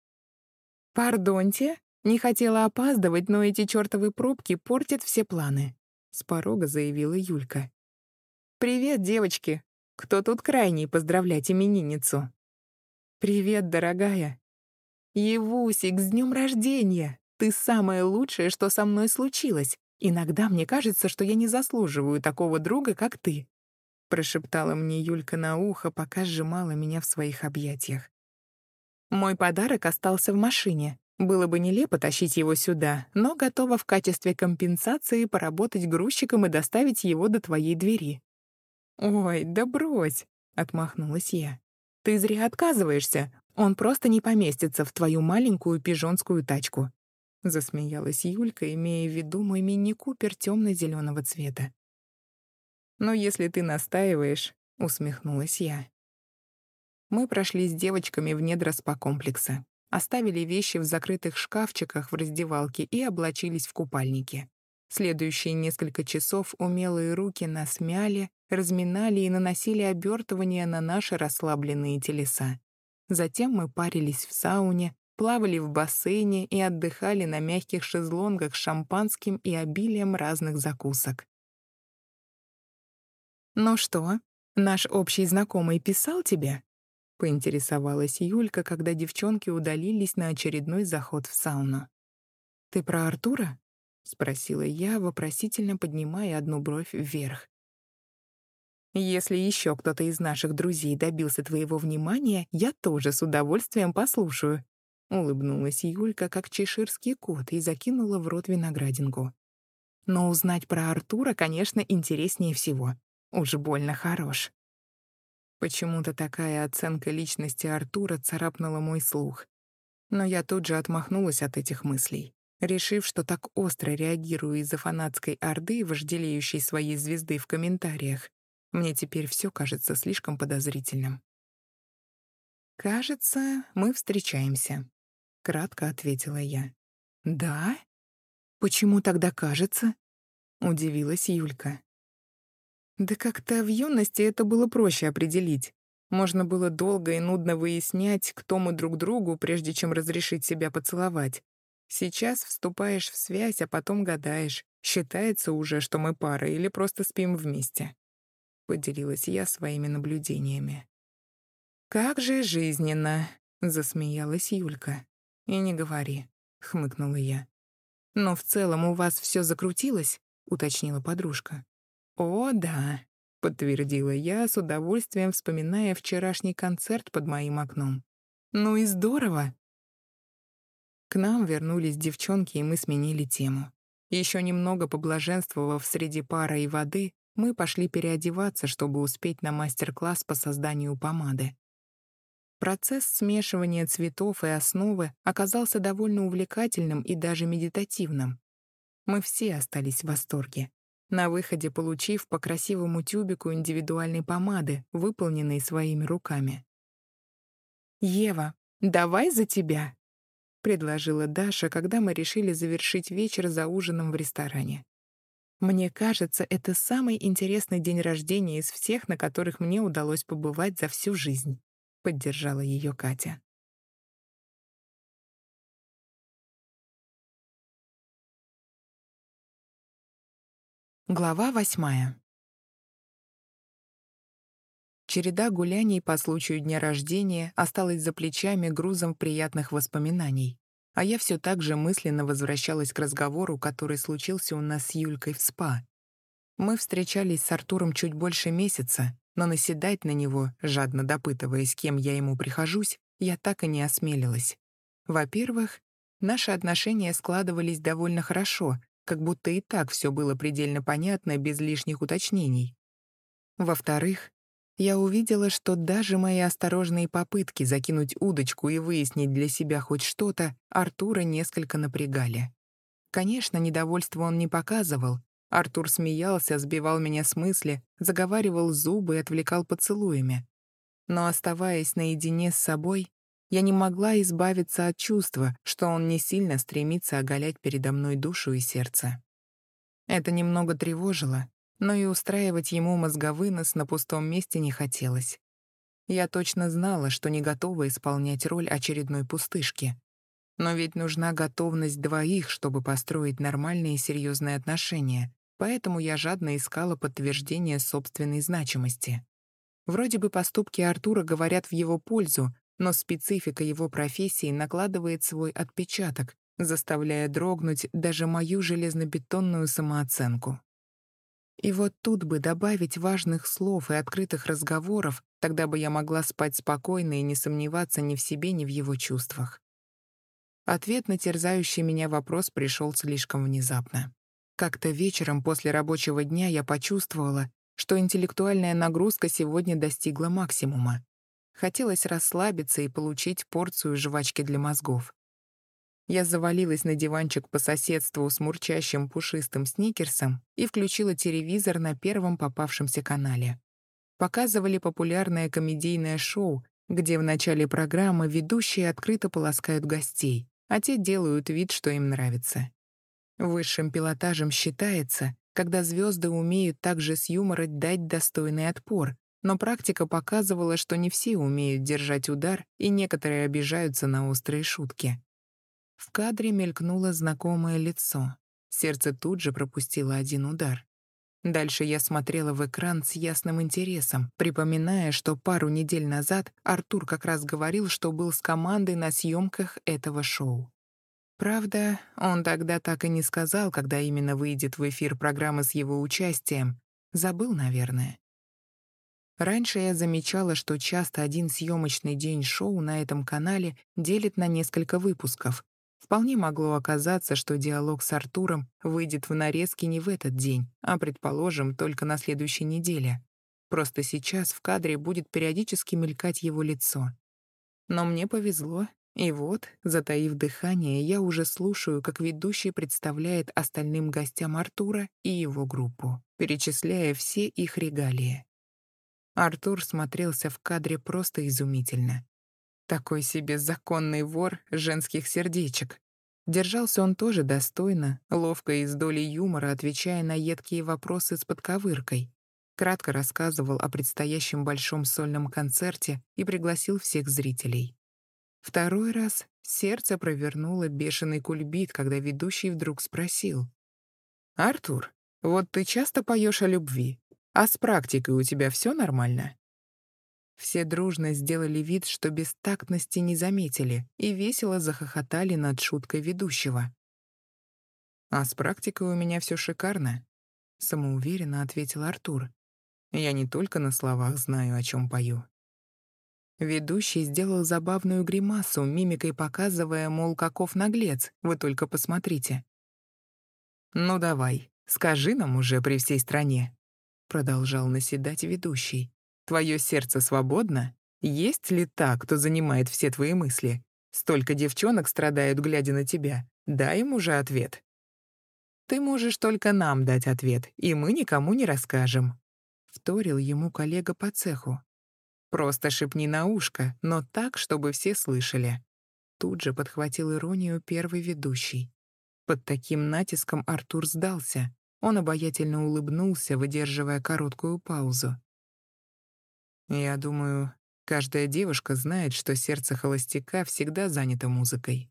«Пардоньте, не хотела опаздывать, но эти чёртовы пробки портят все планы», — с порога заявила Юлька. «Привет, девочки! Кто тут крайний поздравлять именинницу?» «Привет, дорогая!» «Евусик, с днем рождения! Ты самое лучшее, что со мной случилось. Иногда мне кажется, что я не заслуживаю такого друга, как ты», — прошептала мне Юлька на ухо, пока сжимала меня в своих объятиях. «Мой подарок остался в машине. Было бы нелепо тащить его сюда, но готова в качестве компенсации поработать грузчиком и доставить его до твоей двери». «Ой, да брось!» — отмахнулась я. Ты зря отказываешься. Он просто не поместится в твою маленькую пижонскую тачку. Засмеялась Юлька, имея в виду мой мини-купер темно-зеленого цвета. «Но если ты настаиваешь», — усмехнулась я. Мы прошли с девочками в недра спа-комплекса, оставили вещи в закрытых шкафчиках в раздевалке и облачились в купальники. Следующие несколько часов умелые руки нас мяли, разминали и наносили обертывания на наши расслабленные телеса. Затем мы парились в сауне, плавали в бассейне и отдыхали на мягких шезлонгах с шампанским и обилием разных закусок. «Ну что, наш общий знакомый писал тебе?» — поинтересовалась Юлька, когда девчонки удалились на очередной заход в сауну. «Ты про Артура?» — спросила я, вопросительно поднимая одну бровь вверх. «Если еще кто-то из наших друзей добился твоего внимания, я тоже с удовольствием послушаю», — улыбнулась Юлька, как чеширский кот, и закинула в рот виноградинку. «Но узнать про Артура, конечно, интереснее всего. Уж больно хорош». Почему-то такая оценка личности Артура царапнула мой слух. Но я тут же отмахнулась от этих мыслей, решив, что так остро реагирую из-за фанатской орды, вожделеющей своей звезды в комментариях. Мне теперь все кажется слишком подозрительным. «Кажется, мы встречаемся», — кратко ответила я. «Да? Почему тогда кажется?» — удивилась Юлька. Да как-то в юности это было проще определить. Можно было долго и нудно выяснять, кто мы друг другу, прежде чем разрешить себя поцеловать. Сейчас вступаешь в связь, а потом гадаешь, считается уже, что мы пара или просто спим вместе. Поделилась я своими наблюдениями. «Как же жизненно!» — засмеялась Юлька. «И не говори», — хмыкнула я. «Но в целом у вас все закрутилось?» — уточнила подружка. «О, да», — подтвердила я, с удовольствием вспоминая вчерашний концерт под моим окном. «Ну и здорово!» К нам вернулись девчонки, и мы сменили тему. Еще немного поблаженствовав среди пара и воды, мы пошли переодеваться, чтобы успеть на мастер-класс по созданию помады. Процесс смешивания цветов и основы оказался довольно увлекательным и даже медитативным. Мы все остались в восторге, на выходе получив по красивому тюбику индивидуальной помады, выполненной своими руками. «Ева, давай за тебя!» — предложила Даша, когда мы решили завершить вечер за ужином в ресторане. «Мне кажется, это самый интересный день рождения из всех, на которых мне удалось побывать за всю жизнь», — поддержала ее Катя. Глава 8. Череда гуляний по случаю дня рождения осталась за плечами грузом приятных воспоминаний, а я все так же мысленно возвращалась к разговору, который случился у нас с Юлькой в СПА. Мы встречались с Артуром чуть больше месяца, но наседать на него, жадно допытываясь, кем я ему прихожусь, я так и не осмелилась. Во-первых, наши отношения складывались довольно хорошо, как будто и так все было предельно понятно без лишних уточнений. Во-вторых, я увидела, что даже мои осторожные попытки закинуть удочку и выяснить для себя хоть что-то Артура несколько напрягали. Конечно, недовольство он не показывал. Артур смеялся, сбивал меня с мысли, заговаривал зубы и отвлекал поцелуями. Но оставаясь наедине с собой, я не могла избавиться от чувства, что он не сильно стремится оголять передо мной душу и сердце. Это немного тревожило, но и устраивать ему мозговынос на пустом месте не хотелось. Я точно знала, что не готова исполнять роль очередной пустышки. Но ведь нужна готовность двоих, чтобы построить нормальные и серьезные отношения, поэтому я жадно искала подтверждение собственной значимости. Вроде бы поступки Артура говорят в его пользу, но специфика его профессии накладывает свой отпечаток, заставляя дрогнуть даже мою железнобетонную самооценку. И вот тут бы добавить важных слов и открытых разговоров, тогда бы я могла спать спокойно и не сомневаться ни в себе, ни в его чувствах. Ответ на терзающий меня вопрос пришел слишком внезапно. Как-то вечером после рабочего дня я почувствовала, что интеллектуальная нагрузка сегодня достигла максимума. Хотелось расслабиться и получить порцию жвачки для мозгов. Я завалилась на диванчик по соседству с мурчащим пушистым сникерсом и включила телевизор на первом попавшемся канале. Показывали популярное комедийное шоу, где в начале программы ведущие открыто поласкают гостей, а те делают вид, что им нравится. Высшим пилотажем считается, когда звезды умеют также с юмором дать достойный отпор, но практика показывала, что не все умеют держать удар, и некоторые обижаются на острые шутки. В кадре мелькнуло знакомое лицо. Сердце тут же пропустило один удар. Дальше я смотрела в экран с ясным интересом, припоминая, что пару недель назад Артур как раз говорил, что был с командой на съемках этого шоу. Правда, он тогда так и не сказал, когда именно выйдет в эфир программа с его участием. Забыл, наверное. Раньше я замечала, что часто один съемочный день шоу на этом канале делит на несколько выпусков. Вполне могло оказаться, что диалог с Артуром выйдет в нарезке не в этот день, а, предположим, только на следующей неделе. Просто сейчас в кадре будет периодически мелькать его лицо. Но мне повезло, и вот, затаив дыхание, я уже слушаю, как ведущий представляет остальным гостям Артура и его группу, перечисляя все их регалии. Артур смотрелся в кадре просто изумительно. Такой себе законный вор женских сердечек. Держался он тоже достойно, ловко и с долей юмора, отвечая на едкие вопросы с подковыркой. Кратко рассказывал о предстоящем большом сольном концерте и пригласил всех зрителей. Второй раз сердце провернуло бешеный кульбит, когда ведущий вдруг спросил: «Артур, вот ты часто поешь о любви, а с практикой у тебя все нормально?» Все дружно сделали вид, что бестактности не заметили, и весело захохотали над шуткой ведущего. «А с практикой у меня все шикарно», — самоуверенно ответил Артур. «Я не только на словах знаю, о чем пою». Ведущий сделал забавную гримасу, мимикой показывая, мол, каков наглец, вы только посмотрите. «Ну давай, скажи нам уже при всей стране», — продолжал наседать ведущий. «Твое сердце свободно? Есть ли та, кто занимает все твои мысли? Столько девчонок страдают, глядя на тебя. Дай им уже ответ». «Ты можешь только нам дать ответ, и мы никому не расскажем», — вторил ему коллега по цеху. «Просто шепни на ушко, но так, чтобы все слышали». Тут же подхватил иронию первый ведущий. Под таким натиском Артур сдался. Он обаятельно улыбнулся, выдерживая короткую паузу. «Я думаю, каждая девушка знает, что сердце холостяка всегда занято музыкой».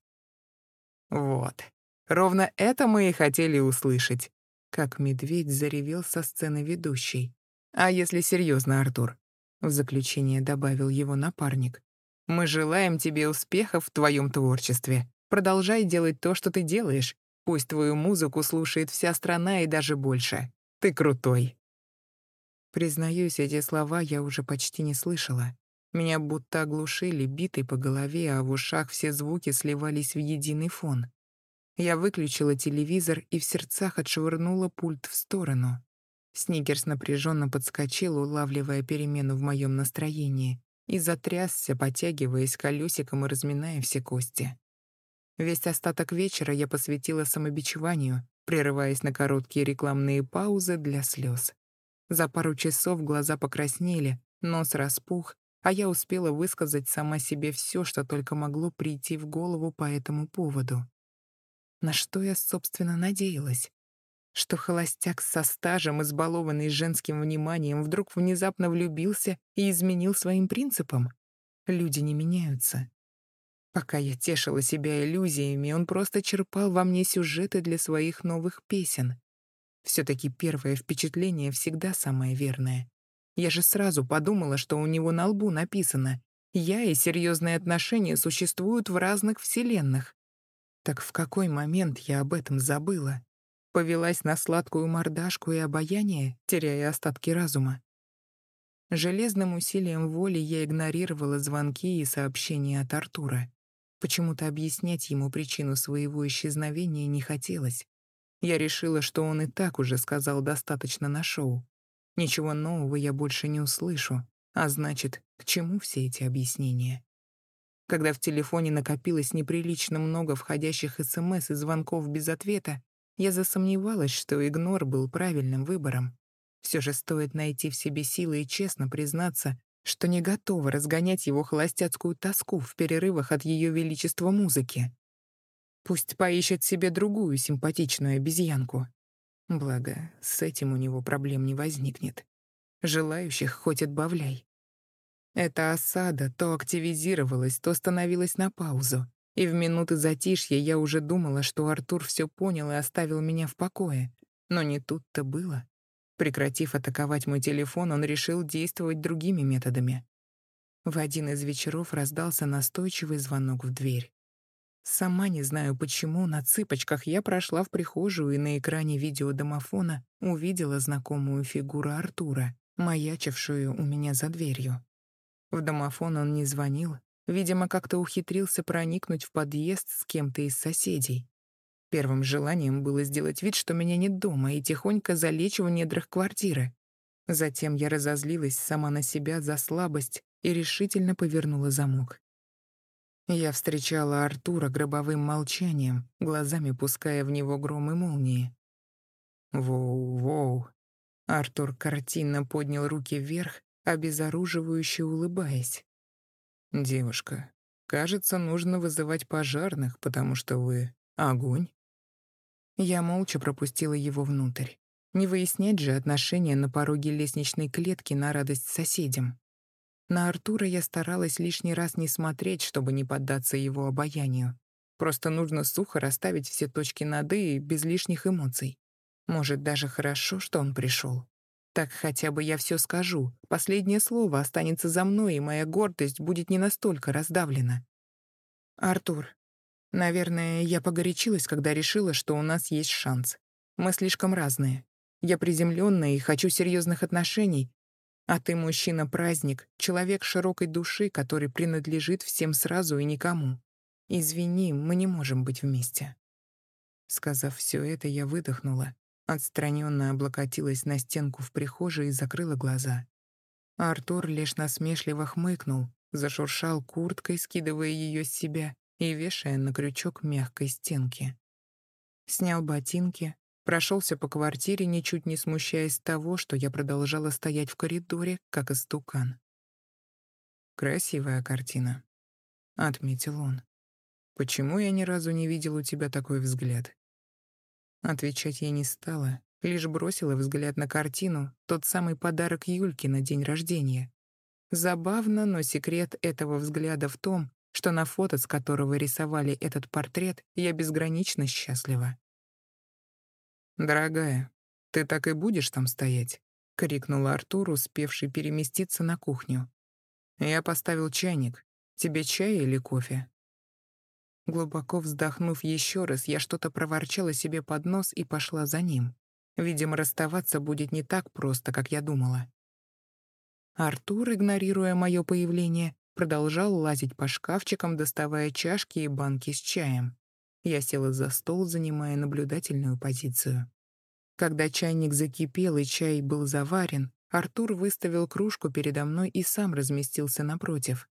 «Вот. Ровно это мы и хотели услышать», — как медведь заревел со сцены ведущий. «А если серьезно, Артур?» — в заключение добавил его напарник. «Мы желаем тебе успехов в твоем творчестве. Продолжай делать то, что ты делаешь. Пусть твою музыку слушает вся страна и даже больше. Ты крутой». Признаюсь, эти слова я уже почти не слышала. Меня будто оглушили битой по голове, а в ушах все звуки сливались в единый фон. Я выключила телевизор и в сердцах отшвырнула пульт в сторону. Сникерс напряженно подскочил, улавливая перемену в моем настроении, и затрясся, потягиваясь колесиком и разминая все кости. Весь остаток вечера я посвятила самобичеванию, прерываясь на короткие рекламные паузы для слез. За пару часов глаза покраснели, нос распух, а я успела высказать сама себе все, что только могло прийти в голову по этому поводу. На что я, собственно, надеялась? Что холостяк со стажем, избалованный женским вниманием, вдруг внезапно влюбился и изменил своим принципам? Люди не меняются. Пока я тешила себя иллюзиями, он просто черпал во мне сюжеты для своих новых песен. Все-таки первое впечатление всегда самое верное. Я же сразу подумала, что у него на лбу написано: «Я и серьезные отношения существуют в разных вселенных». Так в какой момент я об этом забыла? Повелась на сладкую мордашку и обаяние, теряя остатки разума. Железным усилием воли я игнорировала звонки и сообщения от Артура. Почему-то объяснять ему причину своего исчезновения не хотелось. Я решила, что он и так уже сказал достаточно на шоу. Ничего нового я больше не услышу. А значит, к чему все эти объяснения? Когда в телефоне накопилось неприлично много входящих СМС и звонков без ответа, я засомневалась, что игнор был правильным выбором. Все же стоит найти в себе силы и честно признаться, что не готова разгонять его холостяцкую тоску в перерывах от Ее Величества музыки. Пусть поищет себе другую симпатичную обезьянку. Благо, с этим у него проблем не возникнет. Желающих хоть отбавляй. Эта осада то активизировалась, то становилась на паузу. И в минуты затишья я уже думала, что Артур все понял и оставил меня в покое. Но не тут-то было. Прекратив атаковать мой телефон, он решил действовать другими методами. В один из вечеров раздался настойчивый звонок в дверь. Сама не знаю почему, на цыпочках я прошла в прихожую и на экране видеодомофона увидела знакомую фигуру Артура, маячившую у меня за дверью. В домофон он не звонил, видимо, как-то ухитрился проникнуть в подъезд с кем-то из соседей. Первым желанием было сделать вид, что меня нет дома, и тихонько залечь в недрах квартиры. Затем я разозлилась сама на себя за слабость и решительно повернула замок. Я встречала Артура гробовым молчанием, глазами пуская в него гром и молнии. «Воу-воу!» Артур картинно поднял руки вверх, обезоруживающе улыбаясь. «Девушка, кажется, нужно вызывать пожарных, потому что вы огонь». Я молча пропустила его внутрь. Не выяснять же отношения на пороге лестничной клетки на радость соседям. На Артура я старалась лишний раз не смотреть, чтобы не поддаться его обаянию. Просто нужно сухо расставить все точки над «и» без лишних эмоций. Может, даже хорошо, что он пришел. Так хотя бы я все скажу. Последнее слово останется за мной, и моя гордость будет не настолько раздавлена. «Артур, наверное, я погорячилась, когда решила, что у нас есть шанс. Мы слишком разные. Я приземленная и хочу серьезных отношений, а ты мужчина-праздник, человек широкой души, который принадлежит всем сразу и никому. Извини, мы не можем быть вместе». Сказав все это, я выдохнула, отстраненно облокотилась на стенку в прихожей и закрыла глаза. А Артур лишь насмешливо хмыкнул, зашуршал курткой, скидывая ее с себя и вешая на крючок мягкой стенки. Снял ботинки, прошелся по квартире, ничуть не смущаясь того, что я продолжала стоять в коридоре, как истукан. «Красивая картина», — отметил он. «Почему я ни разу не видел у тебя такой взгляд?» Отвечать я не стала, лишь бросила взгляд на картину, тот самый подарок Юльке на день рождения. Забавно, но секрет этого взгляда в том, что на фото, с которого рисовали этот портрет, я безгранично счастлива. «Дорогая, ты так и будешь там стоять?» — крикнул Артур, успевший переместиться на кухню. «Я поставил чайник. Тебе чай или кофе?» Глубоко вздохнув еще раз, я что-то проворчала себе под нос и пошла за ним. Видимо, расставаться будет не так просто, как я думала. Артур, игнорируя мое появление, продолжал лазить по шкафчикам, доставая чашки и банки с чаем. Я села за стол, занимая наблюдательную позицию. Когда чайник закипел и чай был заварен, Артур выставил кружку передо мной и сам разместился напротив.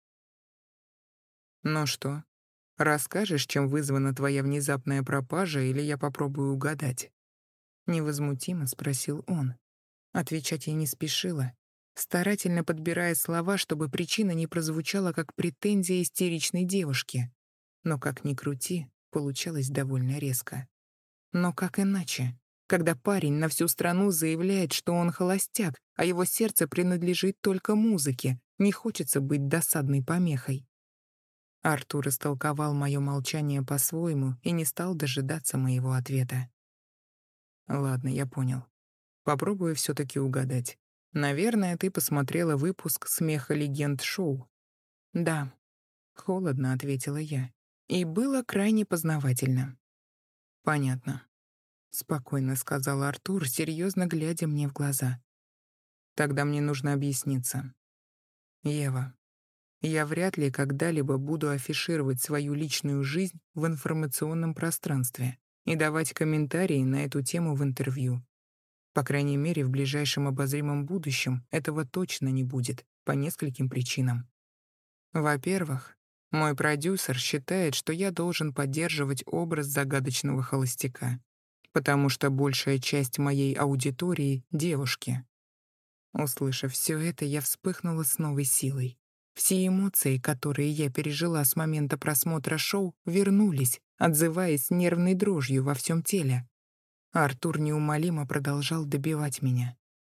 «Ну что, расскажешь, чем вызвана твоя внезапная пропажа, или я попробую угадать?» Невозмутимо спросил он. Отвечать я не спешила, старательно подбирая слова, чтобы причина не прозвучала как претензия истеричной девушки. Но как ни крути, получалось довольно резко. Но как иначе, когда парень на всю страну заявляет, что он холостяк, а его сердце принадлежит только музыке, не хочется быть досадной помехой. Артур истолковал мое молчание по-своему и не стал дожидаться моего ответа. «Ладно, я понял. Попробую все-таки угадать. Наверное, ты посмотрела выпуск «Смеха легенд» шоу?» «Да», — холодно ответила я. И было крайне познавательно. «Понятно», — спокойно сказал Артур, серьезно глядя мне в глаза. «Тогда мне нужно объясниться. Ева, я вряд ли когда-либо буду афишировать свою личную жизнь в информационном пространстве и давать комментарии на эту тему в интервью. По крайней мере, в ближайшем обозримом будущем этого точно не будет, по нескольким причинам. Во-первых, мой продюсер считает, что я должен поддерживать образ загадочного холостяка, потому что большая часть моей аудитории — девушки. Услышав все это, я вспыхнула с новой силой. Все эмоции, которые я пережила с момента просмотра шоу, вернулись, отзываясь нервной дрожью во всем теле. Артур неумолимо продолжал добивать меня.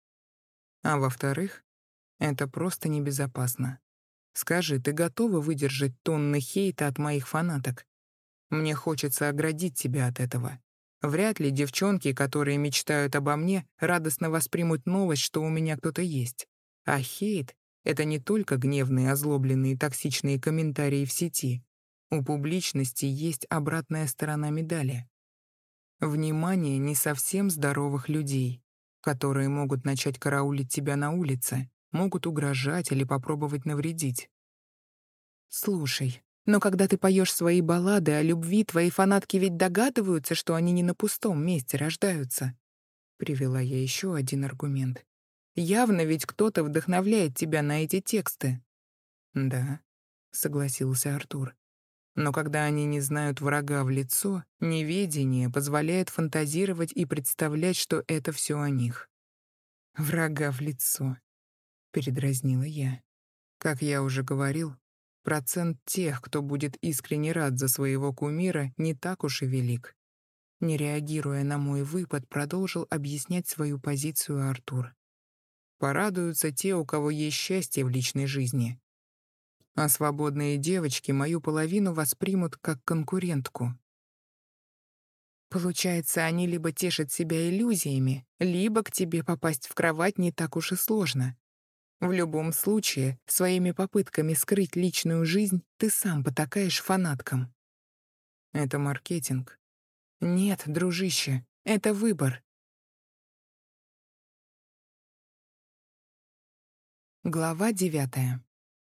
А во-вторых, это просто небезопасно. Скажи, ты готова выдержать тонны хейта от моих фанаток? Мне хочется оградить тебя от этого. Вряд ли девчонки, которые мечтают обо мне, радостно воспримут новость, что у меня кто-то есть. А хейт — это не только гневные, озлобленные, токсичные комментарии в сети. У публичности есть обратная сторона медали. Внимание не совсем здоровых людей, которые могут начать караулить тебя на улице, могут угрожать или попробовать навредить. Слушай, но когда ты поешь свои баллады о любви, твои фанатки ведь догадываются, что они не на пустом месте рождаются. Привела я еще один аргумент. Явно ведь кто-то вдохновляет тебя на эти тексты. Да, согласился Артур. Но когда они не знают врага в лицо, неведение позволяет фантазировать и представлять, что это все о них. «Врага в лицо», — передразнила я. Как я уже говорил, процент тех, кто будет искренне рад за своего кумира, не так уж и велик. Не реагируя на мой выпад, продолжил объяснять свою позицию Артур. Порадуются те, у кого есть счастье в личной жизни. А свободные девочки мою половину воспримут как конкурентку. Получается, они либо тешат себя иллюзиями, либо к тебе попасть в кровать не так уж и сложно. В любом случае, своими попытками скрыть личную жизнь ты сам потакаешь фанаткам. Это маркетинг. Нет, дружище, это выбор. Глава 9.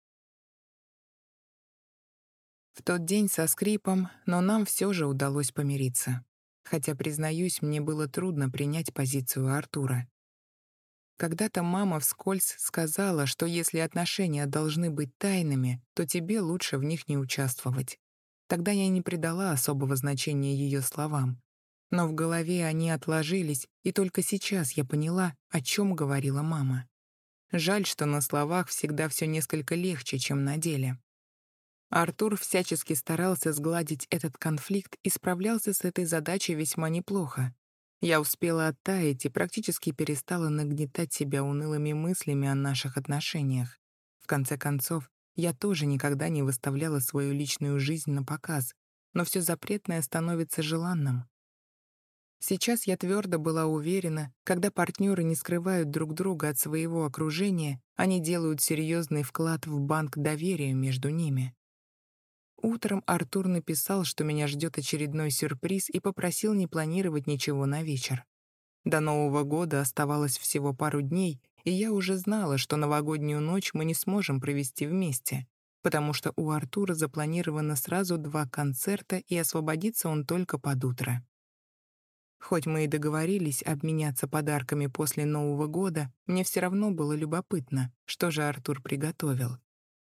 В тот день со скрипом, но нам все же удалось помириться. Хотя, признаюсь, мне было трудно принять позицию Артура. Когда-то мама вскользь сказала, что если отношения должны быть тайными, то тебе лучше в них не участвовать. Тогда я не придала особого значения ее словам. Но в голове они отложились, и только сейчас я поняла, о чем говорила мама. Жаль, что на словах всегда все несколько легче, чем на деле. Артур всячески старался сгладить этот конфликт и справлялся с этой задачей весьма неплохо. Я успела оттаять и практически перестала нагнетать себя унылыми мыслями о наших отношениях. В конце концов, я тоже никогда не выставляла свою личную жизнь на показ, но все запретное становится желанным. Сейчас я твердо была уверена, когда партнеры не скрывают друг друга от своего окружения, они делают серьезный вклад в банк доверия между ними. Утром Артур написал, что меня ждет очередной сюрприз и попросил не планировать ничего на вечер. До Нового года оставалось всего пару дней, и я уже знала, что новогоднюю ночь мы не сможем провести вместе, потому что у Артура запланировано сразу 2 концерта, и освободится он только под утро. Хоть мы и договорились обменяться подарками после Нового года, мне все равно было любопытно, что же Артур приготовил.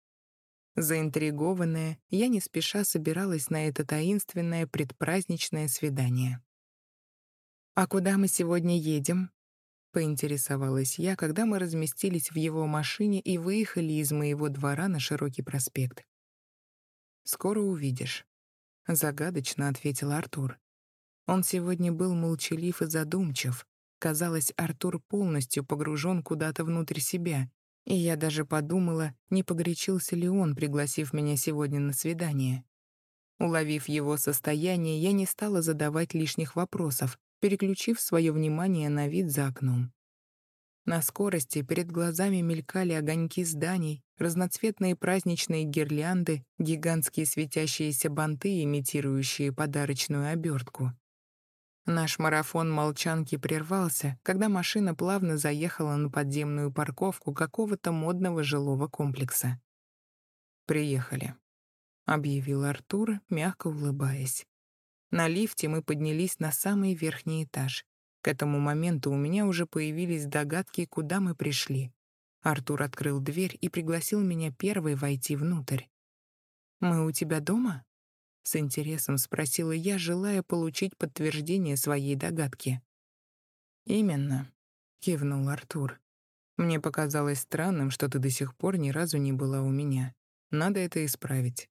Заинтригованная, я не спеша собиралась на это таинственное предпраздничное свидание. «А куда мы сегодня едем?» — поинтересовалась я, когда мы разместились в его машине и выехали из моего двора на широкий проспект. «Скоро увидишь», — загадочно ответил Артур. Он сегодня был молчалив и задумчив. Казалось, Артур полностью погружен куда-то внутрь себя, и я даже подумала, не погорячился ли он, пригласив меня сегодня на свидание. Уловив его состояние, я не стала задавать лишних вопросов, переключив свое внимание на вид за окном. На скорости перед глазами мелькали огоньки зданий, разноцветные праздничные гирлянды, гигантские светящиеся банты, имитирующие подарочную обертку. Наш марафон молчанки прервался, когда машина плавно заехала на подземную парковку какого-то модного жилого комплекса. «Приехали», — объявил Артур, мягко улыбаясь. На лифте мы поднялись на самый верхний этаж. К этому моменту у меня уже появились догадки, куда мы пришли. Артур открыл дверь и пригласил меня первой войти внутрь. «Мы у тебя дома?» — с интересом спросила я, желая получить подтверждение своей догадки. «Именно», — кивнул Артур. «Мне показалось странным, что ты до сих пор ни разу не была у меня. Надо это исправить».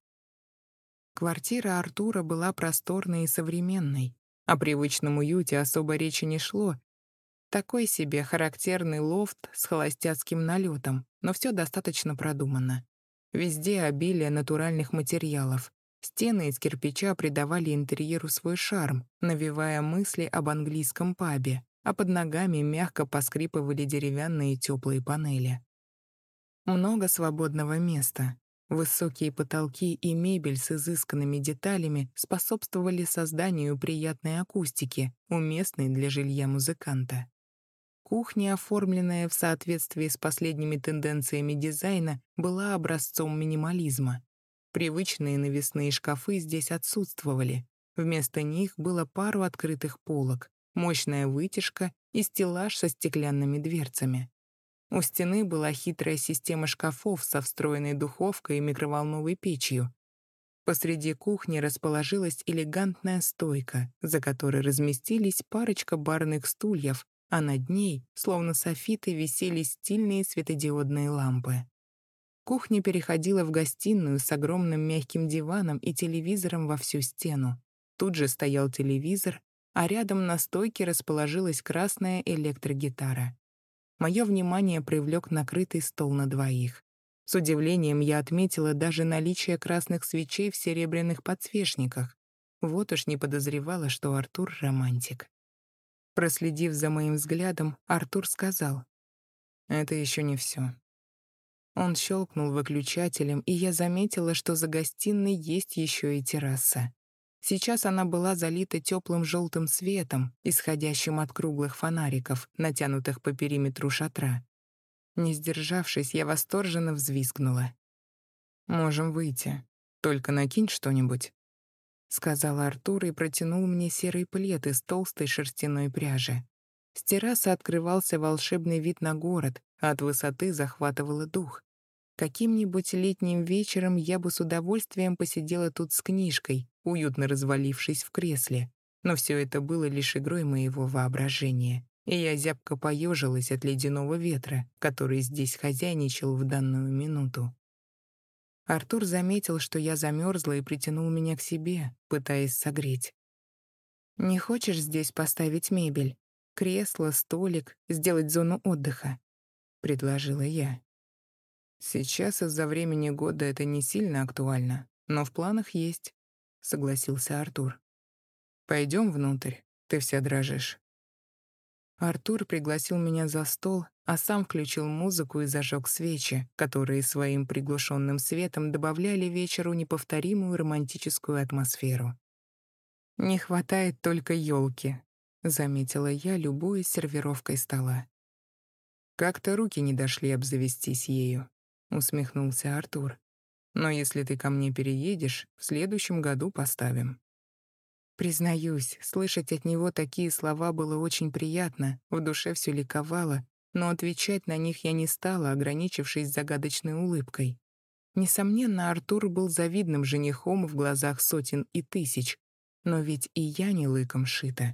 Квартира Артура была просторной и современной. О привычном уюте особо речи не шло. Такой себе характерный лофт с холостяцким налетом, но все достаточно продумано. Везде обилие натуральных материалов. Стены из кирпича придавали интерьеру свой шарм, навевая мысли об английском пабе, а под ногами мягко поскрипывали деревянные теплые панели. Много свободного места. Высокие потолки и мебель с изысканными деталями способствовали созданию приятной акустики, уместной для жилья музыканта. Кухня, оформленная в соответствии с последними тенденциями дизайна, была образцом минимализма. Привычные навесные шкафы здесь отсутствовали. Вместо них было пару открытых полок, мощная вытяжка и стеллаж со стеклянными дверцами. У стены была хитрая система шкафов со встроенной духовкой и микроволновой печью. Посреди кухни расположилась элегантная стойка, за которой разместились парочка барных стульев, а над ней, словно софиты, висели стильные светодиодные лампы. Кухня переходила в гостиную с огромным мягким диваном и телевизором во всю стену. Тут же стоял телевизор, а рядом на стойке расположилась красная электрогитара. Мое внимание привлек накрытый стол на двоих. С удивлением я отметила даже наличие красных свечей в серебряных подсвечниках. Вот уж не подозревала, что Артур — романтик. Проследив за моим взглядом, Артур сказал: «Это еще не все». Он щелкнул выключателем, и я заметила, что за гостиной есть еще и терраса. Сейчас она была залита теплым желтым светом, исходящим от круглых фонариков, натянутых по периметру шатра. Не сдержавшись, я восторженно взвизгнула. «Можем выйти. Только накинь что-нибудь», — сказал Артур и протянул мне серый плед из толстой шерстяной пряжи. С террасы открывался волшебный вид на город, а от высоты захватывало дух. Каким-нибудь летним вечером я бы с удовольствием посидела тут с книжкой, уютно развалившись в кресле. Но все это было лишь игрой моего воображения, и я зябко поежилась от ледяного ветра, который здесь хозяйничал в данную минуту. Артур заметил, что я замерзла, и притянул меня к себе, пытаясь согреть. «Не хочешь здесь поставить мебель? Кресло, столик, сделать зону отдыха?» — предложила я. «Сейчас из-за времени года это не сильно актуально, но в планах есть», — согласился Артур. «Пойдем внутрь, ты вся дрожишь». Артур пригласил меня за стол, а сам включил музыку и зажег свечи, которые своим приглушенным светом добавляли вечеру неповторимую романтическую атмосферу. «Не хватает только елки», — заметила я, любуясь сервировкой стола. «Как-то руки не дошли обзавестись ею», — усмехнулся Артур. «Но если ты ко мне переедешь, в следующем году поставим». Признаюсь, слышать от него такие слова было очень приятно, в душе все ликовало, но отвечать на них я не стала, ограничившись загадочной улыбкой. Несомненно, Артур был завидным женихом в глазах сотен и тысяч, но ведь и я не лыком шита.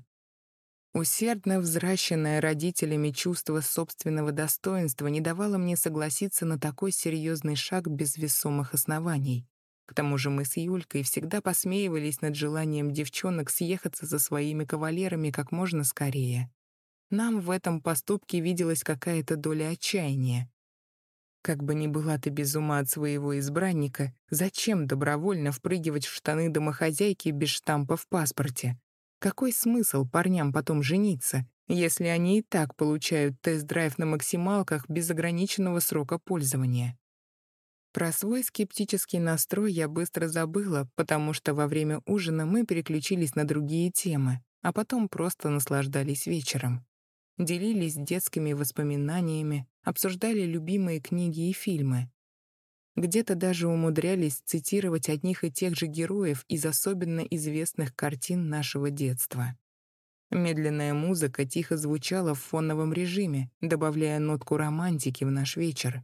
Усердно взращенное родителями чувство собственного достоинства не давало мне согласиться на такой серьезный шаг без весомых оснований. К тому же мы с Юлькой всегда посмеивались над желанием девчонок съехаться за своими кавалерами как можно скорее. Нам в этом поступке виделась какая-то доля отчаяния. Как бы ни была ты без ума от своего избранника, зачем добровольно впрыгивать в штаны домохозяйки без штампа в паспорте? Какой смысл парням потом жениться, если они и так получают тест-драйв на максималках без ограниченного срока пользования? Про свой скептический настрой я быстро забыла, потому что во время ужина мы переключились на другие темы, а потом просто наслаждались вечером. Делились детскими воспоминаниями, обсуждали любимые книги и фильмы. Где-то даже умудрялись цитировать одних и тех же героев из особенно известных картин нашего детства. Медленная музыка тихо звучала в фоновом режиме, добавляя нотку романтики в наш вечер.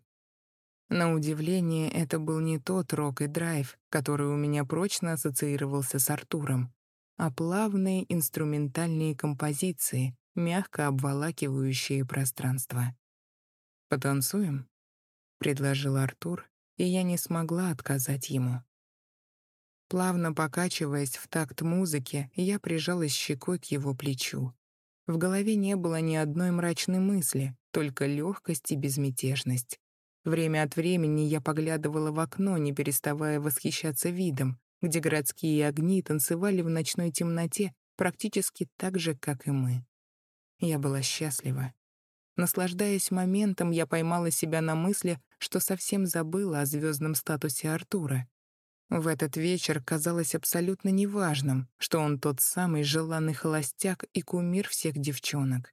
На удивление, это был не тот рок и драйв, который у меня прочно ассоциировался с Артуром, а плавные инструментальные композиции, мягко обволакивающие пространство. «Потанцуем?» — предложил Артур, и я не смогла отказать ему. Плавно покачиваясь в такт музыки, я прижалась щекой к его плечу. В голове не было ни одной мрачной мысли, только легкость и безмятежность. Время от времени я поглядывала в окно, не переставая восхищаться видом, где городские огни танцевали в ночной темноте практически так же, как и мы. Я была счастлива. Наслаждаясь моментом, я поймала себя на мысли, что совсем забыла о звездном статусе Артура. В этот вечер казалось абсолютно неважным, что он тот самый желанный холостяк и кумир всех девчонок.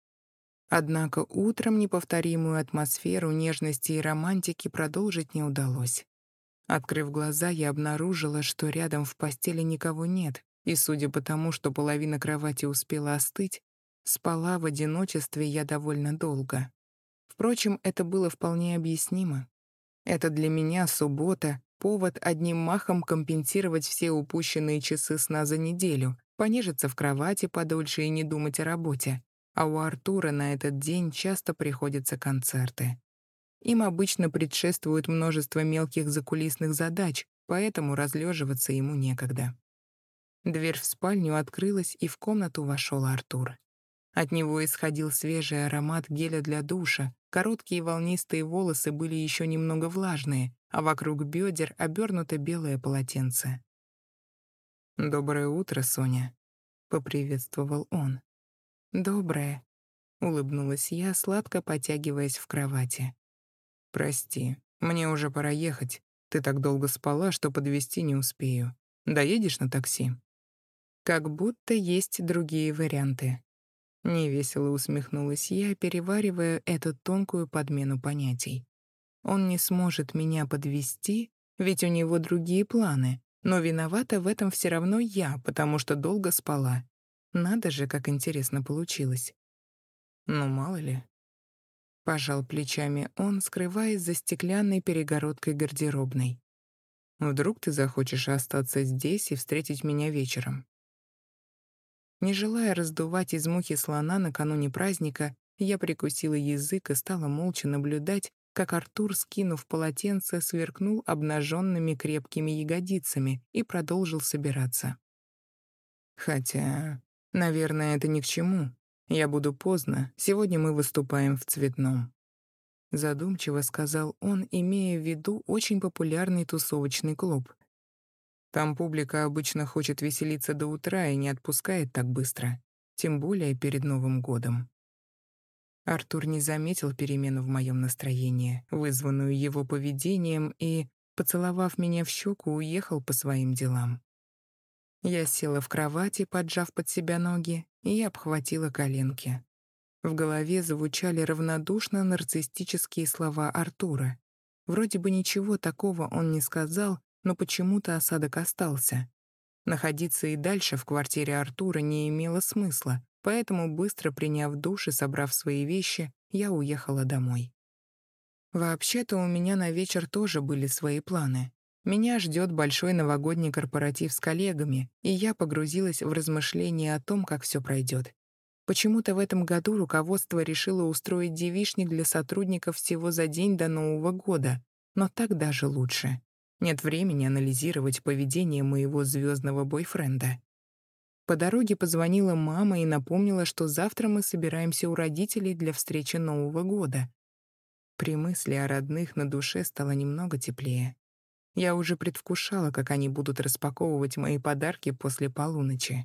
Однако утром неповторимую атмосферу нежности и романтики продолжить не удалось. Открыв глаза, я обнаружила, что рядом в постели никого нет, и, судя по тому, что половина кровати успела остыть, спала в одиночестве я довольно долго. Впрочем, это было вполне объяснимо. Это для меня суббота — повод одним махом компенсировать все упущенные часы сна за неделю, понежиться в кровати подольше и не думать о работе. А у Артура на этот день часто приходятся концерты. Им обычно предшествует множество мелких закулисных задач, поэтому разлеживаться ему некогда. Дверь в спальню открылась, и в комнату вошел Артур. От него исходил свежий аромат геля для душа, короткие волнистые волосы были еще немного влажные, а вокруг бедер обернуто белое полотенце. «Доброе утро, Соня», — поприветствовал он. «Доброе», — улыбнулась я, сладко потягиваясь в кровати. «Прости, мне уже пора ехать. Ты так долго спала, что подвезти не успею. Доедешь на такси?» «Как будто есть другие варианты». Невесело усмехнулась я, переваривая эту тонкую подмену понятий. Он не сможет меня подвести, ведь у него другие планы, но виновата в этом все равно я, потому что долго спала. Надо же, как интересно получилось. Ну, мало ли. Пожал плечами он, скрываясь за стеклянной перегородкой гардеробной. Вдруг ты захочешь остаться здесь и встретить меня вечером. Не желая раздувать из мухи слона накануне праздника, я прикусила язык и стала молча наблюдать, как Артур, скинув полотенце, сверкнул обнаженными крепкими ягодицами и продолжил собираться. Хотя, наверное, это ни к чему. Я буду поздно, сегодня мы выступаем в Цветном. Задумчиво сказал он, имея в виду очень популярный тусовочный клуб. Там публика обычно хочет веселиться до утра и не отпускает так быстро, тем более перед Новым годом. Артур не заметил перемену в моем настроении, вызванную его поведением, и, поцеловав меня в щеку, уехал по своим делам. Я села в кровати, поджав под себя ноги, и обхватила коленки. В голове звучали равнодушно нарциссические слова Артура. Вроде бы ничего такого он не сказал, но почему-то осадок остался. Находиться и дальше в квартире Артура не имело смысла, поэтому, быстро приняв душ и собрав свои вещи, я уехала домой. Вообще-то у меня на вечер тоже были свои планы. Меня ждет большой новогодний корпоратив с коллегами, и я погрузилась в размышления о том, как все пройдет. Почему-то в этом году руководство решило устроить девичник для сотрудников всего за день до Нового года, но так даже лучше. Нет времени анализировать поведение моего звездного бойфренда. По дороге позвонила мама и напомнила, что завтра мы собираемся у родителей для встречи Нового года. При мысли о родных на душе стало немного теплее. Я уже предвкушала, как они будут распаковывать мои подарки после полуночи.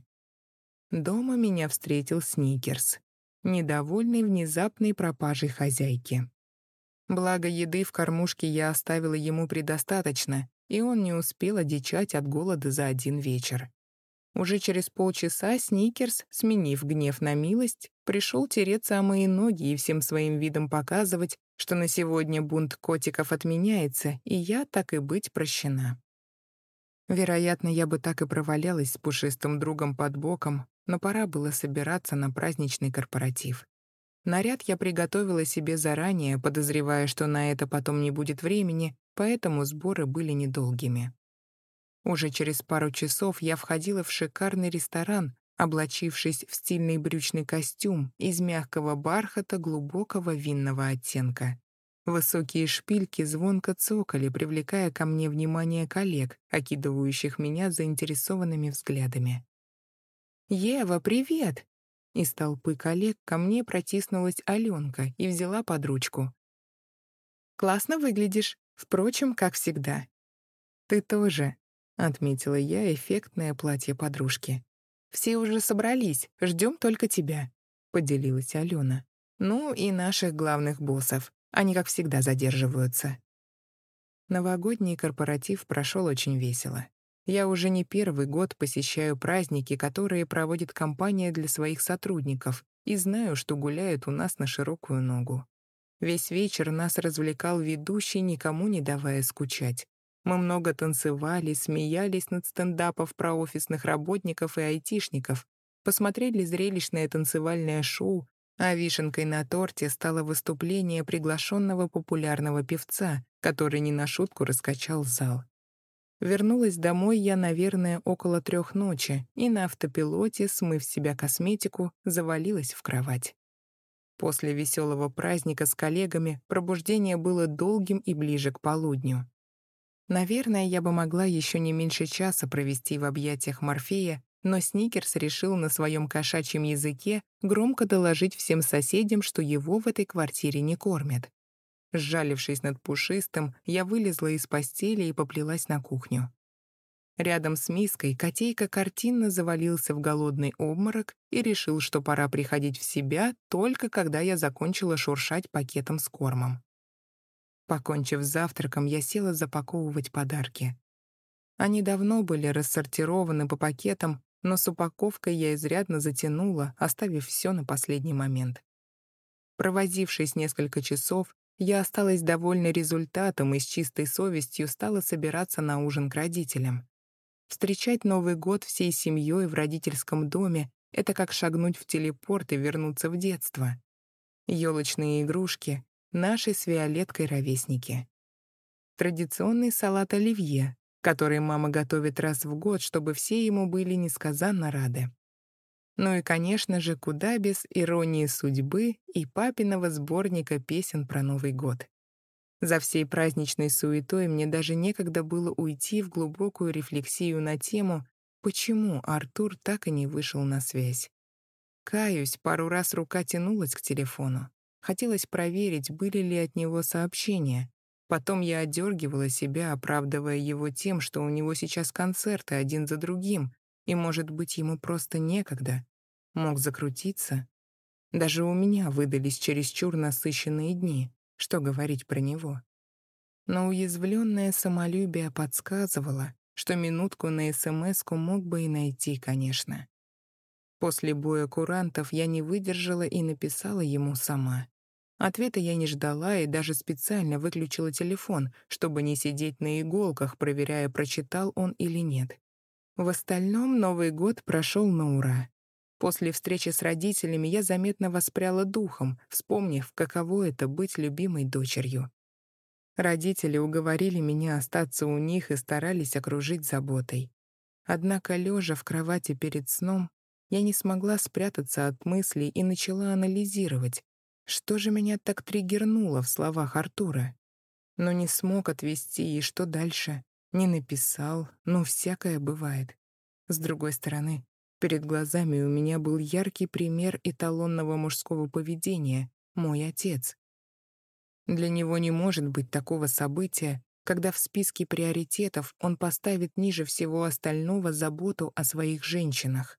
Дома меня встретил Сникерс, недовольный внезапной пропажей хозяйки. Благо, еды в кормушке я оставила ему предостаточно, и он не успел одичать от голода за один вечер. Уже через полчаса Сникерс, сменив гнев на милость, пришел тереться о мои ноги и всем своим видом показывать, что на сегодня бунт котиков отменяется, и я, так и быть, прощена. Вероятно, я бы так и провалялась с пушистым другом под боком, но пора было собираться на праздничный корпоратив. Наряд я приготовила себе заранее, подозревая, что на это потом не будет времени, поэтому сборы были недолгими. Уже через пару часов я входила в шикарный ресторан, облачившись в стильный брючный костюм из мягкого бархата глубокого винного оттенка. Высокие шпильки звонко цокали, привлекая ко мне внимание коллег, окидывающих меня заинтересованными взглядами. «Ева, привет!» Из толпы коллег ко мне протиснулась Аленка и взяла под ручку. «Классно выглядишь, впрочем, как всегда». «Ты тоже», — отметила я эффектное платье подружки. «Все уже собрались, ждем только тебя», — поделилась Алена. «Ну и наших главных боссов. Они, как всегда, задерживаются». Новогодний корпоратив прошел очень весело. Я уже не первый год посещаю праздники, которые проводит компания для своих сотрудников, и знаю, что гуляют у нас на широкую ногу. Весь вечер нас развлекал ведущий, никому не давая скучать. Мы много танцевали, смеялись над стендапов про офисных работников и айтишников, посмотрели зрелищное танцевальное шоу, а вишенкой на торте стало выступление приглашенного популярного певца, который не на шутку раскачал зал. Вернулась домой я, наверное, около 3 ночи, и на автопилоте, смыв с себя косметику, завалилась в кровать. После веселого праздника с коллегами пробуждение было долгим и ближе к полудню. Наверное, я бы могла еще не меньше часа провести в объятиях Морфея, но Сникерс решил на своем кошачьем языке громко доложить всем соседям, что его в этой квартире не кормят. Сжалившись над пушистым, я вылезла из постели и поплелась на кухню. Рядом с миской котейка картинно завалился в голодный обморок и решил, что пора приходить в себя только когда я закончила шуршать пакетом с кормом. Покончив с завтраком, я села запаковывать подарки. Они давно были рассортированы по пакетам, но с упаковкой я изрядно затянула, оставив все на последний момент. Провозившись несколько часов, я осталась довольна результатом и с чистой совестью стала собираться на ужин к родителям. Встречать Новый год всей семьей в родительском доме — это как шагнуть в телепорт и вернуться в детство. Ёлочные игрушки — наши с Виолеткой ровесники. Традиционный салат оливье, который мама готовит раз в год, чтобы все ему были несказанно рады. Ну и, конечно же, куда без иронии судьбы и папиного сборника песен про Новый год. За всей праздничной суетой мне даже некогда было уйти в глубокую рефлексию на тему, почему Артур так и не вышел на связь. Каюсь, пару раз рука тянулась к телефону. Хотелось проверить, были ли от него сообщения. Потом я одергивала себя, оправдывая его тем, что у него сейчас концерты один за другим, и, может быть, ему просто некогда. Мог закрутиться. Даже у меня выдались чересчур насыщенные дни. Что говорить про него? Но уязвленное самолюбие подсказывало, что минутку на СМС-ку мог бы и найти, конечно. После боя курантов я не выдержала и написала ему сама. Ответа я не ждала и даже специально выключила телефон, чтобы не сидеть на иголках, проверяя, прочитал он или нет. В остальном Новый год прошел на ура. После встречи с родителями я заметно воспряла духом, вспомнив, каково это быть любимой дочерью. Родители уговорили меня остаться у них и старались окружить заботой. Однако, лежа в кровати перед сном, я не смогла спрятаться от мыслей и начала анализировать, что же меня так триггернуло в словах Артура. Но не смог отвести, и что дальше? Не написал, ну, всякое бывает. С другой стороны, перед глазами у меня был яркий пример эталонного мужского поведения — мой отец. Для него не может быть такого события, когда в списке приоритетов он поставит ниже всего остального заботу о своих женщинах.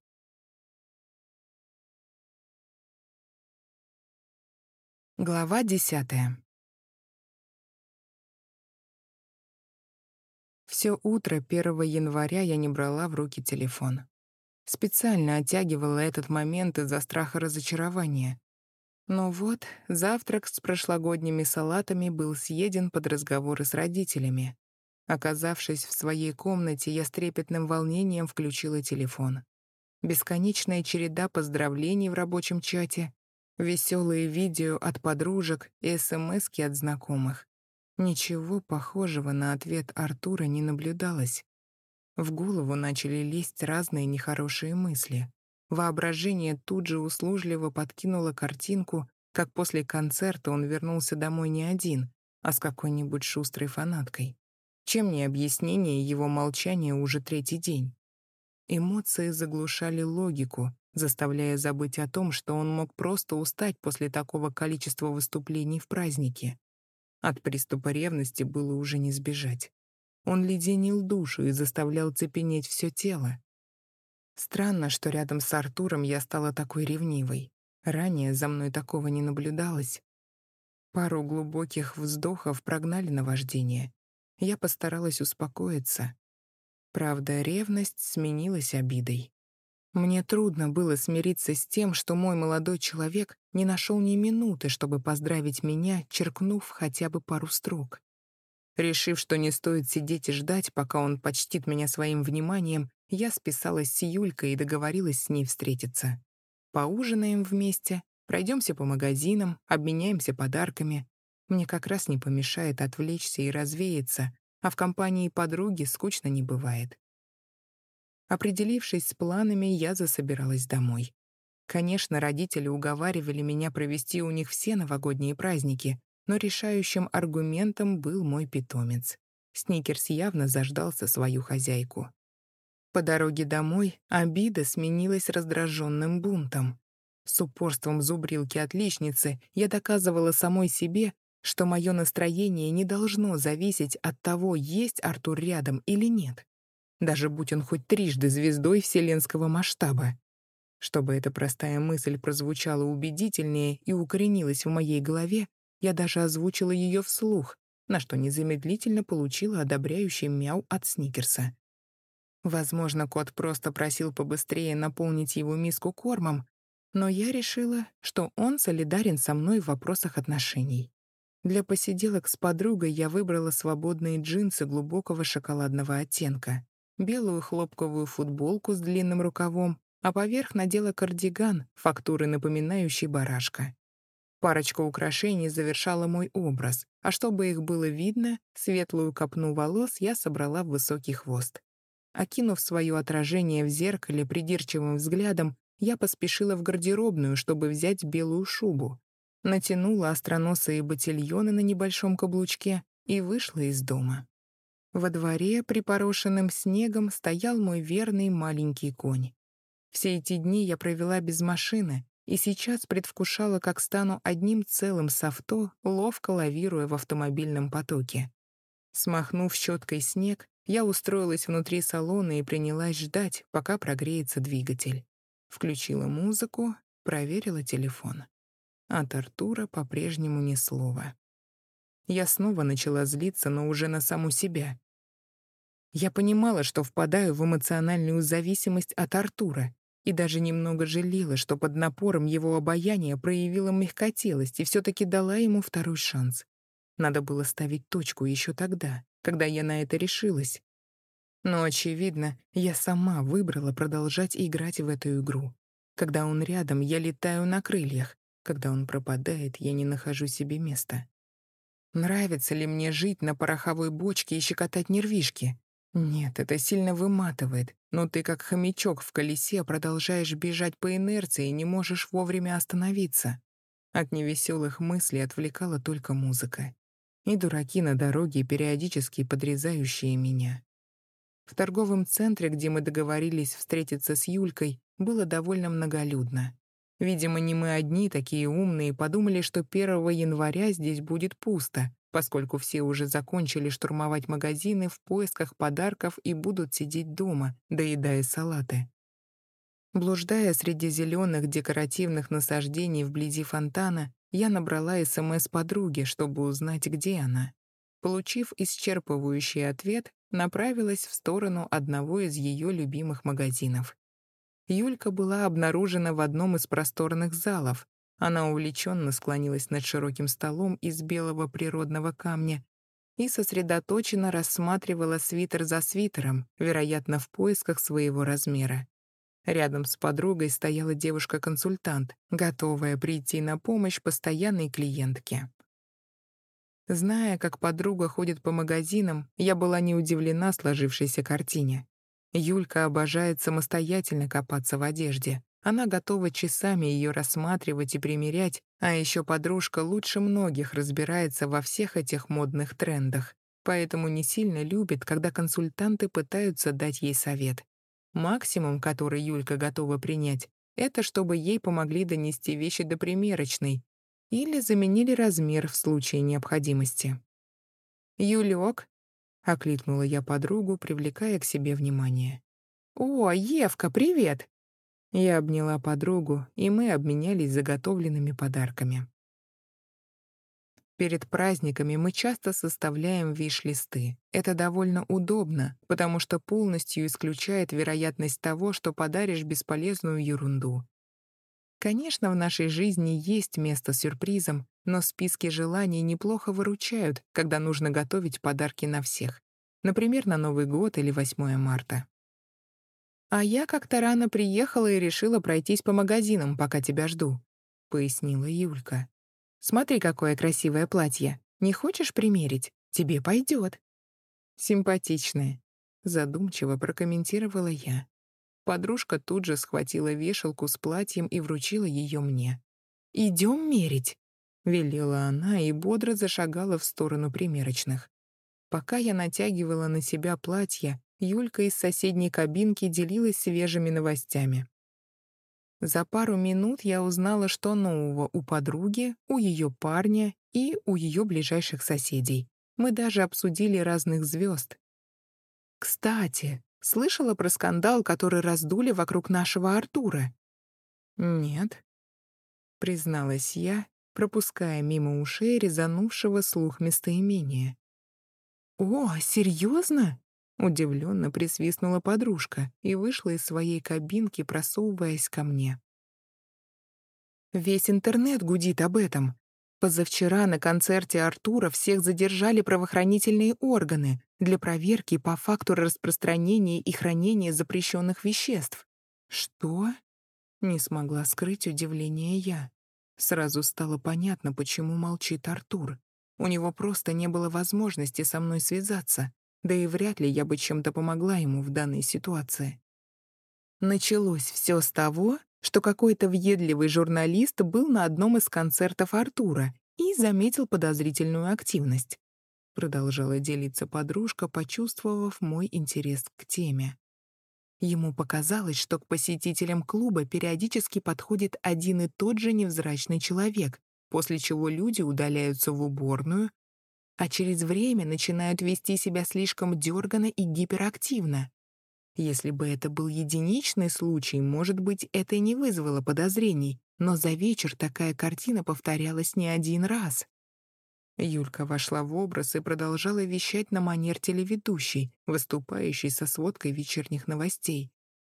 Глава 10. Все утро 1 января я не брала в руки телефон. Специально оттягивала этот момент из-за страха разочарования. Но вот завтрак с прошлогодними салатами был съеден под разговоры с родителями. Оказавшись в своей комнате, я с трепетным волнением включила телефон. бесконечная череда поздравлений в рабочем чате, веселые видео от подружек и смски от знакомых. Ничего похожего на ответ Артура не наблюдалось. В голову начали лезть разные нехорошие мысли. Воображение тут же услужливо подкинуло картинку, как после концерта он вернулся домой не один, а с какой-нибудь шустрой фанаткой. Чем не объяснение его молчания уже третий день? Эмоции заглушали логику, заставляя забыть о том, что он мог просто устать после такого количества выступлений в празднике. От приступа ревности было уже не сбежать. Он леденил душу и заставлял цепенеть все тело. Странно, что рядом с Артуром я стала такой ревнивой. Ранее за мной такого не наблюдалось. Пару глубоких вздохов прогнали наваждение. Я постаралась успокоиться. Правда, ревность сменилась обидой. Мне трудно было смириться с тем, что мой молодой человек не нашел ни минуты, чтобы поздравить меня, черкнув хотя бы пару строк. Решив, что не стоит сидеть и ждать, пока он почтит меня своим вниманием, я списалась с Юлькой и договорилась с ней встретиться. Поужинаем вместе, пройдемся по магазинам, обменяемся подарками. Мне как раз не помешает отвлечься и развеяться, а в компании подруги скучно не бывает. Определившись с планами, я засобиралась домой. Конечно, родители уговаривали меня провести у них все новогодние праздники, но решающим аргументом был мой питомец. Сникерс явно заждался свою хозяйку. По дороге домой обида сменилась раздраженным бунтом. С упорством зубрилки-отличницы я доказывала самой себе, что мое настроение не должно зависеть от того, есть Артур рядом или нет, даже будь он хоть трижды звездой вселенского масштаба. Чтобы эта простая мысль прозвучала убедительнее и укоренилась в моей голове, я даже озвучила ее вслух, на что незамедлительно получила одобряющий мяу от Сникерса. Возможно, кот просто просил побыстрее наполнить его миску кормом, но я решила, что он солидарен со мной в вопросах отношений. Для посиделок с подругой я выбрала свободные джинсы глубокого шоколадного оттенка, белую хлопковую футболку с длинным рукавом, а поверх надела кардиган, фактуры напоминающий барашка. Парочка украшений завершала мой образ, а чтобы их было видно, светлую копну волос я собрала в высокий хвост. Окинув свое отражение в зеркале придирчивым взглядом, я поспешила в гардеробную, чтобы взять белую шубу. Натянула остроносые ботильоны на небольшом каблучке и вышла из дома. Во дворе, припорошенным снегом, стоял мой верный маленький конь. Все эти дни я провела без машины, и сейчас предвкушала, как стану одним целым с авто, ловко лавируя в автомобильном потоке. Смахнув щеткой снег, я устроилась внутри салона и принялась ждать, пока прогреется двигатель. Включила музыку, проверила телефон. От Артура по-прежнему ни слова. Я снова начала злиться, но уже на саму себя. Я понимала, что впадаю в эмоциональную зависимость от Артура, и даже немного жалела, что под напором его обаяния проявила мягкотелость и все-таки дала ему второй шанс. Надо было ставить точку еще тогда, когда я на это решилась. Но, очевидно, я сама выбрала продолжать играть в эту игру. Когда он рядом, я летаю на крыльях. Когда он пропадает, я не нахожу себе места. Нравится ли мне жить на пороховой бочке и щекотать нервишки? Нет, это сильно выматывает, но ты как хомячок в колесе продолжаешь бежать по инерции и не можешь вовремя остановиться. От невеселых мыслей отвлекала только музыка. И дураки на дороге, периодически подрезающие меня. В торговом центре, где мы договорились встретиться с Юлькой, было довольно многолюдно. Видимо, не мы одни, такие умные, подумали, что 1 января здесь будет пусто, поскольку все уже закончили штурмовать магазины в поисках подарков и будут сидеть дома, доедая салаты. Блуждая среди зеленых декоративных насаждений вблизи фонтана, я набрала СМС подруге, чтобы узнать, где она. Получив исчерпывающий ответ, направилась в сторону одного из ее любимых магазинов. Юлька была обнаружена в одном из просторных залов. Она увлеченно склонилась над широким столом из белого природного камня и сосредоточенно рассматривала свитер за свитером, вероятно, в поисках своего размера. Рядом с подругой стояла девушка-консультант, готовая прийти на помощь постоянной клиентке. Зная, как подруга ходит по магазинам, я была не удивлена сложившейся картине. Юлька обожает самостоятельно копаться в одежде. Она готова часами ее рассматривать и примерять, а еще подружка лучше многих разбирается во всех этих модных трендах, поэтому не сильно любит, когда консультанты пытаются дать ей совет. Максимум, который Юлька готова принять, это чтобы ей помогли донести вещи до примерочной или заменили размер в случае необходимости. «Юлёк», — окликнула я подругу, привлекая к себе внимание. «О, Евка, привет!» Я обняла подругу, и мы обменялись заготовленными подарками. Перед праздниками мы часто составляем виш-листы. Это довольно удобно, потому что полностью исключает вероятность того, что подаришь бесполезную ерунду. Конечно, в нашей жизни есть место сюрпризам, но списки желаний неплохо выручают, когда нужно готовить подарки на всех. Например, на Новый год или 8 марта. «А я как-то рано приехала и решила пройтись по магазинам, пока тебя жду», — пояснила Юлька. «Смотри, какое красивое платье. Не хочешь примерить? Тебе пойдет». «Симпатичное», — задумчиво прокомментировала я. Подружка тут же схватила вешалку с платьем и вручила ее мне. «Идем мерить», — велела она и бодро зашагала в сторону примерочных. Пока я натягивала на себя платье, Юлька из соседней кабинки делилась свежими новостями. За пару минут я узнала, что нового у подруги, у ее парня и у ее ближайших соседей. Мы даже обсудили разных звезд. «Кстати, слышала про скандал, который раздули вокруг нашего Артура?» «Нет», — призналась я, пропуская мимо ушей резанувшего слух местоимения. «О, серьезно?» — удивленно присвистнула подружка и вышла из своей кабинки, просовываясь ко мне. Весь интернет гудит об этом. Позавчера на концерте Артура всех задержали правоохранительные органы для проверки по факту распространения и хранения запрещенных веществ. «Что?» — не смогла скрыть удивление я. Сразу стало понятно, почему молчит Артур. У него просто не было возможности со мной связаться, да и вряд ли я бы чем-то помогла ему в данной ситуации. Началось все с того, что какой-то въедливый журналист был на одном из концертов Артура и заметил подозрительную активность. Продолжала делиться подружка, почувствовав мой интерес к теме. Ему показалось, что к посетителям клуба периодически подходит один и тот же невзрачный человек, после чего люди удаляются в уборную, а через время начинают вести себя слишком дёрганно и гиперактивно. Если бы это был единичный случай, может быть, это и не вызвало подозрений, но за вечер такая картина повторялась не один раз. Юлька вошла в образ и продолжала вещать на манер телеведущей, выступающей со сводкой вечерних новостей.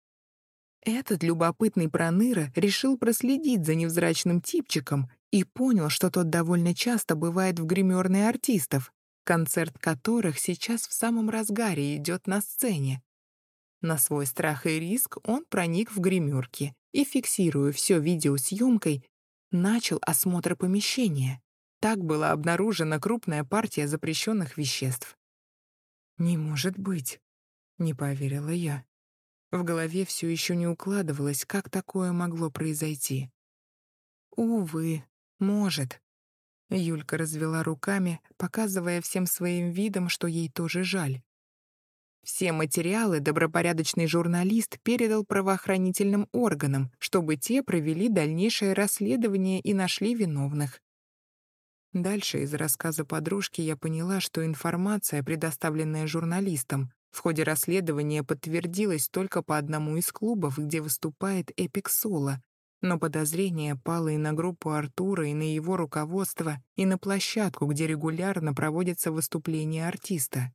Этот любопытный проныра решил проследить за невзрачным типчиком и понял, что тот довольно часто бывает в гримерной артистов, концерт которых сейчас в самом разгаре идет на сцене. На свой страх и риск он проник в гримерки и, фиксируя все видеосъемкой, начал осмотр помещения. Так была обнаружена крупная партия запрещенных веществ. «Не может быть», — не поверила я. В голове все еще не укладывалось, как такое могло произойти. «Увы, может». Юлька развела руками, показывая всем своим видом, что ей тоже жаль. Все материалы добропорядочный журналист передал правоохранительным органам, чтобы те провели дальнейшее расследование и нашли виновных. Дальше из рассказа подружки я поняла, что информация, предоставленная журналистам, в ходе расследования подтвердилась только по одному из клубов, где выступает Эпик Соло, но подозрение пало и на группу Артура, и на его руководство, и на площадку, где регулярно проводятся выступления артиста.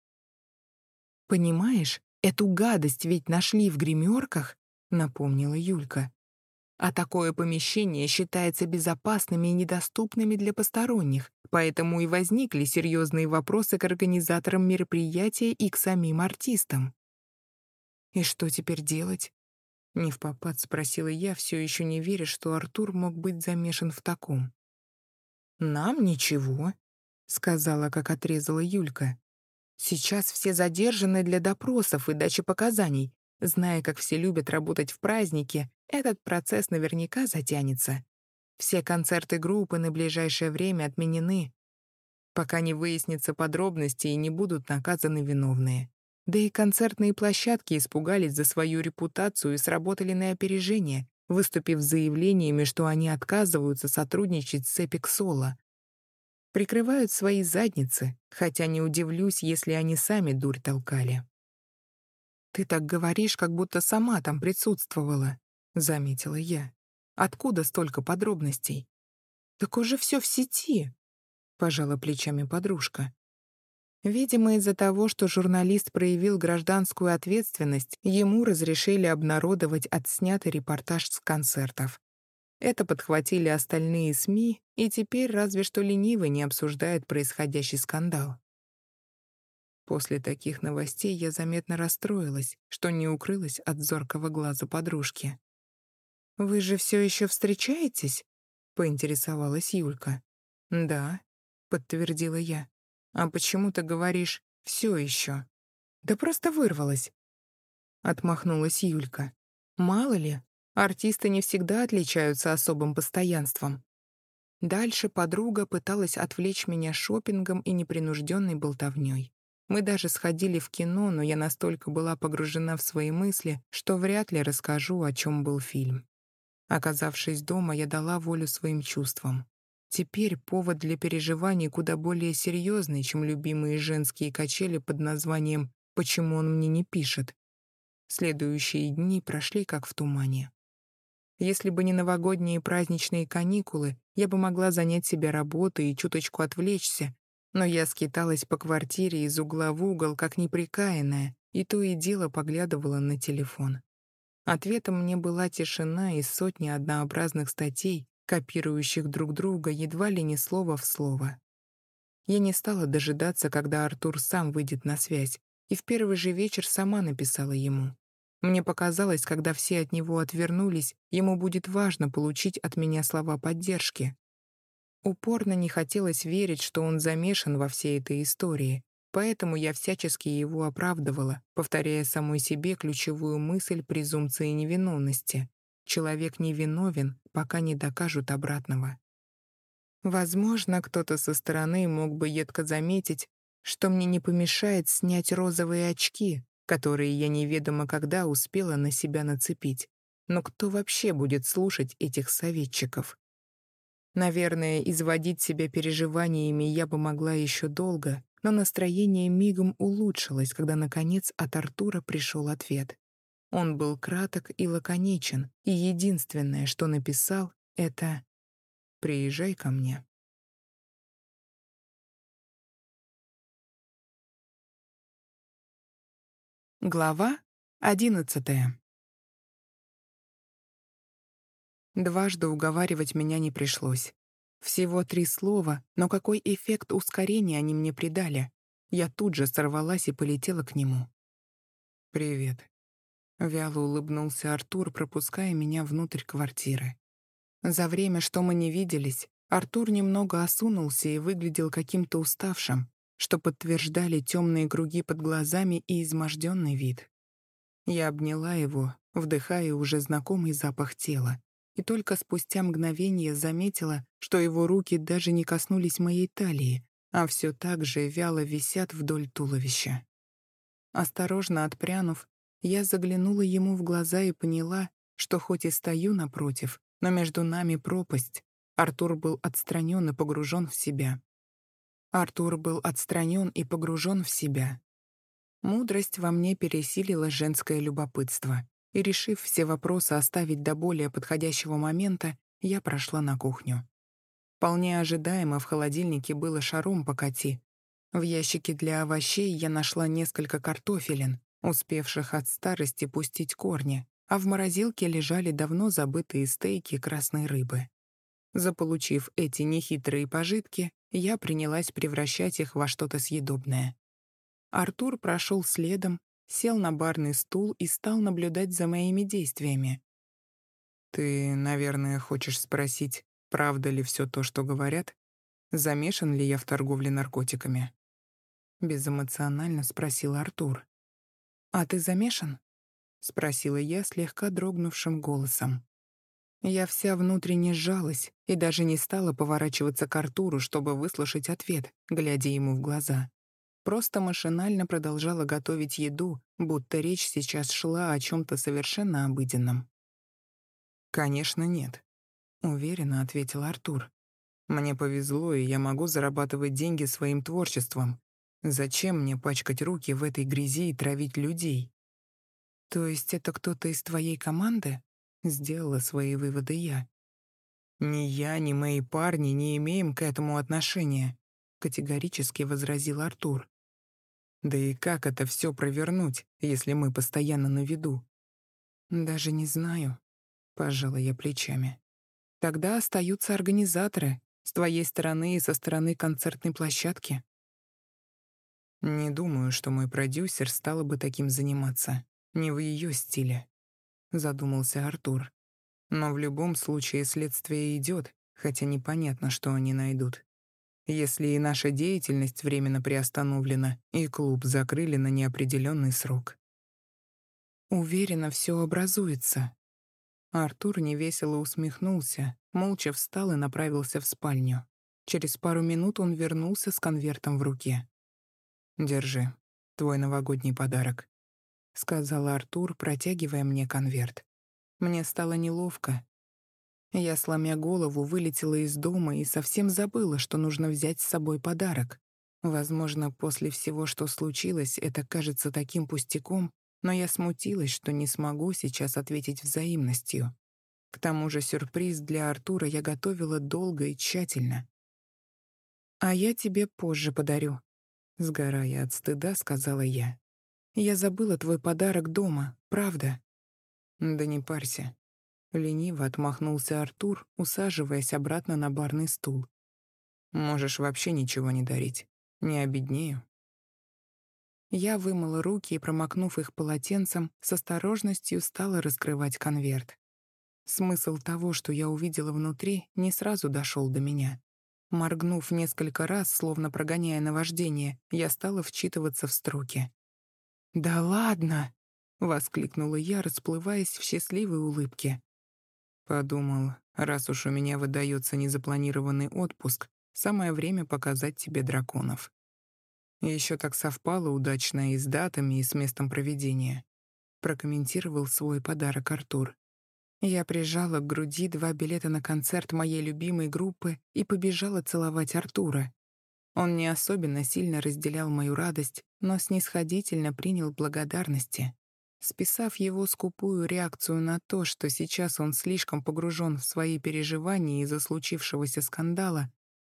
«Понимаешь, эту гадость ведь нашли в гримерках», — напомнила Юлька. «А такое помещение считается безопасными и недоступными для посторонних, поэтому и возникли серьезные вопросы к организаторам мероприятия и к самим артистам». «И что теперь делать?» Невпопад спросила я, все еще не веря, что Артур мог быть замешан в таком. «Нам ничего», — сказала, как отрезала Юлька. «Сейчас все задержаны для допросов и дачи показаний. Зная, как все любят работать в праздники, этот процесс наверняка затянется. Все концерты группы на ближайшее время отменены, пока не выяснятся подробности и не будут наказаны виновные. Да и концертные площадки испугались за свою репутацию и сработали на опережение, выступив с заявлениями, что они отказываются сотрудничать с Epic Solo. Прикрывают свои задницы, хотя не удивлюсь, если они сами дурь толкали. «Ты так говоришь, как будто сама там присутствовала», — заметила я. «Откуда столько подробностей?» «Так уже все в сети», — пожала плечами подружка. Видимо, из-за того, что журналист проявил гражданскую ответственность, ему разрешили обнародовать отснятый репортаж с концертов. Это подхватили остальные СМИ, и теперь разве что ленивый не обсуждает происходящий скандал. После таких новостей я заметно расстроилась, что не укрылась от зоркого глаза подружки. «Вы же все еще встречаетесь?» — поинтересовалась Юлька. «Да», — подтвердила я. «А почему ты говоришь «все еще»?» «Да просто вырвалась», — отмахнулась Юлька. «Мало ли, артисты не всегда отличаются особым постоянством». Дальше подруга пыталась отвлечь меня шопингом и непринужденной болтовней. Мы даже сходили в кино, но я настолько была погружена в свои мысли, что вряд ли расскажу, о чем был фильм. Оказавшись дома, я дала волю своим чувствам. Теперь повод для переживаний куда более серьезный, чем любимые женские качели под названием «Почему он мне не пишет?». Следующие дни прошли как в тумане. Если бы не новогодние праздничные каникулы, я бы могла занять себя работой и чуточку отвлечься, но я скиталась по квартире из угла в угол, как неприкаянная, и то и дело поглядывала на телефон. Ответом мне была тишина и сотни однообразных статей, копирующих друг друга едва ли не слово в слово. Я не стала дожидаться, когда Артур сам выйдет на связь, и в первый же вечер сама написала ему. Мне показалось, когда все от него отвернулись, ему будет важно получить от меня слова поддержки. Упорно не хотелось верить, что он замешан во всей этой истории, поэтому я всячески его оправдывала, повторяя самой себе ключевую мысль презумпции невиновности. Человек невиновен, пока не докажут обратного. Возможно, кто-то со стороны мог бы едко заметить, что мне не помешает снять розовые очки, которые я неведомо когда успела на себя нацепить. Но кто вообще будет слушать этих советчиков? Наверное, изводить себя переживаниями я бы могла еще долго, но настроение мигом улучшилось, когда, наконец, от Артура пришел ответ. Он был краток и лаконичен, и единственное, что написал, это «Приезжай ко мне». Глава 11. Дважды уговаривать меня не пришлось. Всего 3 слова, но какой эффект ускорения они мне придали. Я тут же сорвалась и полетела к нему. «Привет», — вяло улыбнулся Артур, пропуская меня внутрь квартиры. За время, что мы не виделись, Артур немного осунулся и выглядел каким-то уставшим, что подтверждали темные круги под глазами и изможденный вид. Я обняла его, вдыхая уже знакомый запах тела, и только спустя мгновение заметила, что его руки даже не коснулись моей талии, а все так же вяло висят вдоль туловища. Осторожно отпрянув, я заглянула ему в глаза и поняла, что хоть и стою напротив, но между нами пропасть. Артур был отстранен и погружен в себя. Артур был отстранен и погружен в себя. Мудрость во мне пересилила женское любопытство, и, решив все вопросы оставить до более подходящего момента, я прошла на кухню. Вполне ожидаемо в холодильнике было шаром покати. В ящике для овощей я нашла несколько картофелин, успевших от старости пустить корни, а в морозилке лежали давно забытые стейки красной рыбы. Заполучив эти нехитрые пожитки, я принялась превращать их во что-то съедобное. Артур прошел следом, сел на барный стул и стал наблюдать за моими действиями. «Ты, наверное, хочешь спросить, правда ли все то, что говорят? Замешан ли я в торговле наркотиками?» Безэмоционально спросил Артур. «А ты замешан?» — спросила я слегка дрогнувшим голосом. Я вся внутренне сжалась и даже не стала поворачиваться к Артуру, чтобы выслушать ответ, глядя ему в глаза. Просто машинально продолжала готовить еду, будто речь сейчас шла о чем-то совершенно обыденном. «Конечно, нет», — уверенно ответил Артур. «Мне повезло, и я могу зарабатывать деньги своим творчеством. Зачем мне пачкать руки в этой грязи и травить людей?» «То есть это кто-то из твоей команды?» — сделала свои выводы я. «Ни я, ни мои парни не имеем к этому отношения», — категорически возразил Артур. «Да и как это все провернуть, если мы постоянно на виду?» «Даже не знаю», — пожала я плечами. «Тогда остаются организаторы, с твоей стороны и со стороны концертной площадки». «Не думаю, что мой продюсер стала бы таким заниматься. Не в ее стиле», — задумался Артур. «Но в любом случае следствие идет, хотя непонятно, что они найдут. Если и наша деятельность временно приостановлена, и клуб закрыли на неопределенный срок». «Уверена, все образуется». Артур невесело усмехнулся, молча встал и направился в спальню. Через пару минут он вернулся с конвертом в руке. «Держи, твой новогодний подарок», — сказал Артур, протягивая мне конверт. Мне стало неловко. Я, сломя голову, вылетела из дома и совсем забыла, что нужно взять с собой подарок. Возможно, после всего, что случилось, это кажется таким пустяком, но я смутилась, что не смогу сейчас ответить взаимностью. К тому же сюрприз для Артура я готовила долго и тщательно. «А я тебе позже подарю», — сгорая от стыда, сказала я. «Я забыла твой подарок дома, правда?» «Да не парься». Лениво отмахнулся Артур, усаживаясь обратно на барный стул. «Можешь вообще ничего не дарить. Не обеднею». Я вымыла руки и, промокнув их полотенцем, с осторожностью стала раскрывать конверт. Смысл того, что я увидела внутри, не сразу дошел до меня. Моргнув несколько раз, словно прогоняя наваждение, я стала вчитываться в строки. «Да ладно!» — воскликнула я, расплываясь в счастливой улыбке. Подумал, раз уж у меня выдается незапланированный отпуск, самое время показать тебе драконов. Еще так совпало удачно и с датами, и с местом проведения. Прокомментировал свой подарок Артур. Я прижала к груди 2 билета на концерт моей любимой группы и побежала целовать Артура. Он не особенно сильно разделял мою радость, но снисходительно принял благодарности. Списав его скупую реакцию на то, что сейчас он слишком погружен в свои переживания из-за случившегося скандала,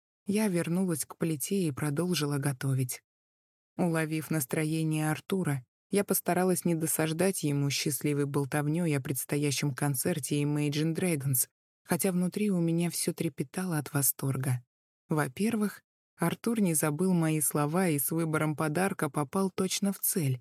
я вернулась к плите и продолжила готовить. Уловив настроение Артура, я постаралась не досаждать ему счастливой болтовнёй о предстоящем концерте Imagine Dragons, хотя внутри у меня все трепетало от восторга. Во-первых, Артур не забыл мои слова и с выбором подарка попал точно в цель.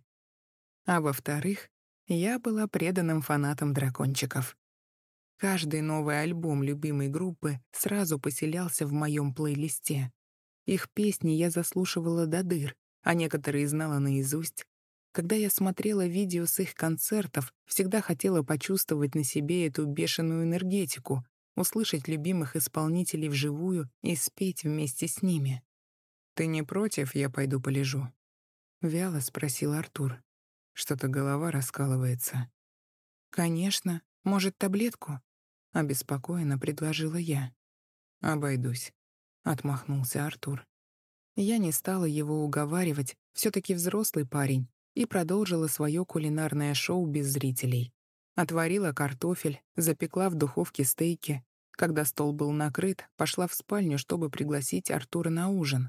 А во-вторых, я была преданным фанатом дракончиков. Каждый новый альбом любимой группы сразу поселялся в моем плейлисте. Их песни я заслушивала до дыр, а некоторые знала наизусть. Когда я смотрела видео с их концертов, всегда хотела почувствовать на себе эту бешеную энергетику, услышать любимых исполнителей вживую и спеть вместе с ними. «Ты не против, я пойду полежу?» — вяло спросил Артур. Что-то голова раскалывается. «Конечно. Может, таблетку?» — обеспокоенно предложила я. «Обойдусь», — отмахнулся Артур. Я не стала его уговаривать, все-таки взрослый парень, и продолжила свое кулинарное шоу без зрителей. Отварила картофель, запекла в духовке стейки. Когда стол был накрыт, пошла в спальню, чтобы пригласить Артура на ужин.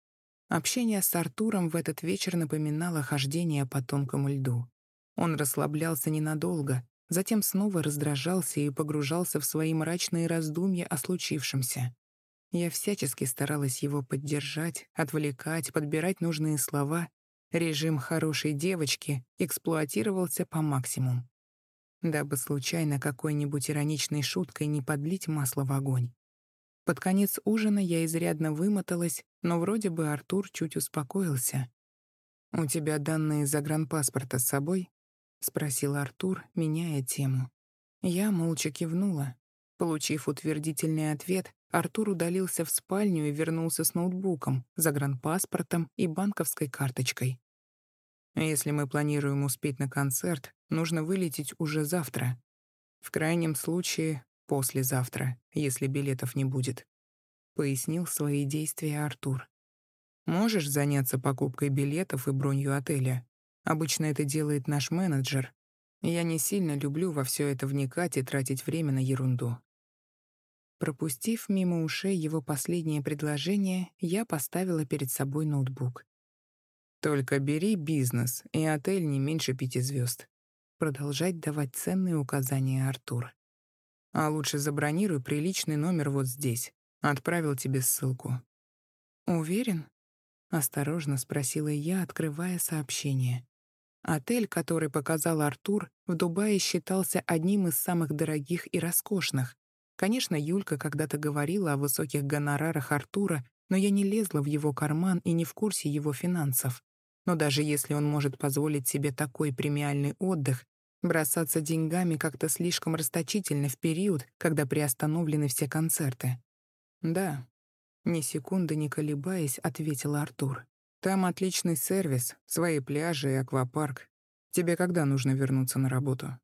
Общение с Артуром в этот вечер напоминало хождение по тонкому льду. Он расслаблялся ненадолго, затем снова раздражался и погружался в свои мрачные раздумья о случившемся. Я всячески старалась его поддержать, отвлекать, подбирать нужные слова, Режим хорошей девочки эксплуатировался по максимуму, дабы случайно какой-нибудь ироничной шуткой не подлить масло в огонь. Под конец ужина я изрядно вымоталась, но вроде бы Артур чуть успокоился. «У тебя данные загранпаспорта с собой?» — спросил Артур, меняя тему. Я молча кивнула. Получив утвердительный ответ, Артур удалился в спальню и вернулся с ноутбуком, загранпаспортом и банковской карточкой. «Если мы планируем успеть на концерт, нужно вылететь уже завтра. В крайнем случае, послезавтра, если билетов не будет», — пояснил свои действия Артур. «Можешь заняться покупкой билетов и бронью отеля? Обычно это делает наш менеджер. Я не сильно люблю во все это вникать и тратить время на ерунду». Пропустив мимо ушей его последнее предложение, я поставила перед собой ноутбук. «Только бери бизнес и отель не меньше 5 звезд. Продолжать давать ценные указания Артур. «А лучше забронируй приличный номер вот здесь. Отправил тебе ссылку». «Уверен?» — осторожно спросила я, открывая сообщение. Отель, который показал Артур, в Дубае считался одним из самых дорогих и роскошных. Конечно, Юлька когда-то говорила о высоких гонорарах Артура, но я не лезла в его карман и не в курсе его финансов. Но даже если он может позволить себе такой премиальный отдых, бросаться деньгами как-то слишком расточительно в период, когда приостановлены все концерты. «Да», — ни секунды не колебаясь, ответил Артур. «Там отличный сервис, свои пляжи и аквапарк. Тебе когда нужно вернуться на работу?»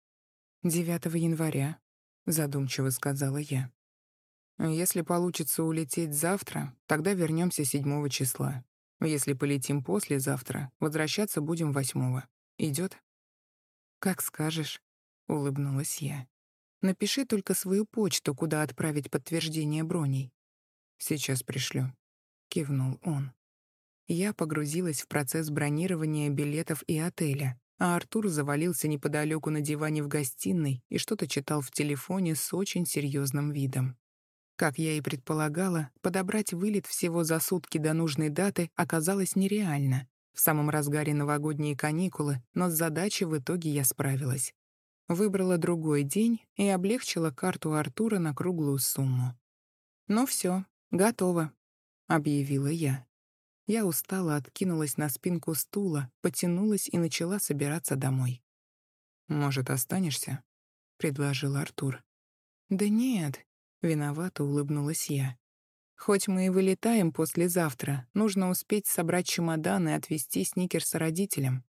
9 января», — задумчиво сказала я. «Если получится улететь завтра, тогда вернемся 7 числа. Если полетим послезавтра, возвращаться будем 8. Идет?» «Как скажешь», — улыбнулась я. «Напиши только свою почту, куда отправить подтверждение броней». «Сейчас пришлю», — кивнул он. Я погрузилась в процесс бронирования билетов и отеля, а Артур завалился неподалеку на диване в гостиной и что-то читал в телефоне с очень серьезным видом. Как я и предполагала, подобрать вылет всего за сутки до нужной даты оказалось нереально. В самом разгаре новогодние каникулы, но с задачей в итоге я справилась. Выбрала другой день и облегчила карту Артура на круглую сумму. «Ну все, готово», — объявила я. Я устало откинулась на спинку стула, потянулась и начала собираться домой. «Может, останешься?» — предложил Артур. «Да нет», — виновато улыбнулась я. «Хоть мы и вылетаем послезавтра, нужно успеть собрать чемодан и отвезти Сникерса родителям».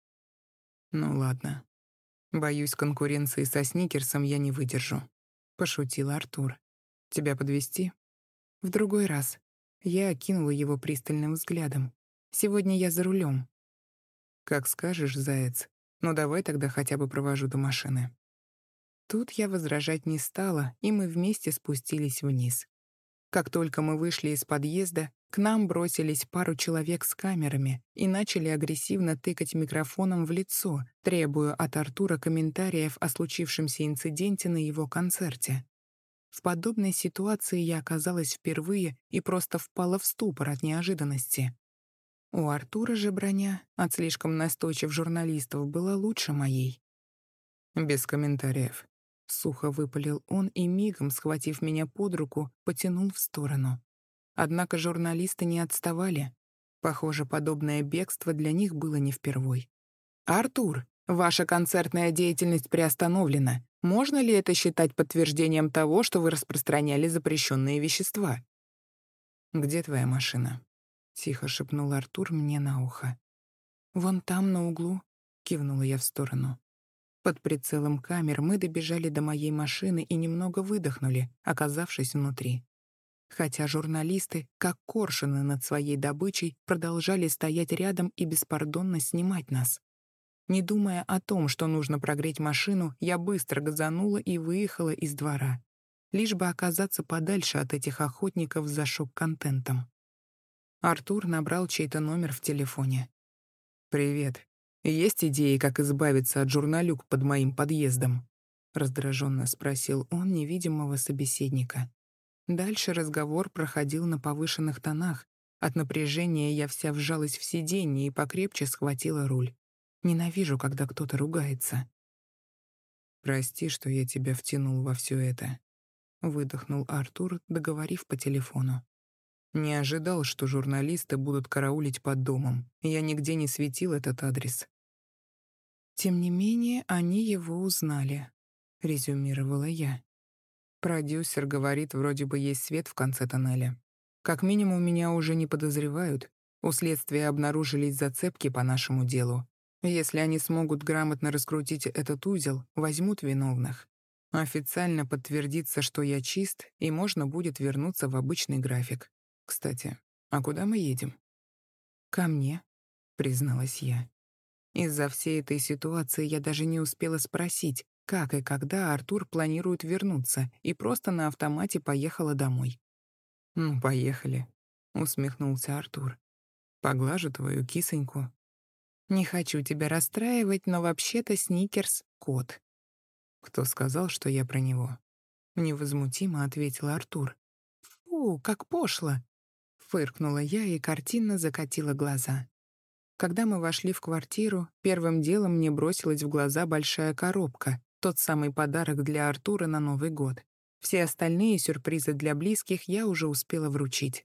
«Ну ладно. Боюсь, конкуренции со Сникерсом я не выдержу», — пошутил Артур. «Тебя подвезти?» «В другой раз». Я окинула его пристальным взглядом. «Сегодня я за рулем». «Как скажешь, заяц. Но давай тогда хотя бы провожу до машины». Тут я возражать не стала, и мы вместе спустились вниз. Как только мы вышли из подъезда, к нам бросились пару человек с камерами и начали агрессивно тыкать микрофоном в лицо, требуя от Артура комментариев о случившемся инциденте на его концерте. В подобной ситуации я оказалась впервые и просто впала в ступор от неожиданности. У Артура же броня от слишком настойчивых журналистов была лучше моей. «Без комментариев», — сухо выпалил он и, мигом схватив меня под руку, потянул в сторону. Однако журналисты не отставали. Похоже, подобное бегство для них было не впервой. «Артур, ваша концертная деятельность приостановлена. Можно ли это считать подтверждением того, что вы распространяли запрещенные вещества?» «Где твоя машина?» — тихо шепнул Артур мне на ухо. «Вон там, на углу», — кивнула я в сторону. Под прицелом камер мы добежали до моей машины и немного выдохнули, оказавшись внутри. Хотя журналисты, как коршуны над своей добычей, продолжали стоять рядом и беспардонно снимать нас. Не думая о том, что нужно прогреть машину, я быстро газанула и выехала из двора, лишь бы оказаться подальше от этих охотников за шок-контентом. Артур набрал чей-то номер в телефоне. «Привет. Есть идеи, как избавиться от журналюк под моим подъездом?» — раздраженно спросил он невидимого собеседника. Дальше разговор проходил на повышенных тонах, От напряжения я вся вжалась в сиденье и покрепче схватила руль. Ненавижу, когда кто-то ругается. «Прости, что я тебя втянул во все это», — выдохнул Артур, договорив по телефону. «Не ожидал, что журналисты будут караулить под домом. Я нигде не светил этот адрес». «Тем не менее, они его узнали», — резюмировала я. Продюсер говорит, вроде бы есть свет в конце тоннеля. Как минимум, меня уже не подозревают. У следствия обнаружились зацепки по нашему делу. Если они смогут грамотно раскрутить этот узел, возьмут виновных. Официально подтвердится, что я чист, и можно будет вернуться в обычный график. Кстати, а куда мы едем? «Ко мне», — призналась я. Из-за всей этой ситуации я даже не успела спросить, как и когда Артур планирует вернуться, и просто на автомате поехала домой. «Ну, поехали», — усмехнулся Артур. «Поглажу твою кисоньку». «Не хочу тебя расстраивать, но вообще-то Сникерс — кот». «Кто сказал, что я про него?» Невозмутимо ответил Артур. «Фу, как пошло!» Фыркнула я и картинно закатила глаза. Когда мы вошли в квартиру, первым делом мне бросилась в глаза большая коробка, тот самый подарок для Артура на Новый год. Все остальные сюрпризы для близких я уже успела вручить.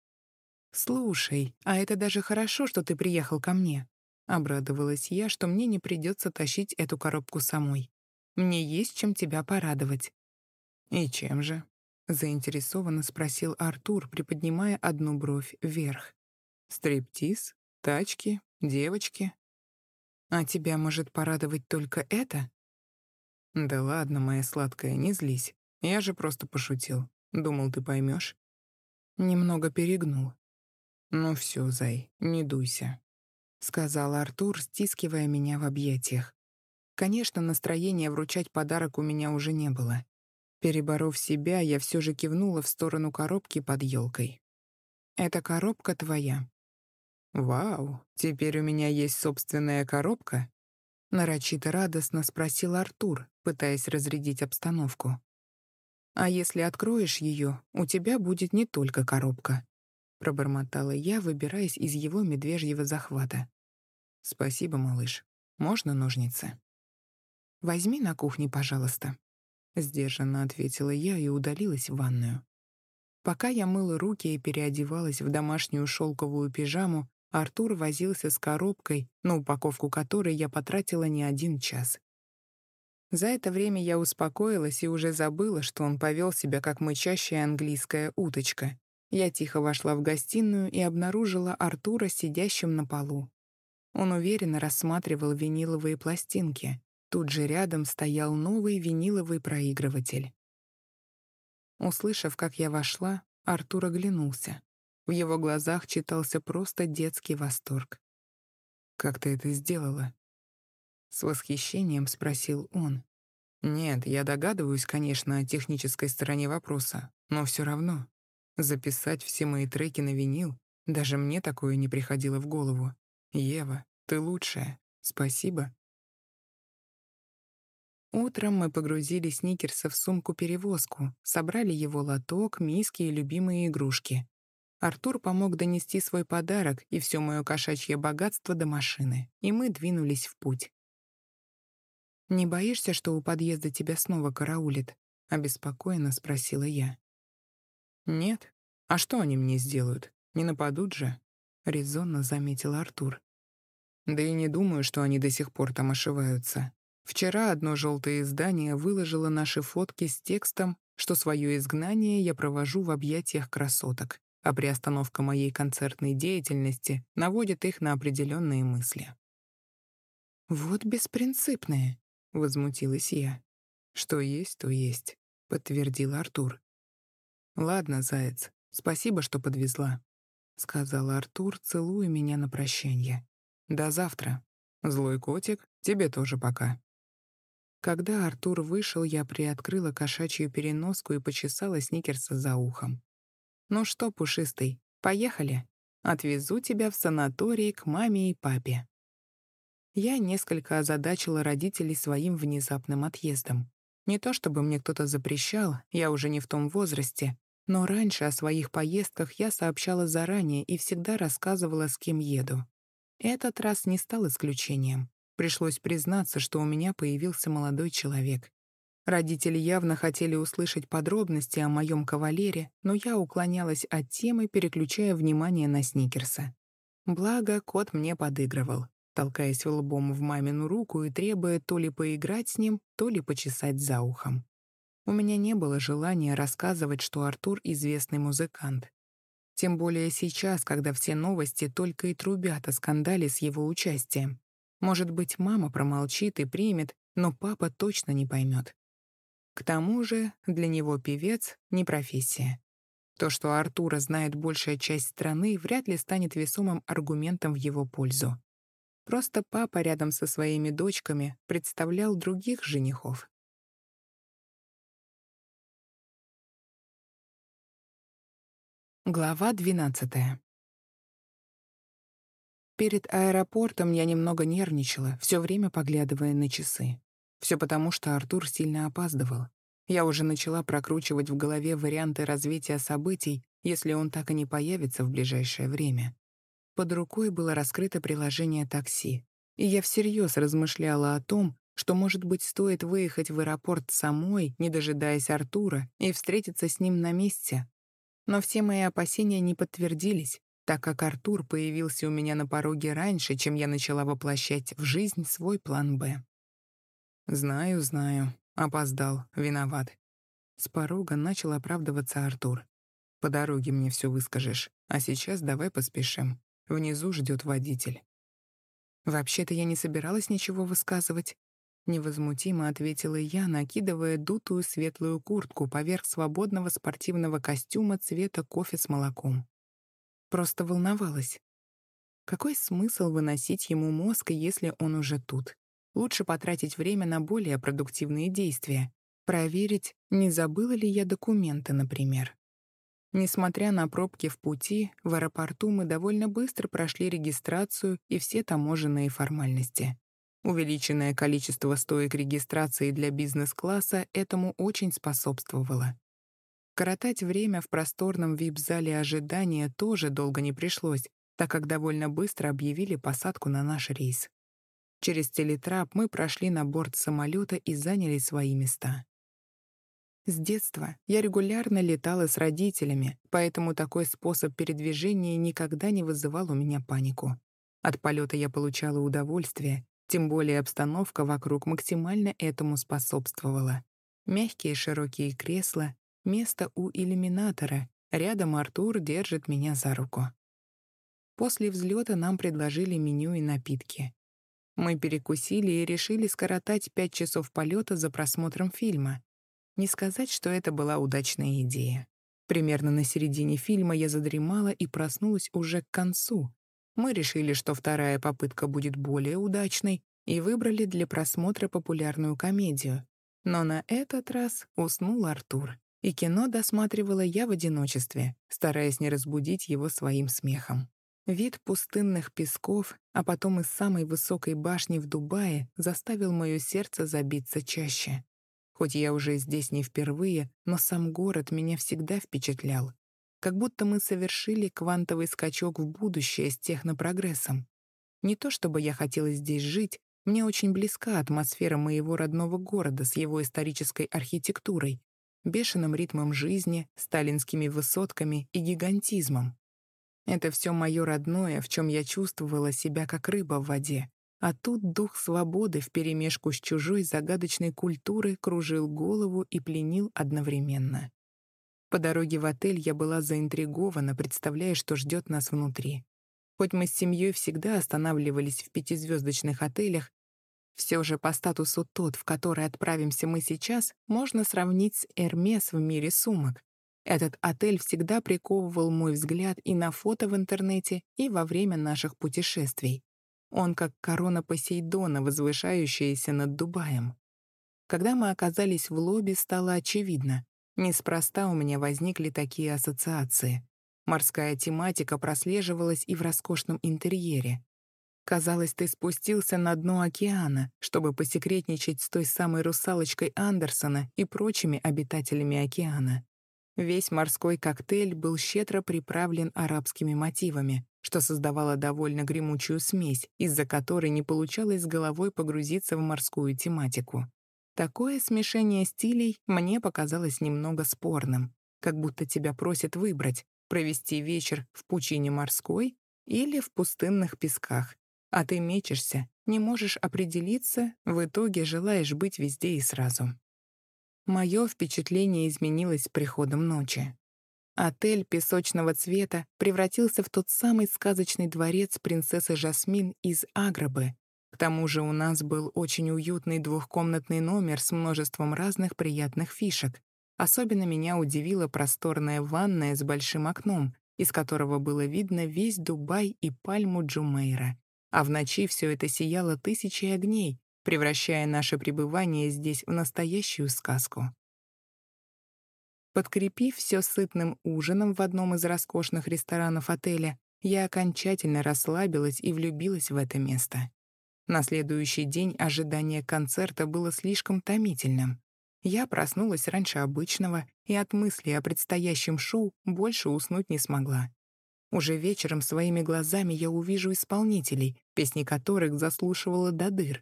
«Слушай, а это даже хорошо, что ты приехал ко мне». Обрадовалась я, что мне не придется тащить эту коробку самой. Мне есть чем тебя порадовать. «И чем же?» — заинтересованно спросил Артур, приподнимая одну бровь вверх. «Стриптиз? Тачки? Девочки? А тебя может порадовать только это?» «Да ладно, моя сладкая, не злись. Я же просто пошутил. Думал, ты поймешь. Немного перегнул. «Ну все, зай, не дуйся», — сказал Артур, стискивая меня в объятиях. Конечно, настроения вручать подарок у меня уже не было. Переборов себя, я все же кивнула в сторону коробки под елкой. «Эта коробка твоя». «Вау, теперь у меня есть собственная коробка?» Нарочито радостно спросил Артур, пытаясь разрядить обстановку. «А если откроешь ее, у тебя будет не только коробка», — пробормотала я, выбираясь из его медвежьего захвата. «Спасибо, малыш. Можно ножницы?» «Возьми на кухне, пожалуйста», — сдержанно ответила я и удалилась в ванную. Пока я мыла руки и переодевалась в домашнюю шелковую пижаму, Артур возился с коробкой, на упаковку которой я потратила не 1 час. За это время я успокоилась и уже забыла, что он повел себя как мычащая английская уточка. Я тихо вошла в гостиную и обнаружила Артура сидящим на полу. Он уверенно рассматривал виниловые пластинки. Тут же рядом стоял новый виниловый проигрыватель. Услышав, как я вошла, Артур оглянулся. В его глазах читался просто детский восторг. «Как ты это сделала?» С восхищением спросил он. «Нет, я догадываюсь, конечно, о технической стороне вопроса, но все равно. Записать все мои треки на винил, даже мне такое не приходило в голову. Ева, ты лучшая. Спасибо». Утром мы погрузили Сникерса в сумку-перевозку, собрали его лоток, миски и любимые игрушки. Артур помог донести свой подарок и все мое кошачье богатство до машины, и мы двинулись в путь. «Не боишься, что у подъезда тебя снова караулит?» — обеспокоенно спросила я. «Нет. А что они мне сделают? Не нападут же?» — резонно заметил Артур. «Да и не думаю, что они до сих пор там ошиваются. Вчера одно желтое издание выложило наши фотки с текстом, что свое изгнание я провожу в объятиях красоток, а приостановка моей концертной деятельности наводит их на определенные мысли». «Вот беспринципные», — возмутилась я. «Что есть, то есть», — подтвердил Артур. «Ладно, заяц, спасибо, что подвезла», — сказал Артур, целуя меня на прощанье. «До завтра. Злой котик, тебе тоже пока». Когда Артур вышел, я приоткрыла кошачью переноску и почесала Сникерса за ухом. «Ну что, пушистый, поехали. Отвезу тебя в санаторий к маме и папе». Я несколько озадачила родителей своим внезапным отъездом. Не то чтобы мне кто-то запрещал, я уже не в том возрасте, Но раньше о своих поездках я сообщала заранее и всегда рассказывала, с кем еду. Этот раз не стал исключением. Пришлось признаться, что у меня появился молодой человек. Родители явно хотели услышать подробности о моем кавалере, но я уклонялась от темы, переключая внимание на Сникерса. Благо, кот мне подыгрывал, толкаясь лбом в мамину руку и требуя то ли поиграть с ним, то ли почесать за ухом. У меня не было желания рассказывать, что Артур — известный музыкант. Тем более сейчас, когда все новости только и трубят о скандале с его участием. Может быть, мама промолчит и примет, но папа точно не поймет. К тому же для него певец — не профессия. То, что Артура знает большая часть страны, вряд ли станет весомым аргументом в его пользу. Просто папа рядом со своими дочками представлял других женихов. Глава 12. Перед аэропортом я немного нервничала, все время поглядывая на часы. Все потому, что Артур сильно опаздывал. Я уже начала прокручивать в голове варианты развития событий, если он так и не появится в ближайшее время. Под рукой было раскрыто приложение такси, и я всерьез размышляла о том, что, может быть, стоит выехать в аэропорт самой, не дожидаясь Артура, и встретиться с ним на месте. Но все мои опасения не подтвердились, так как Артур появился у меня на пороге раньше, чем я начала воплощать в жизнь свой план «Б». «Знаю, знаю. Опоздал. Виноват». С порога начал оправдываться Артур. «По дороге мне все выскажешь. А сейчас давай поспешим. Внизу ждет водитель». «Вообще-то я не собиралась ничего высказывать», — невозмутимо ответила я, накидывая дутую светлую куртку поверх свободного спортивного костюма цвета кофе с молоком. Просто волновалась. Какой смысл выносить ему мозг, если он уже тут? Лучше потратить время на более продуктивные действия. Проверить, не забыла ли я документы, например. Несмотря на пробки в пути, в аэропорту мы довольно быстро прошли регистрацию и все таможенные формальности. Увеличенное количество стоек регистрации для бизнес-класса этому очень способствовало. Коротать время в просторном вип-зале ожидания тоже долго не пришлось, так как довольно быстро объявили посадку на наш рейс. Через телетрап мы прошли на борт самолета и заняли свои места. С детства я регулярно летала с родителями, поэтому такой способ передвижения никогда не вызывал у меня панику. От полета я получала удовольствие, тем более обстановка вокруг максимально этому способствовала. Мягкие широкие кресла, место у иллюминатора, рядом Артур держит меня за руку. После взлета нам предложили меню и напитки. Мы перекусили и решили скоротать 5 часов полета за просмотром фильма. Не сказать, что это была удачная идея. Примерно на середине фильма я задремала и проснулась уже к концу. Мы решили, что вторая попытка будет более удачной, и выбрали для просмотра популярную комедию. Но на этот раз уснул Артур, и кино досматривала я в одиночестве, стараясь не разбудить его своим смехом. Вид пустынных песков, а потом и самой высокой башни в Дубае заставил мое сердце забиться чаще. Хоть я уже здесь не впервые, но сам город меня всегда впечатлял. Как будто мы совершили квантовый скачок в будущее с технопрогрессом. Не то чтобы я хотела здесь жить, мне очень близка атмосфера моего родного города с его исторической архитектурой, бешеным ритмом жизни, сталинскими высотками и гигантизмом. Это все мое родное, в чем я чувствовала себя как рыба в воде. А тут дух свободы вперемешку с чужой загадочной культурой кружил голову и пленил одновременно. По дороге в отель я была заинтригована, представляя, что ждет нас внутри. Хоть мы с семьей всегда останавливались в пятизвездочных отелях, все же по статусу тот, в который отправимся мы сейчас, можно сравнить с Эрмес в мире сумок. Этот отель всегда приковывал мой взгляд и на фото в интернете, и во время наших путешествий. Он как корона Посейдона, возвышающаяся над Дубаем. Когда мы оказались в лобби, стало очевидно. Неспроста у меня возникли такие ассоциации. Морская тематика прослеживалась и в роскошном интерьере. Казалось, ты спустился на дно океана, чтобы посекретничать с той самой русалочкой Андерсона и прочими обитателями океана. Весь морской коктейль был щедро приправлен арабскими мотивами, что создавало довольно гремучую смесь, из-за которой не получалось с головой погрузиться в морскую тематику. Такое смешение стилей мне показалось немного спорным, как будто тебя просят выбрать, провести вечер в пучине морской или в пустынных песках. А ты мечешься, не можешь определиться, в итоге желаешь быть везде и сразу. Мое впечатление изменилось с приходом ночи. Отель песочного цвета превратился в тот самый сказочный дворец принцессы Жасмин из Аграбы. К тому же у нас был очень уютный двухкомнатный номер с множеством разных приятных фишек. Особенно меня удивила просторная ванная с большим окном, из которого было видно весь Дубай и пальму Джумейра. А в ночи все это сияло тысячей огней, превращая наше пребывание здесь в настоящую сказку. Подкрепив все сытным ужином в одном из роскошных ресторанов отеля, я окончательно расслабилась и влюбилась в это место. На следующий день ожидание концерта было слишком томительным. Я проснулась раньше обычного и от мысли о предстоящем шоу больше уснуть не смогла. Уже вечером своими глазами я увижу исполнителей, песни которых заслушивала до дыр.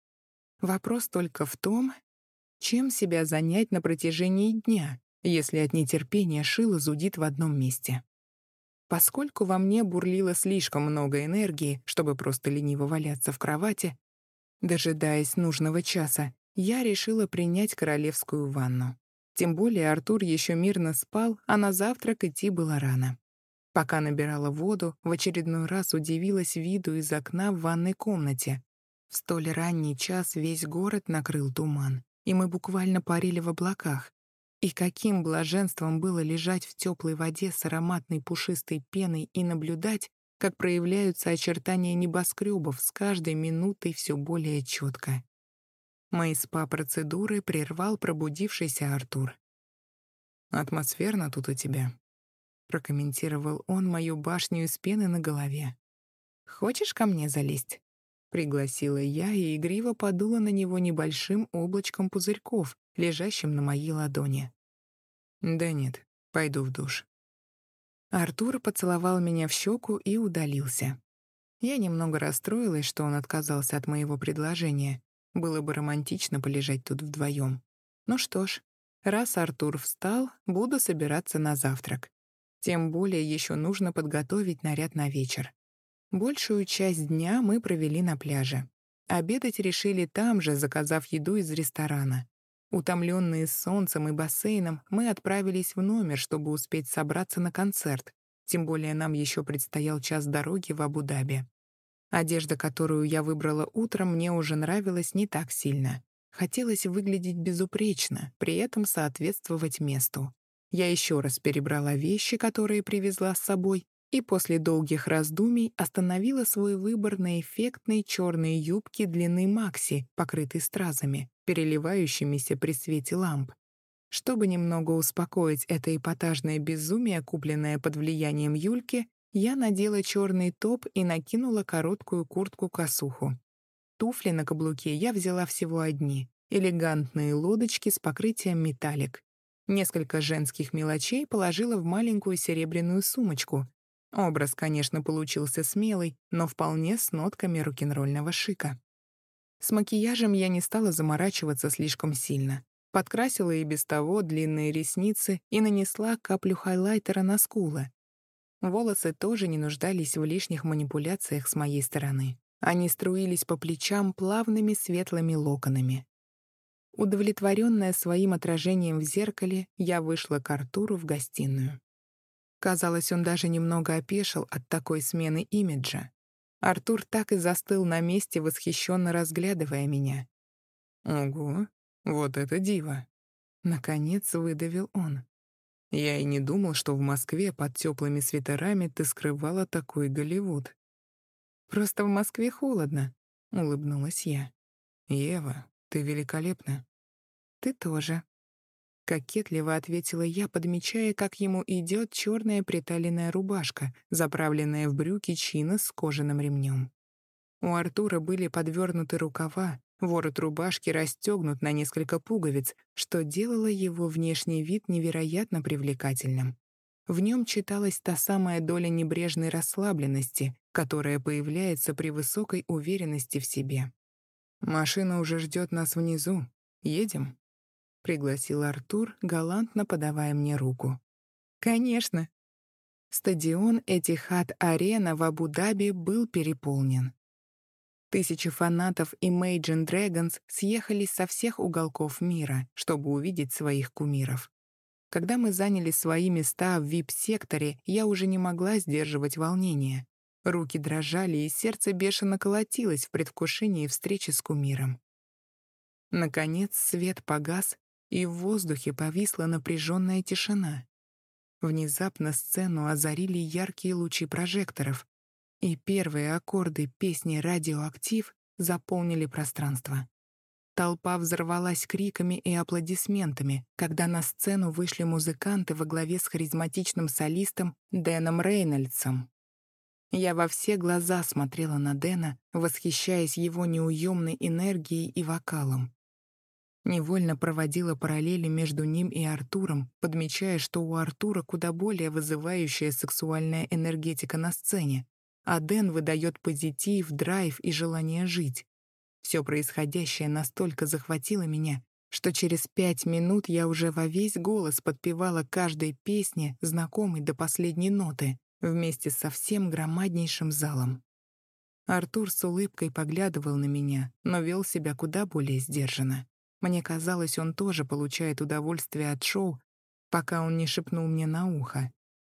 Вопрос только в том, чем себя занять на протяжении дня, если от нетерпения шило зудит в одном месте. Поскольку во мне бурлило слишком много энергии, чтобы просто лениво валяться в кровати, дожидаясь нужного часа, я решила принять королевскую ванну. Тем более Артур еще мирно спал, а на завтрак идти было рано. Пока набирала воду, в очередной раз удивилась виду из окна в ванной комнате. В столь ранний час весь город накрыл туман, и мы буквально парили в облаках. И каким блаженством было лежать в теплой воде с ароматной пушистой пеной и наблюдать, как проявляются очертания небоскребов с каждой минутой все более четко. Мои спа-процедуры прервал пробудившийся Артур. «Атмосферно тут у тебя», — прокомментировал он мою башню из пены на голове. «Хочешь ко мне залезть?» Пригласила я и игриво подула на него небольшим облачком пузырьков, лежащим на моей ладони. «Да нет, пойду в душ». Артур поцеловал меня в щеку и удалился. Я немного расстроилась, что он отказался от моего предложения. Было бы романтично полежать тут вдвоем. Ну что ж, раз Артур встал, буду собираться на завтрак. Тем более еще нужно подготовить наряд на вечер. Большую часть дня мы провели на пляже. Обедать решили там же, заказав еду из ресторана. Утомленные солнцем и бассейном, мы отправились в номер, чтобы успеть собраться на концерт. Тем более нам еще предстоял час дороги в Абу-Даби. Одежда, которую я выбрала утром, мне уже нравилась не так сильно. Хотелось выглядеть безупречно, при этом соответствовать месту. Я еще раз перебрала вещи, которые привезла с собой, и после долгих раздумий остановила свой выбор на эффектной черной юбке длины макси, покрытой стразами, переливающимися при свете ламп. Чтобы немного успокоить это эпатажное безумие, купленное под влиянием Юльки, я надела черный топ и накинула короткую куртку-косуху. Туфли на каблуке я взяла всего одни — элегантные лодочки с покрытием металлик. Несколько женских мелочей положила в маленькую серебряную сумочку. Образ, конечно, получился смелый, но вполне с нотками рок-н-ролльного шика. С макияжем я не стала заморачиваться слишком сильно. Подкрасила и без того длинные ресницы и нанесла каплю хайлайтера на скулы. Волосы тоже не нуждались в лишних манипуляциях с моей стороны. Они струились по плечам плавными светлыми локонами. Удовлетворенная своим отражением в зеркале, я вышла к Артуру в гостиную. Казалось, он даже немного опешил от такой смены имиджа. Артур так и застыл на месте, восхищенно разглядывая меня. «Ого, вот это диво!» Наконец выдавил он. «Я и не думал, что в Москве под теплыми свитерами ты скрывала такой Голливуд». «Просто в Москве холодно», — улыбнулась я. «Ева, ты великолепна». «Ты тоже», — кокетливо ответила я, подмечая, как ему идет черная приталенная рубашка, заправленная в брюки чина с кожаным ремнем. У Артура были подвернуты рукава, Ворот рубашки расстегнут на несколько пуговиц, что делало его внешний вид невероятно привлекательным. В нем читалась та самая доля небрежной расслабленности, которая появляется при высокой уверенности в себе. «Машина уже ждет нас внизу. Едем?» — пригласил Артур, галантно подавая мне руку. «Конечно». Стадион Этихад-Арена в Абу-Даби был переполнен. Тысячи фанатов Imagine Dragons съехались со всех уголков мира, чтобы увидеть своих кумиров. Когда мы заняли свои места в VIP-секторе, я уже не могла сдерживать волнение. Руки дрожали, и сердце бешено колотилось в предвкушении встречи с кумиром. Наконец свет погас, и в воздухе повисла напряженная тишина. Внезапно сцену озарили яркие лучи прожекторов, и первые аккорды песни «Радиоактив» заполнили пространство. Толпа взорвалась криками и аплодисментами, когда на сцену вышли музыканты во главе с харизматичным солистом Дэном Рейнольдсом. Я во все глаза смотрела на Дэна, восхищаясь его неуемной энергией и вокалом. Невольно проводила параллели между ним и Артуром, подмечая, что у Артура куда более вызывающая сексуальная энергетика на сцене, а Дэн выдает позитив, драйв и желание жить. Все происходящее настолько захватило меня, что через 5 минут я уже во весь голос подпевала каждой песне, знакомой до последней ноты, вместе со всем громаднейшим залом. Артур с улыбкой поглядывал на меня, но вел себя куда более сдержанно. Мне казалось, он тоже получает удовольствие от шоу, пока он не шепнул мне на ухо.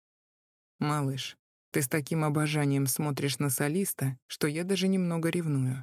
«Малыш, ты с таким обожанием смотришь на солиста, что я даже немного ревную».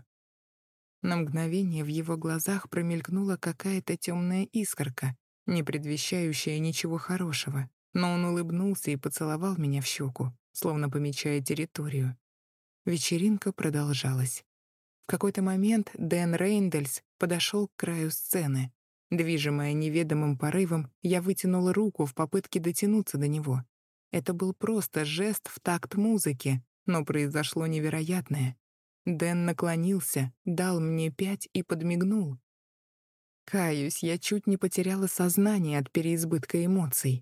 На мгновение в его глазах промелькнула какая-то темная искорка, не предвещающая ничего хорошего, но он улыбнулся и поцеловал меня в щеку, словно помечая территорию. Вечеринка продолжалась. В какой-то момент Дэн Рейндельс подошел к краю сцены. Движимая неведомым порывом, я вытянула руку в попытке дотянуться до него. Это был просто жест в такт музыки, но произошло невероятное. Дэн наклонился, дал мне 5 и подмигнул. Каюсь, я чуть не потеряла сознание от переизбытка эмоций.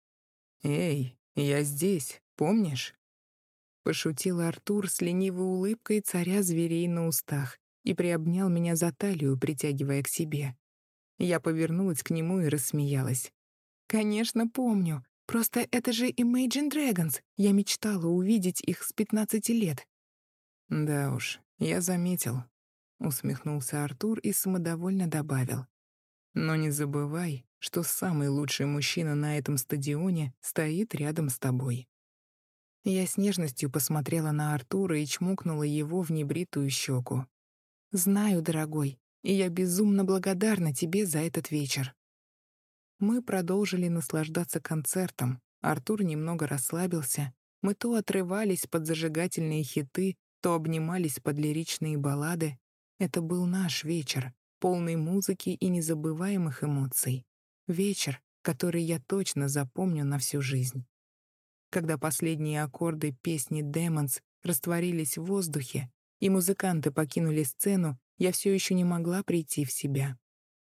«Эй, я здесь, помнишь?» Пошутил Артур с ленивой улыбкой царя зверей на устах и приобнял меня за талию, притягивая к себе. Я повернулась к нему и рассмеялась. «Конечно, помню. Просто это же Imagine Dragons. Я мечтала увидеть их с 15 лет». «Да уж, я заметил», — усмехнулся Артур и самодовольно добавил. «Но не забывай, что самый лучший мужчина на этом стадионе стоит рядом с тобой». Я с нежностью посмотрела на Артура и чмокнула его в небритую щеку. «Знаю, дорогой, и я безумно благодарна тебе за этот вечер». Мы продолжили наслаждаться концертом. Артур немного расслабился. Мы то отрывались под зажигательные хиты, то обнимались под лиричные баллады. Это был наш вечер, полный музыки и незабываемых эмоций. Вечер, который я точно запомню на всю жизнь. Когда последние аккорды песни «Demons» растворились в воздухе, и музыканты покинули сцену, я все еще не могла прийти в себя.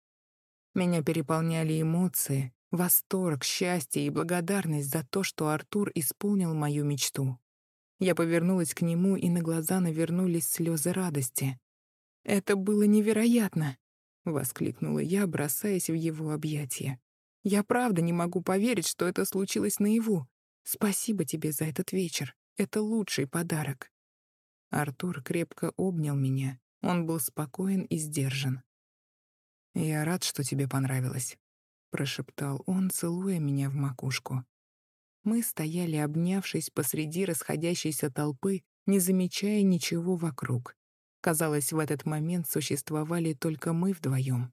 Меня переполняли эмоции, восторг, счастье и благодарность за то, что Артур исполнил мою мечту. Я повернулась к нему, и на глаза навернулись слезы радости. «Это было невероятно!» — воскликнула я, бросаясь в его объятия. «Я правда не могу поверить, что это случилось наяву. Спасибо тебе за этот вечер. Это лучший подарок». Артур крепко обнял меня. Он был спокоен и сдержан. «Я рад, что тебе понравилось», — прошептал он, целуя меня в макушку. Мы стояли, обнявшись посреди расходящейся толпы, не замечая ничего вокруг. Казалось, в этот момент существовали только мы вдвоем.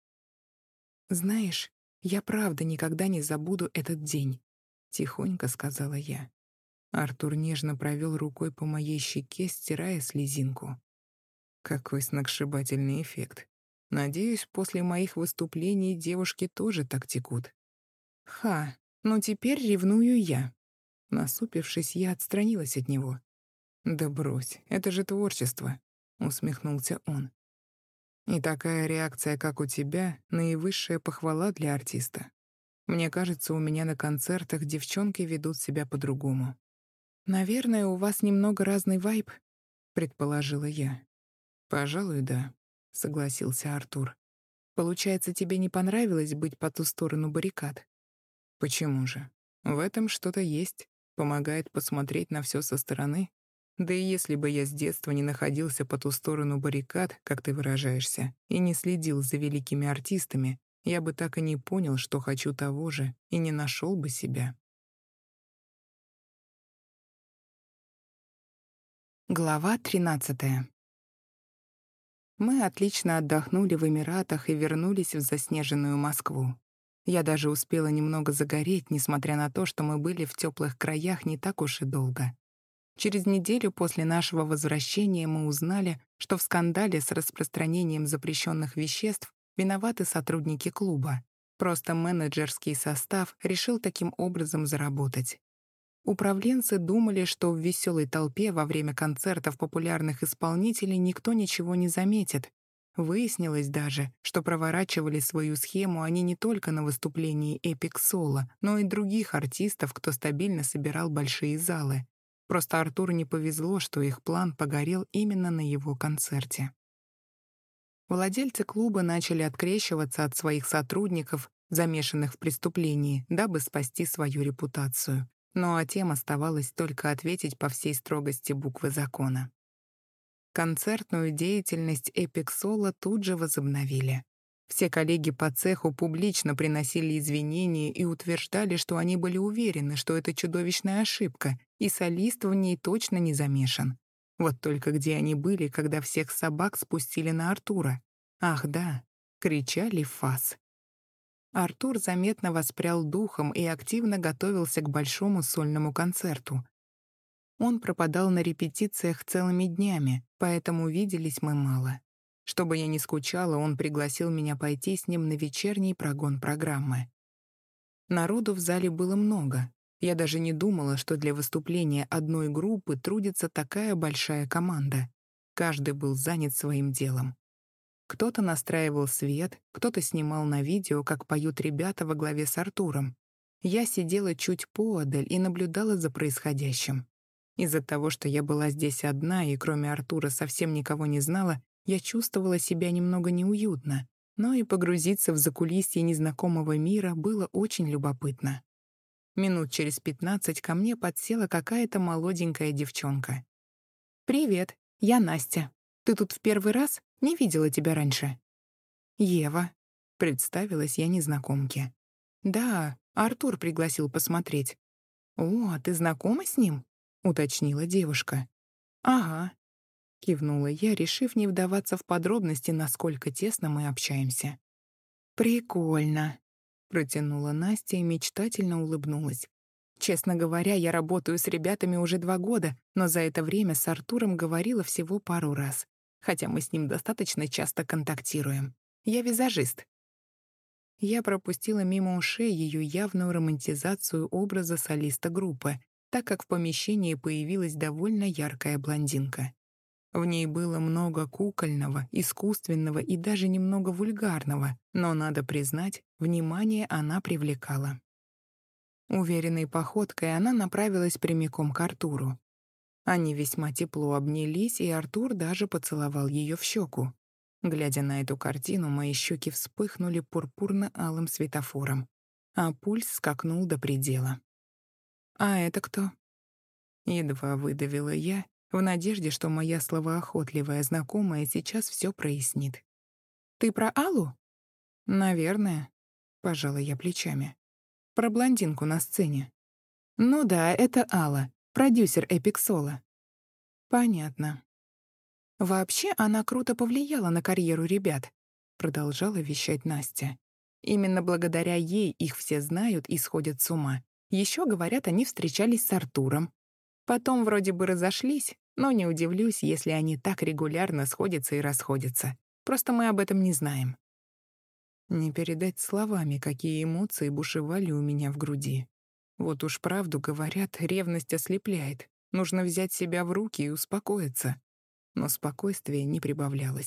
«Знаешь, я правда никогда не забуду этот день», — тихонько сказала я. Артур нежно провел рукой по моей щеке, стирая слезинку. Какой сногсшибательный эффект. Надеюсь, после моих выступлений девушки тоже так текут. Ха, ну теперь ревную я. Насупившись, я отстранилась от него. «Да брось, это же творчество», — усмехнулся он. И такая реакция, как у тебя, наивысшая похвала для артиста. Мне кажется, у меня на концертах девчонки ведут себя по-другому. «Наверное, у вас немного разный вайб», — предположила я. «Пожалуй, да», — согласился Артур. «Получается, тебе не понравилось быть по ту сторону баррикад?» «Почему же? В этом что-то есть. Помогает посмотреть на все со стороны. Да и если бы я с детства не находился по ту сторону баррикад, как ты выражаешься, и не следил за великими артистами, я бы так и не понял, что хочу того же, и не нашел бы себя». Глава 13. Мы отлично отдохнули в Эмиратах и вернулись в заснеженную Москву. Я даже успела немного загореть, несмотря на то, что мы были в теплых краях не так уж и долго. Через неделю после нашего возвращения мы узнали, что в скандале с распространением запрещенных веществ виноваты сотрудники клуба. Просто менеджерский состав решил таким образом заработать. Управленцы думали, что в веселой толпе во время концертов популярных исполнителей никто ничего не заметит. Выяснилось даже, что проворачивали свою схему они не только на выступлении Epic Solo, но и других артистов, кто стабильно собирал большие залы. Просто Артуру не повезло, что их план погорел именно на его концерте. Владельцы клуба начали открещиваться от своих сотрудников, замешанных в преступлении, дабы спасти свою репутацию. Ну а тем оставалось только ответить по всей строгости буквы закона. Концертную деятельность Epic Solo тут же возобновили. Все коллеги по цеху публично приносили извинения и утверждали, что они были уверены, что это чудовищная ошибка, и солист в ней точно не замешан. Вот только где они были, когда всех собак спустили на Артура? Ах да, кричали «фас». Артур заметно воспрял духом и активно готовился к большому сольному концерту. Он пропадал на репетициях целыми днями, поэтому виделись мы мало. Чтобы я не скучала, он пригласил меня пойти с ним на вечерний прогон программы. Народу в зале было много. Я даже не думала, что для выступления одной группы трудится такая большая команда. Каждый был занят своим делом. Кто-то настраивал свет, кто-то снимал на видео, как поют ребята во главе с Артуром. Я сидела чуть поодаль и наблюдала за происходящим. Из-за того, что я была здесь одна и кроме Артура совсем никого не знала, я чувствовала себя немного неуютно, но и погрузиться в закулисье незнакомого мира было очень любопытно. Минут через 15 ко мне подсела какая-то молоденькая девчонка. «Привет, я Настя. Ты тут в первый раз? Не видела тебя раньше». «Ева», — представилась я незнакомке. «Да, Артур пригласил посмотреть». «О, а ты знакома с ним?» — уточнила девушка. «Ага», — кивнула я, решив не вдаваться в подробности, насколько тесно мы общаемся. «Прикольно», — протянула Настя и мечтательно улыбнулась. «Честно говоря, я работаю с ребятами уже 2 года, но за это время с Артуром говорила всего пару раз, хотя мы с ним достаточно часто контактируем. Я визажист». Я пропустила мимо ушей ее явную романтизацию образа солиста группы, так как в помещении появилась довольно яркая блондинка. В ней было много кукольного, искусственного и даже немного вульгарного, но, надо признать, внимание она привлекала. Уверенной походкой она направилась прямиком к Артуру. Они весьма тепло обнялись, и Артур даже поцеловал ее в щеку. Глядя на эту картину, мои щеки вспыхнули пурпурно-алым светофором, а пульс скакнул до предела. «А это кто?» Едва выдавила я, в надежде, что моя словоохотливая знакомая сейчас все прояснит. «Ты про Аллу?» «Наверное», — пожала я плечами. «Про блондинку на сцене». «Ну да, это Алла, продюсер Epic Solo». «Понятно». «Вообще она круто повлияла на карьеру ребят», — продолжала вещать Настя. «Именно благодаря ей их все знают и сходят с ума. Еще, говорят, они встречались с Артуром. Потом вроде бы разошлись, но не удивлюсь, если они так регулярно сходятся и расходятся. Просто мы об этом не знаем». Не передать словами, какие эмоции бушевали у меня в груди. Вот уж правду говорят, ревность ослепляет. Нужно взять себя в руки и успокоиться. Но спокойствие не прибавлялось.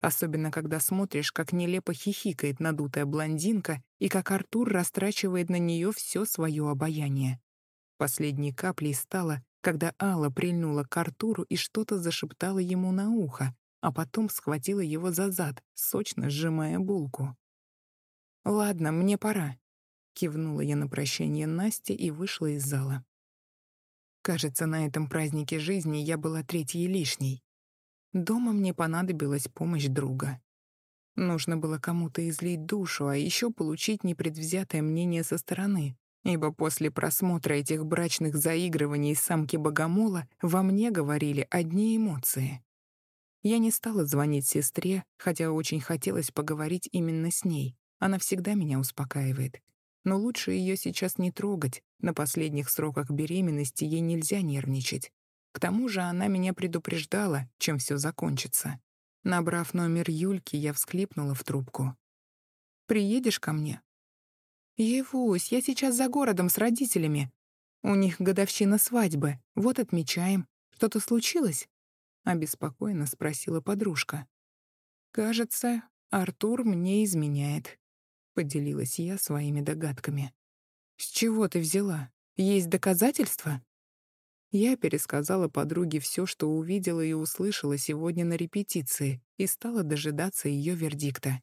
Особенно, когда смотришь, как нелепо хихикает надутая блондинка и как Артур растрачивает на нее все свое обаяние. Последней каплей стало, когда Алла прильнула к Артуру и что-то зашептала ему на ухо, а потом схватила его за зад, сочно сжимая булку. «Ладно, мне пора», — кивнула я на прощание Насте и вышла из зала. Кажется, на этом празднике жизни я была третьей лишней. Дома мне понадобилась помощь друга. Нужно было кому-то излить душу, а еще получить непредвзятое мнение со стороны, ибо после просмотра этих брачных заигрываний самки-богомола во мне говорили одни эмоции. Я не стала звонить сестре, хотя очень хотелось поговорить именно с ней. Она всегда меня успокаивает. Но лучше ее сейчас не трогать. На последних сроках беременности ей нельзя нервничать. К тому же она меня предупреждала, чем все закончится. Набрав номер Юльки, я всхлипнула в трубку. «Приедешь ко мне?» «Евусь, я сейчас за городом с родителями. У них годовщина свадьбы. Вот отмечаем. Что-то случилось?» — обеспокоенно спросила подружка. «Кажется, Артур мне изменяет», — поделилась я своими догадками. «С чего ты взяла? Есть доказательства?» Я пересказала подруге все, что увидела и услышала сегодня на репетиции, и стала дожидаться ее вердикта.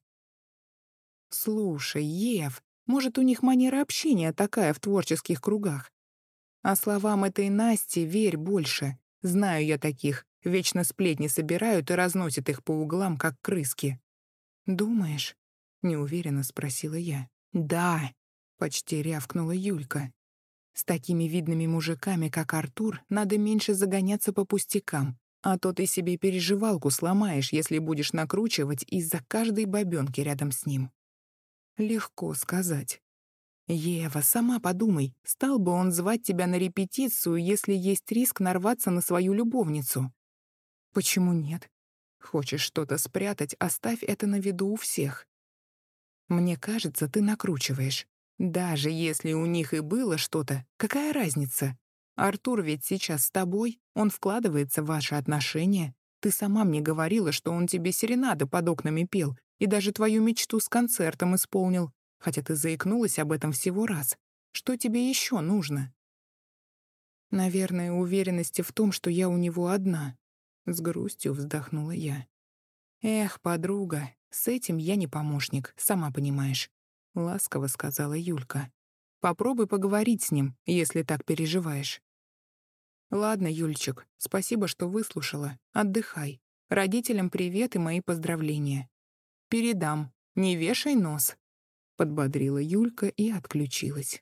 «Слушай, Ев, может, у них манера общения такая в творческих кругах? А словам этой Насти верь больше. Знаю я таких. Вечно сплетни собирают и разносят их по углам, как крыски». «Думаешь?» — неуверенно спросила я. «Да», — почти рявкнула Юлька. «С такими видными мужиками, как Артур, надо меньше загоняться по пустякам, а то ты себе переживалку сломаешь, если будешь накручивать из-за каждой бабёнки рядом с ним». Легко сказать. «Ева, сама подумай, стал бы он звать тебя на репетицию, если есть риск нарваться на свою любовницу?» «Почему нет? Хочешь что-то спрятать, оставь это на виду у всех. Мне кажется, ты накручиваешь. Даже если у них и было что-то, какая разница? Артур ведь сейчас с тобой, он вкладывается в ваши отношения. Ты сама мне говорила, что он тебе серенады под окнами пел и даже твою мечту с концертом исполнил, хотя ты заикнулась об этом всего раз. Что тебе еще нужно?» «Наверное, уверенности в том, что я у него одна», — с грустью вздохнула я. «Эх, подруга, с этим я не помощник, сама понимаешь», — ласково сказала Юлька. «Попробуй поговорить с ним, если так переживаешь». «Ладно, Юльчик, спасибо, что выслушала. Отдыхай. Родителям привет и мои поздравления. Передам. Не вешай нос», — подбодрила Юлька и отключилась.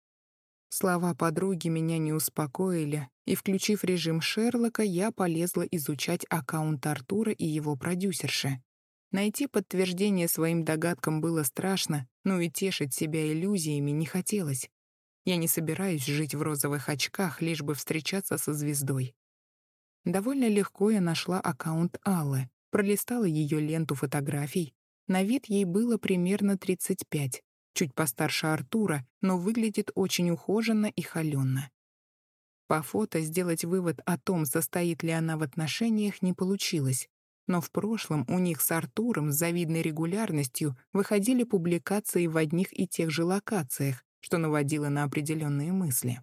Слова подруги меня не успокоили, и, включив режим Шерлока, я полезла изучать аккаунт Артура и его продюсерши. Найти подтверждение своим догадкам было страшно, но и тешить себя иллюзиями не хотелось. Я не собираюсь жить в розовых очках, лишь бы встречаться со звездой. Довольно легко я нашла аккаунт Аллы, пролистала ее ленту фотографий. На вид ей было примерно 35, чуть постарше Артура, но выглядит очень ухоженно и холённо. По фото сделать вывод о том, состоит ли она в отношениях, не получилось. Но в прошлом у них с Артуром с завидной регулярностью выходили публикации в одних и тех же локациях, что наводило на определенные мысли.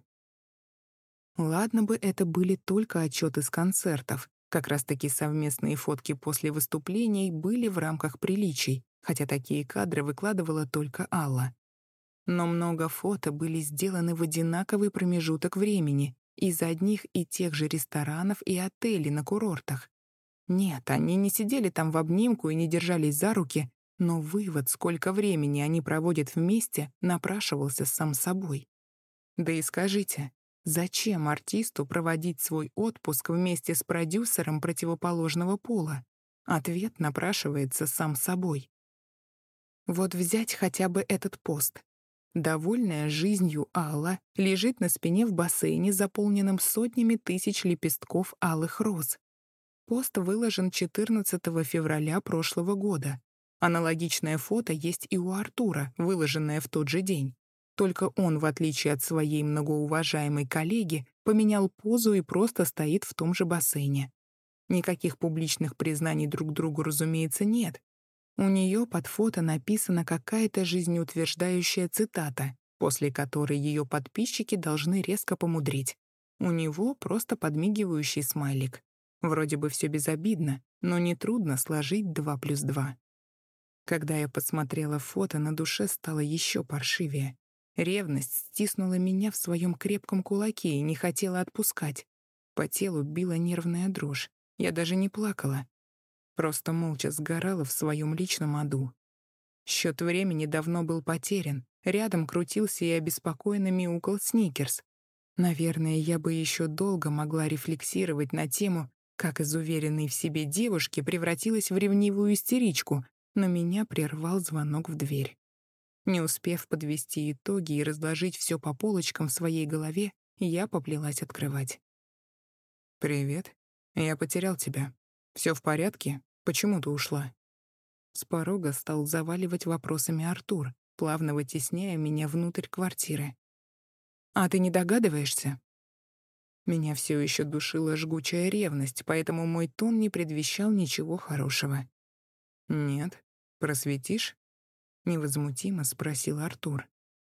Ладно бы это были только отчеты с концертов. Как раз-таки совместные фотки после выступлений были в рамках приличий, хотя такие кадры выкладывала только Алла. Но много фото были сделаны в одинаковый промежуток времени из одних и тех же ресторанов и отелей на курортах. Нет, они не сидели там в обнимку и не держались за руки, но вывод, сколько времени они проводят вместе, напрашивался сам собой. Да и скажите, зачем артисту проводить свой отпуск вместе с продюсером противоположного пола? Ответ напрашивается сам собой. Вот взять хотя бы этот пост. Довольная жизнью Алла лежит на спине в бассейне, заполненном сотнями тысяч лепестков алых роз. Пост выложен 14 февраля прошлого года. Аналогичное фото есть и у Артура, выложенное в тот же день. Только он, в отличие от своей многоуважаемой коллеги, поменял позу и просто стоит в том же бассейне. Никаких публичных признаний друг другу, разумеется, нет. У нее под фото написана какая-то жизнеутверждающая цитата, после которой ее подписчики должны резко помудреть. У него просто подмигивающий смайлик. Вроде бы все безобидно, но нетрудно сложить 2 плюс 2. Когда я посмотрела фото, на душе стало еще паршивее. Ревность стиснула меня в своем крепком кулаке и не хотела отпускать. По телу била нервная дрожь. Я даже не плакала. Просто молча сгорала в своем личном аду. Счет времени давно был потерян. Рядом крутился и обеспокоенно мяукал Сникерс. Наверное, я бы еще долго могла рефлексировать на тему, как из уверенной в себе девушки превратилась в ревнивую истеричку, но меня прервал звонок в дверь. Не успев подвести итоги и разложить все по полочкам в своей голове, я поплелась открывать. «Привет. Я потерял тебя. Все в порядке? Почему ты ушла?» С порога стал заваливать вопросами Артур, плавно вытесняя меня внутрь квартиры. «А ты не догадываешься?» Меня все еще душила жгучая ревность, поэтому мой тон не предвещал ничего хорошего. «Нет. Просветишь?» — невозмутимо спросил Артур.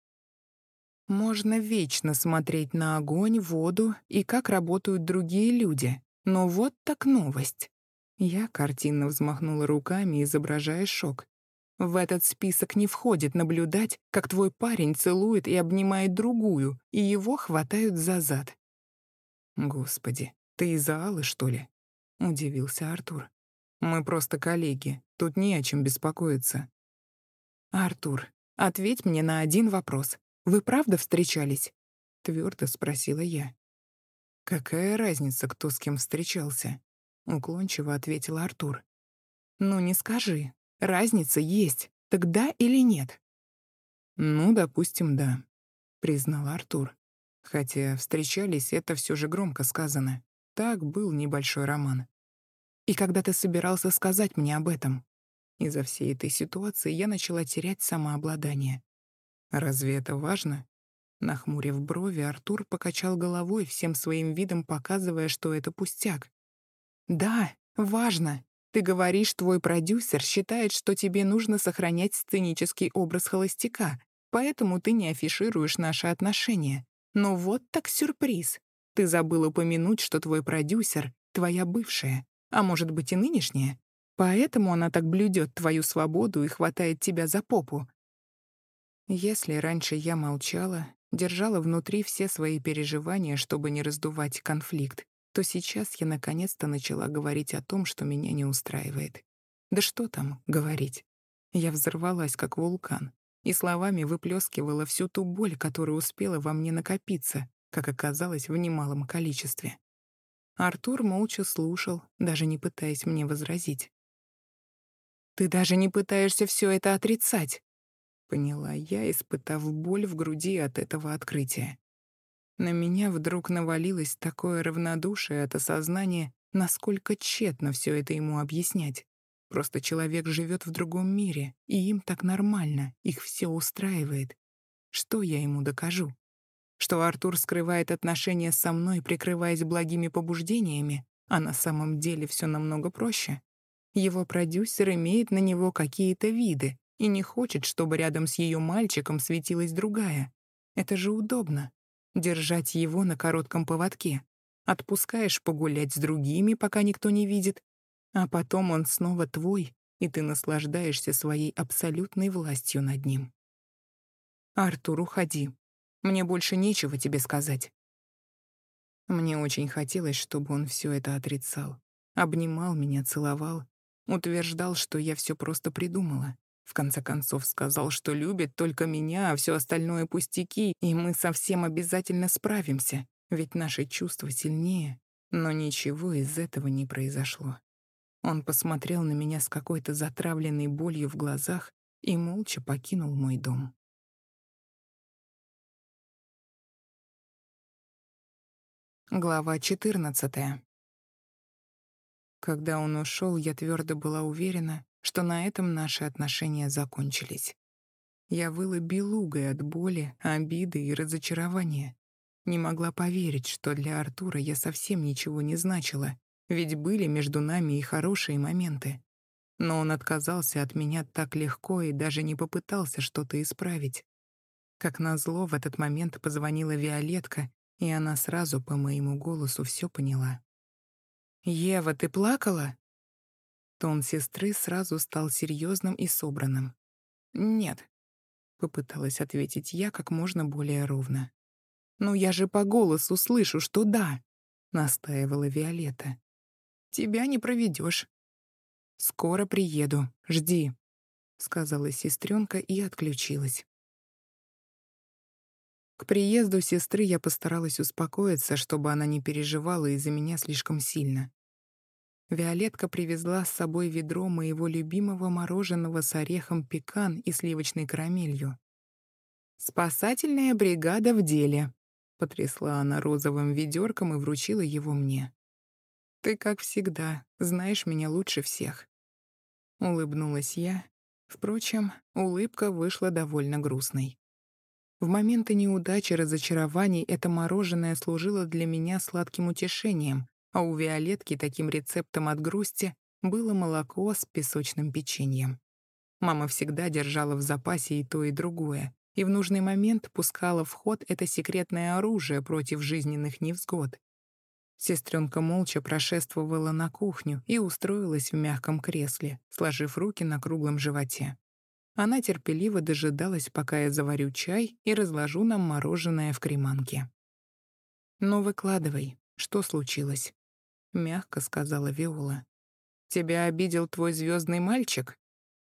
Можно вечно смотреть на огонь, воду и как работают другие люди. Но вот так новость. Я картинно взмахнула руками, изображая шок. В этот список не входит наблюдать, как твой парень целует и обнимает другую, и его хватают за зад. «Господи, ты из-за Аллы, что ли?» — удивился Артур. «Мы просто коллеги, тут не о чем беспокоиться». «Артур, ответь мне на один вопрос. Вы правда встречались?» — твердо спросила я. «Какая разница, кто с кем встречался?» — уклончиво ответил Артур. «Ну не скажи. Разница есть. Так да или нет?» «Ну, допустим, да», — признал Артур. Хотя встречались, это все же громко сказано. Так был небольшой роман. «И когда ты собирался сказать мне об этом?» Из-за всей этой ситуации я начала терять самообладание. «Разве это важно?» Нахмурив брови, Артур покачал головой, всем своим видом показывая, что это пустяк. «Да, важно. Ты говоришь, твой продюсер считает, что тебе нужно сохранять сценический образ холостяка, поэтому ты не афишируешь наши отношения. Но вот так сюрприз. Ты забыл упомянуть, что твой продюсер — твоя бывшая, а может быть и нынешняя. Поэтому она так блюдет твою свободу и хватает тебя за попу». Если раньше я молчала, держала внутри все свои переживания, чтобы не раздувать конфликт, то сейчас я наконец-то начала говорить о том, что меня не устраивает. Да что там говорить? Я взорвалась, как вулкан, и словами выплескивала всю ту боль, которая успела во мне накопиться, как оказалось, в немалом количестве. Артур молча слушал, даже не пытаясь мне возразить. «Ты даже не пытаешься все это отрицать!» — поняла я, испытав боль в груди от этого открытия. На меня вдруг навалилось такое равнодушие от осознания, насколько тщетно все это ему объяснять. Просто человек живет в другом мире, и им так нормально, их все устраивает. Что я ему докажу? Что Артур скрывает отношения со мной, прикрываясь благими побуждениями, а на самом деле все намного проще? Его продюсер имеет на него какие-то виды и не хочет, чтобы рядом с ее мальчиком светилась другая. Это же удобно. Держать его на коротком поводке. Отпускаешь погулять с другими, пока никто не видит, а потом он снова твой, и ты наслаждаешься своей абсолютной властью над ним. «Артур, уходи. Мне больше нечего тебе сказать». Мне очень хотелось, чтобы он все это отрицал. Обнимал меня, целовал, утверждал, что я все просто придумала. В конце концов сказал, что любит только меня, а все остальное пустяки, и мы совсем обязательно справимся, ведь наши чувства сильнее. Но ничего из этого не произошло. Он посмотрел на меня с какой-то затравленной болью в глазах и молча покинул мой дом. Глава 14. Когда он ушел, я твердо была уверена, что на этом наши отношения закончились. Я выла белугой от боли, обиды и разочарования. Не могла поверить, что для Артура я совсем ничего не значила, Ведь были между нами и хорошие моменты. Но он отказался от меня так легко и даже не попытался что-то исправить. Как назло, в этот момент позвонила Виолетка, и она сразу по моему голосу все поняла. «Ева, ты плакала?» Тон сестры сразу стал серьезным и собранным. «Нет», — попыталась ответить я как можно более ровно. «Ну я же по голосу слышу, что да», — настаивала Виолетта. «Тебя не проведешь. «Скоро приеду, жди», — сказала сестренка и отключилась. К приезду сестры я постаралась успокоиться, чтобы она не переживала из-за меня слишком сильно. Виолетка привезла с собой ведро моего любимого мороженого с орехом пекан и сливочной карамелью. «Спасательная бригада в деле», — потрясла она розовым ведерком и вручила его мне. «Ты, как всегда, знаешь меня лучше всех». Улыбнулась я. Впрочем, улыбка вышла довольно грустной. В моменты неудач и разочарований это мороженое служило для меня сладким утешением, а у Виолетки таким рецептом от грусти было молоко с песочным печеньем. Мама всегда держала в запасе и то, и другое, и в нужный момент пускала в ход это секретное оружие против жизненных невзгод. Сестренка молча прошествовала на кухню и устроилась в мягком кресле, сложив руки на круглом животе. Она терпеливо дожидалась, пока я заварю чай и разложу нам мороженое в креманке. «Ну, выкладывай, что случилось?» — мягко сказала Виола. «Тебя обидел твой звездный мальчик?»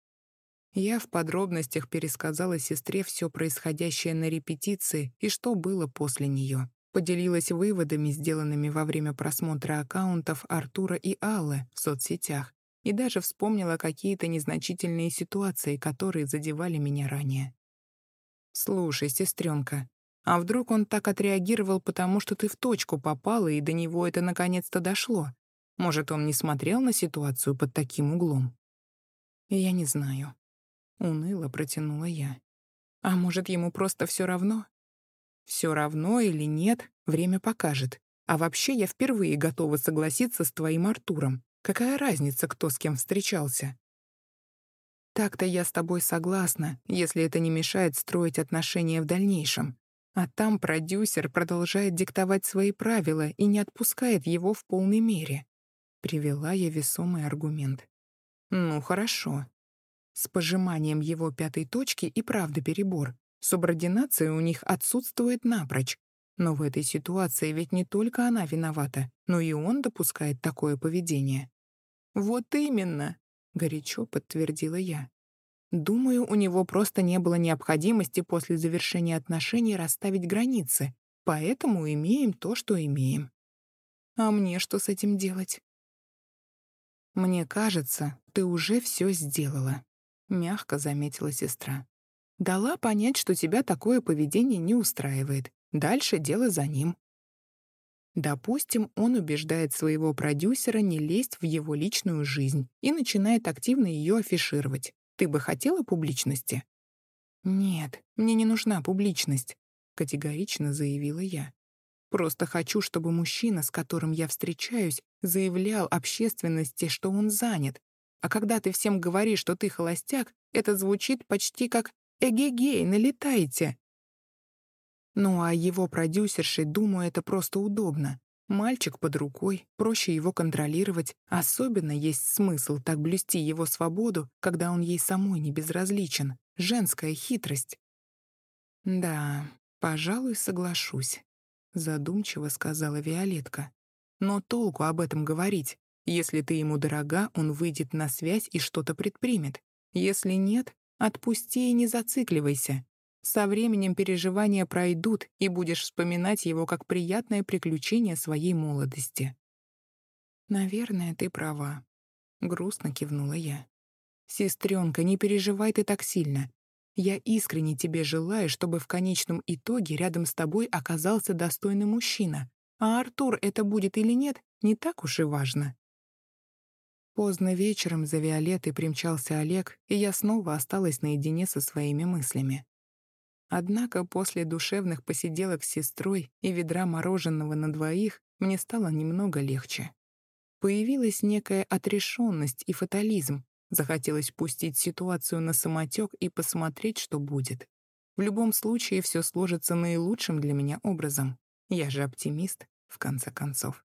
Я в подробностях пересказала сестре все происходящее на репетиции и что было после нее. Поделилась выводами, сделанными во время просмотра аккаунтов Артура и Аллы в соцсетях, и даже вспомнила какие-то незначительные ситуации, которые задевали меня ранее. «Слушай, сестренка, а вдруг он так отреагировал, потому что ты в точку попала, и до него это наконец-то дошло? Может, он не смотрел на ситуацию под таким углом?» «Я не знаю», — уныло протянула я. «А может, ему просто все равно?» Все равно или нет, время покажет. А вообще я впервые готова согласиться с твоим Артуром. Какая разница, кто с кем встречался? Так-то я с тобой согласна, если это не мешает строить отношения в дальнейшем. А там продюсер продолжает диктовать свои правила и не отпускает его в полной мере. Привела я весомый аргумент. Ну, хорошо. С пожиманием его пятой точки и правда перебор. Субординация у них отсутствует напрочь. Но в этой ситуации ведь не только она виновата, но и он допускает такое поведение. «Вот именно», — горячо подтвердила я. «Думаю, у него просто не было необходимости после завершения отношений расставить границы, поэтому имеем то, что имеем». «А мне что с этим делать?» «Мне кажется, ты уже все сделала», — мягко заметила сестра. «Дала понять, что тебя такое поведение не устраивает. Дальше дело за ним». Допустим, он убеждает своего продюсера не лезть в его личную жизнь и начинает активно ее афишировать. Ты бы хотела публичности? «Нет, мне не нужна публичность», — категорично заявила я. «Просто хочу, чтобы мужчина, с которым я встречаюсь, заявлял общественности, что он занят. А когда ты всем говоришь, что ты холостяк, это звучит почти как «эгегей, налетайте». Ну а его продюсерши, думаю, это просто удобно. Мальчик под рукой, проще его контролировать. Особенно есть смысл так блюсти его свободу, когда он ей самой не безразличен. Женская хитрость. «Да, пожалуй, соглашусь», — задумчиво сказала Виолетка. «Но толку об этом говорить? Если ты ему дорога, он выйдет на связь и что-то предпримет. Если нет, отпусти и не зацикливайся. Со временем переживания пройдут, и будешь вспоминать его как приятное приключение своей молодости». «Наверное, ты права», — грустно кивнула я. «Сестренка, не переживай ты так сильно. Я искренне тебе желаю, чтобы в конечном итоге рядом с тобой оказался достойный мужчина. А Артур это будет или нет, не так уж и важно». Поздно вечером за Виолеттой примчался Олег, и я снова осталась наедине со своими мыслями. Однако после душевных посиделок с сестрой и ведра мороженого на двоих мне стало немного легче. Появилась некая отрешенность и фатализм. Захотелось пустить ситуацию на самотек и посмотреть, что будет. В любом случае, все сложится наилучшим для меня образом. Я же оптимист, в конце концов.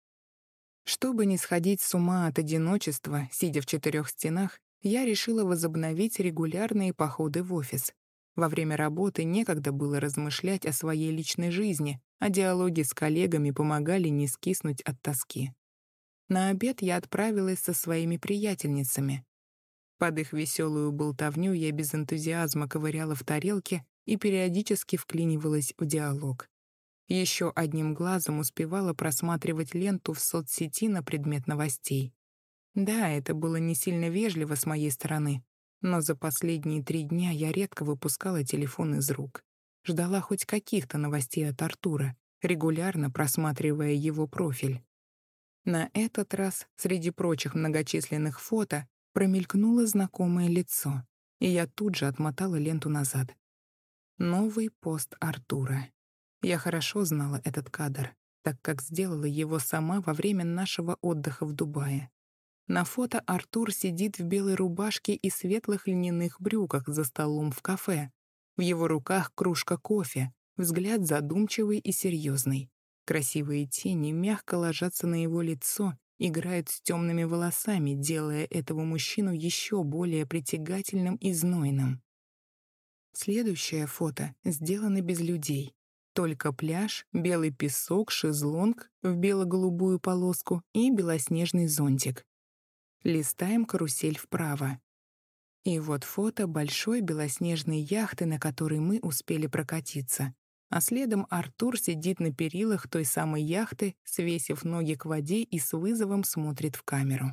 Чтобы не сходить с ума от одиночества, сидя в 4 стенах, я решила возобновить регулярные походы в офис. Во время работы некогда было размышлять о своей личной жизни, а диалоги с коллегами помогали не скиснуть от тоски. На обед я отправилась со своими приятельницами. Под их веселую болтовню я без энтузиазма ковыряла в тарелке и периодически вклинивалась в диалог. Еще одним глазом успевала просматривать ленту в соцсети на предмет новостей. Да, это было не сильно вежливо с моей стороны, но за последние 3 дня я редко выпускала телефон из рук. Ждала хоть каких-то новостей от Артура, регулярно просматривая его профиль. На этот раз, среди прочих многочисленных фото, промелькнуло знакомое лицо, и я тут же отмотала ленту назад. Новый пост Артура. Я хорошо знала этот кадр, так как сделала его сама во время нашего отдыха в Дубае. На фото Артур сидит в белой рубашке и светлых льняных брюках за столом в кафе. В его руках кружка кофе, взгляд задумчивый и серьезный. Красивые тени мягко ложатся на его лицо, играют с темными волосами, делая этого мужчину еще более притягательным и знойным. Следующее фото сделано без людей. Только пляж, белый песок, шезлонг в бело-голубую полоску и белоснежный зонтик. Листаем карусель вправо. И вот фото большой белоснежной яхты, на которой мы успели прокатиться. А следом Артур сидит на перилах той самой яхты, свесив ноги к воде и с вызовом смотрит в камеру.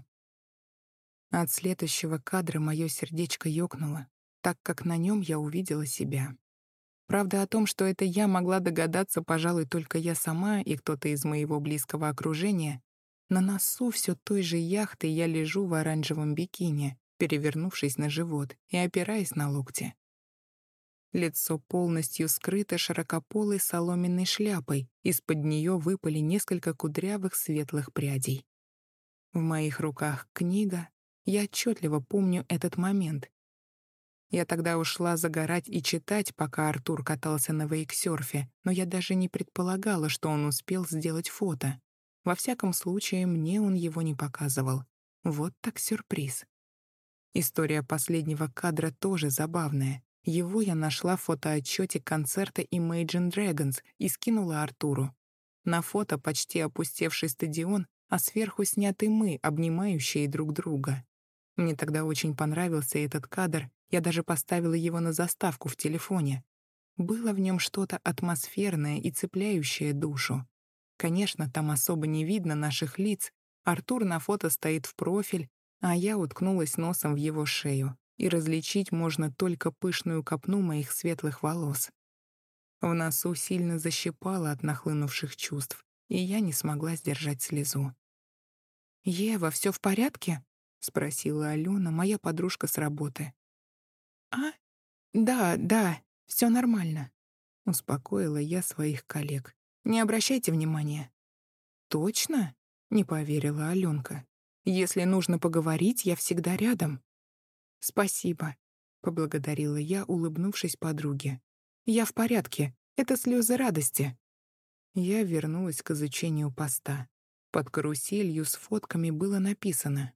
От следующего кадра мое сердечко ёкнуло, так как на нем я увидела себя. Правда, о том, что это я, могла догадаться, пожалуй, только я сама и кто-то из моего близкого окружения. На носу все той же яхты я лежу в оранжевом бикини, перевернувшись на живот и опираясь на локти. Лицо полностью скрыто широкополой соломенной шляпой, из-под нее выпали несколько кудрявых светлых прядей. В моих руках книга, я отчетливо помню этот момент. Я тогда ушла загорать и читать, пока Артур катался на вейксерфе, но я даже не предполагала, что он успел сделать фото. Во всяком случае, мне он его не показывал. Вот так сюрприз. История последнего кадра тоже забавная. Его я нашла в фотоотчете концерта Imagine Dragons и скинула Артуру. На фото почти опустевший стадион, а сверху сняты мы, обнимающие друг друга. Мне тогда очень понравился этот кадр, я даже поставила его на заставку в телефоне. Было в нем что-то атмосферное и цепляющее душу. Конечно, там особо не видно наших лиц. Артур на фото стоит в профиль, а я уткнулась носом в его шею, и различить можно только пышную копну моих светлых волос. В носу сильно защипало от нахлынувших чувств, и я не смогла сдержать слезу. «Ева, все в порядке?» — спросила Алена, моя подружка с работы. «А? Да, все нормально», — успокоила я своих коллег. «Не обращайте внимания». «Точно?» — не поверила Аленка. «Если нужно поговорить, я всегда рядом». «Спасибо», — поблагодарила я, улыбнувшись подруге. «Я в порядке. Это слезы радости». Я вернулась к изучению поста. Под каруселью с фотками было написано: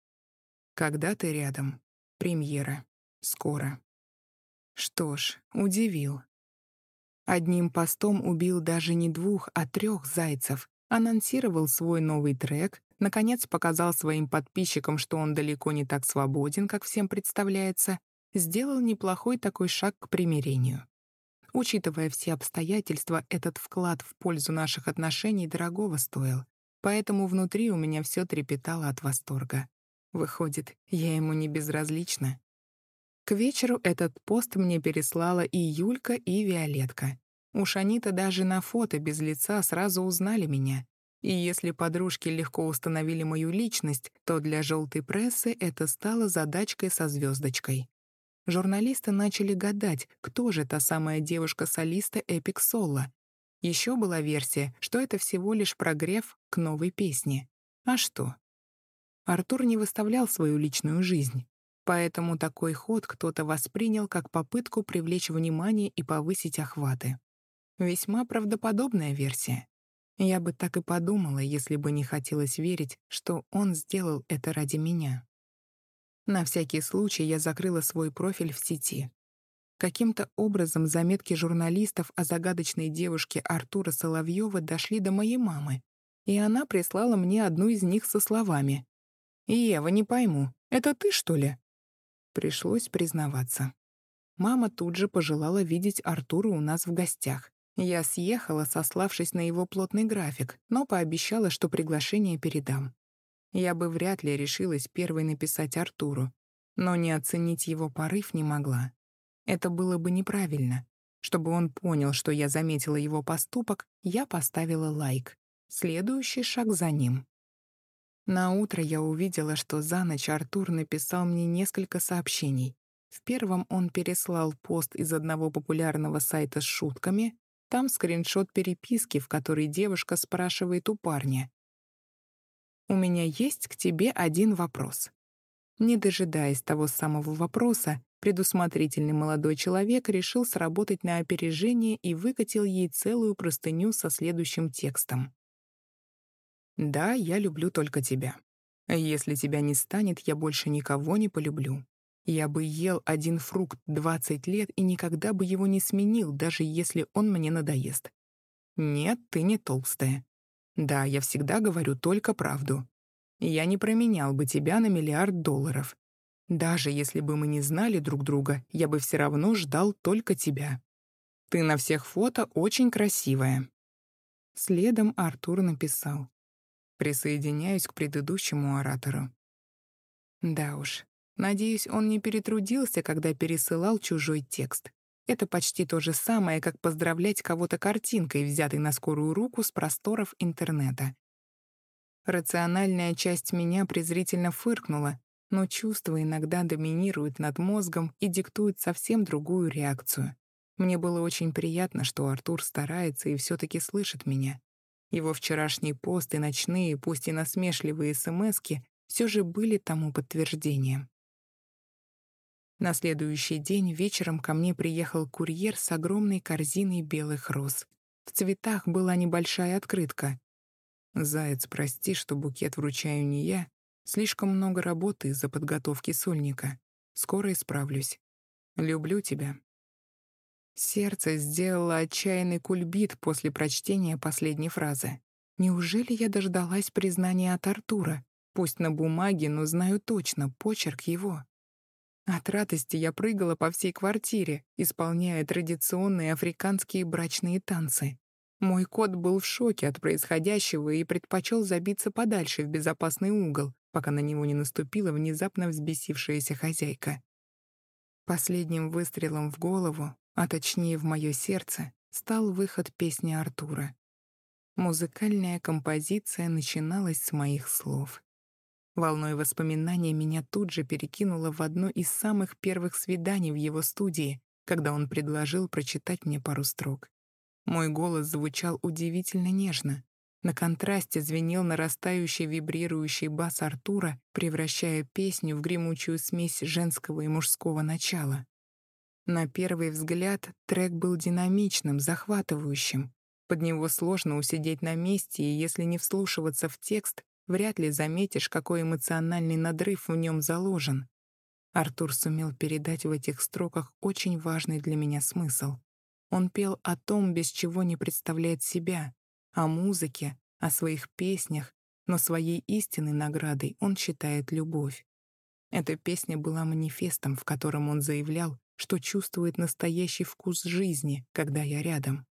«Когда ты рядом? Премьера. Скоро». Что ж, удивил. Одним постом убил даже не 2, а 3 зайцев, анонсировал свой новый трек, наконец показал своим подписчикам, что он далеко не так свободен, как всем представляется, сделал неплохой такой шаг к примирению. Учитывая все обстоятельства, этот вклад в пользу наших отношений дорогого стоил, поэтому внутри у меня все трепетало от восторга. Выходит, я ему не безразлична. К вечеру этот пост мне переслала и Юлька, и Виолетка. Уж они-то даже на фото без лица сразу узнали меня. И если подружки легко установили мою личность, то для желтой прессы это стало задачкой со звездочкой. Журналисты начали гадать, кто же та самая девушка-солиста Эпик Соло. Еще была версия, что это всего лишь прогрев к новой песне. А что? Артур не выставлял свою личную жизнь, поэтому такой ход кто-то воспринял как попытку привлечь внимание и повысить охваты. Весьма правдоподобная версия. Я бы так и подумала, если бы не хотелось верить, что он сделал это ради меня. На всякий случай я закрыла свой профиль в сети. Каким-то образом заметки журналистов о загадочной девушке Артура Соловьева дошли до моей мамы, и она прислала мне одну из них со словами: «Ева, не пойму, это ты, что ли?» Пришлось признаваться. Мама тут же пожелала видеть Артура у нас в гостях. Я съехала, сославшись на его плотный график, но пообещала, что приглашение передам. Я бы вряд ли решилась первой написать Артуру, но не оценить его порыв не могла. Это было бы неправильно. Чтобы он понял, что я заметила его поступок, я поставила лайк. Следующий шаг за ним. На утро я увидела, что за ночь Артур написал мне несколько сообщений. В первом он переслал пост из одного популярного сайта с шутками. Там скриншот переписки, в которой девушка спрашивает у парня: «У меня есть к тебе один вопрос». Не дожидаясь того самого вопроса, предусмотрительный молодой человек решил сработать на опережение и выкатил ей целую простыню со следующим текстом: «Да, я люблю только тебя. Если тебя не станет, я больше никого не полюблю. Я бы ел один фрукт 20 лет и никогда бы его не сменил, даже если он мне надоест. Нет, ты не толстая. Да, я всегда говорю только правду. Я не променял бы тебя на миллиард долларов. Даже если бы мы не знали друг друга, я бы все равно ждал только тебя. Ты на всех фото очень красивая». Следом Артур написал: «Присоединяюсь к предыдущему оратору». Да уж, надеюсь, он не перетрудился, когда пересылал чужой текст. Это почти то же самое, как поздравлять кого-то картинкой, взятой на скорую руку с просторов интернета. Рациональная часть меня презрительно фыркнула, но чувства иногда доминируют над мозгом и диктуют совсем другую реакцию. Мне было очень приятно, что Артур старается и все-таки слышит меня. Его вчерашний пост и ночные, пусть и насмешливые смски все же были тому подтверждением. На следующий день вечером ко мне приехал курьер с огромной корзиной белых роз. В цветах была небольшая открытка: «Заяц, прости, что букет вручаю не я. Слишком много работы из-за подготовки сольника. Скоро исправлюсь. Люблю тебя». Сердце сделало отчаянный кульбит после прочтения последней фразы. Неужели я дождалась признания от Артура? Пусть на бумаге, но знаю точно, почерк его. От радости я прыгала по всей квартире, исполняя традиционные африканские брачные танцы. Мой кот был в шоке от происходящего и предпочел забиться подальше в безопасный угол, пока на него не наступила внезапно взбесившаяся хозяйка. Последним выстрелом в голову, а точнее в мое сердце, стал выход песни Артура. Музыкальная композиция начиналась с моих слов. Волной воспоминаний меня тут же перекинуло в одно из самых первых свиданий в его студии, когда он предложил прочитать мне пару строк. Мой голос звучал удивительно нежно. На контрасте звенел нарастающий вибрирующий бас Артура, превращая песню в гремучую смесь женского и мужского начала. На первый взгляд трек был динамичным, захватывающим. Под него сложно усидеть на месте, и если не вслушиваться в текст, вряд ли заметишь, какой эмоциональный надрыв в нем заложен. Артур сумел передать в этих строках очень важный для меня смысл. Он пел о том, без чего не представляет себя, о музыке, о своих песнях, но своей истинной наградой он считает любовь. Эта песня была манифестом, в котором он заявлял, что чувствует настоящий вкус жизни, когда я рядом.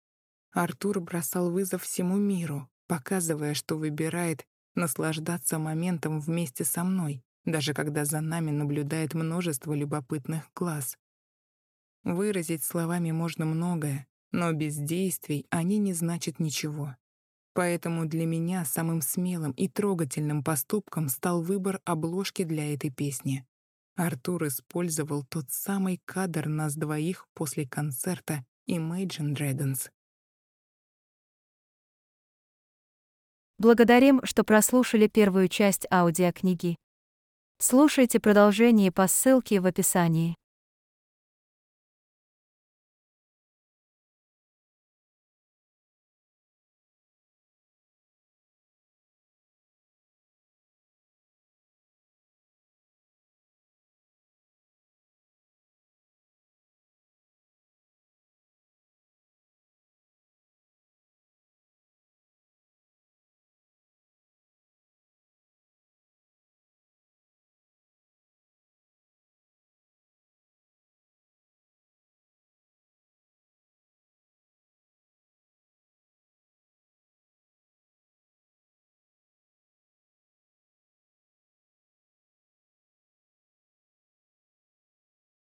Артур бросал вызов всему миру, показывая, что выбирает наслаждаться моментом вместе со мной, даже когда за нами наблюдает множество любопытных глаз. Выразить словами можно многое, но без действий они не значат ничего. Поэтому для меня самым смелым и трогательным поступком стал выбор обложки для этой песни. Артур использовал тот самый кадр нас двоих после концерта Imagine Dragons. Благодарим, что прослушали первую часть аудиокниги. Слушайте продолжение по ссылке в описании.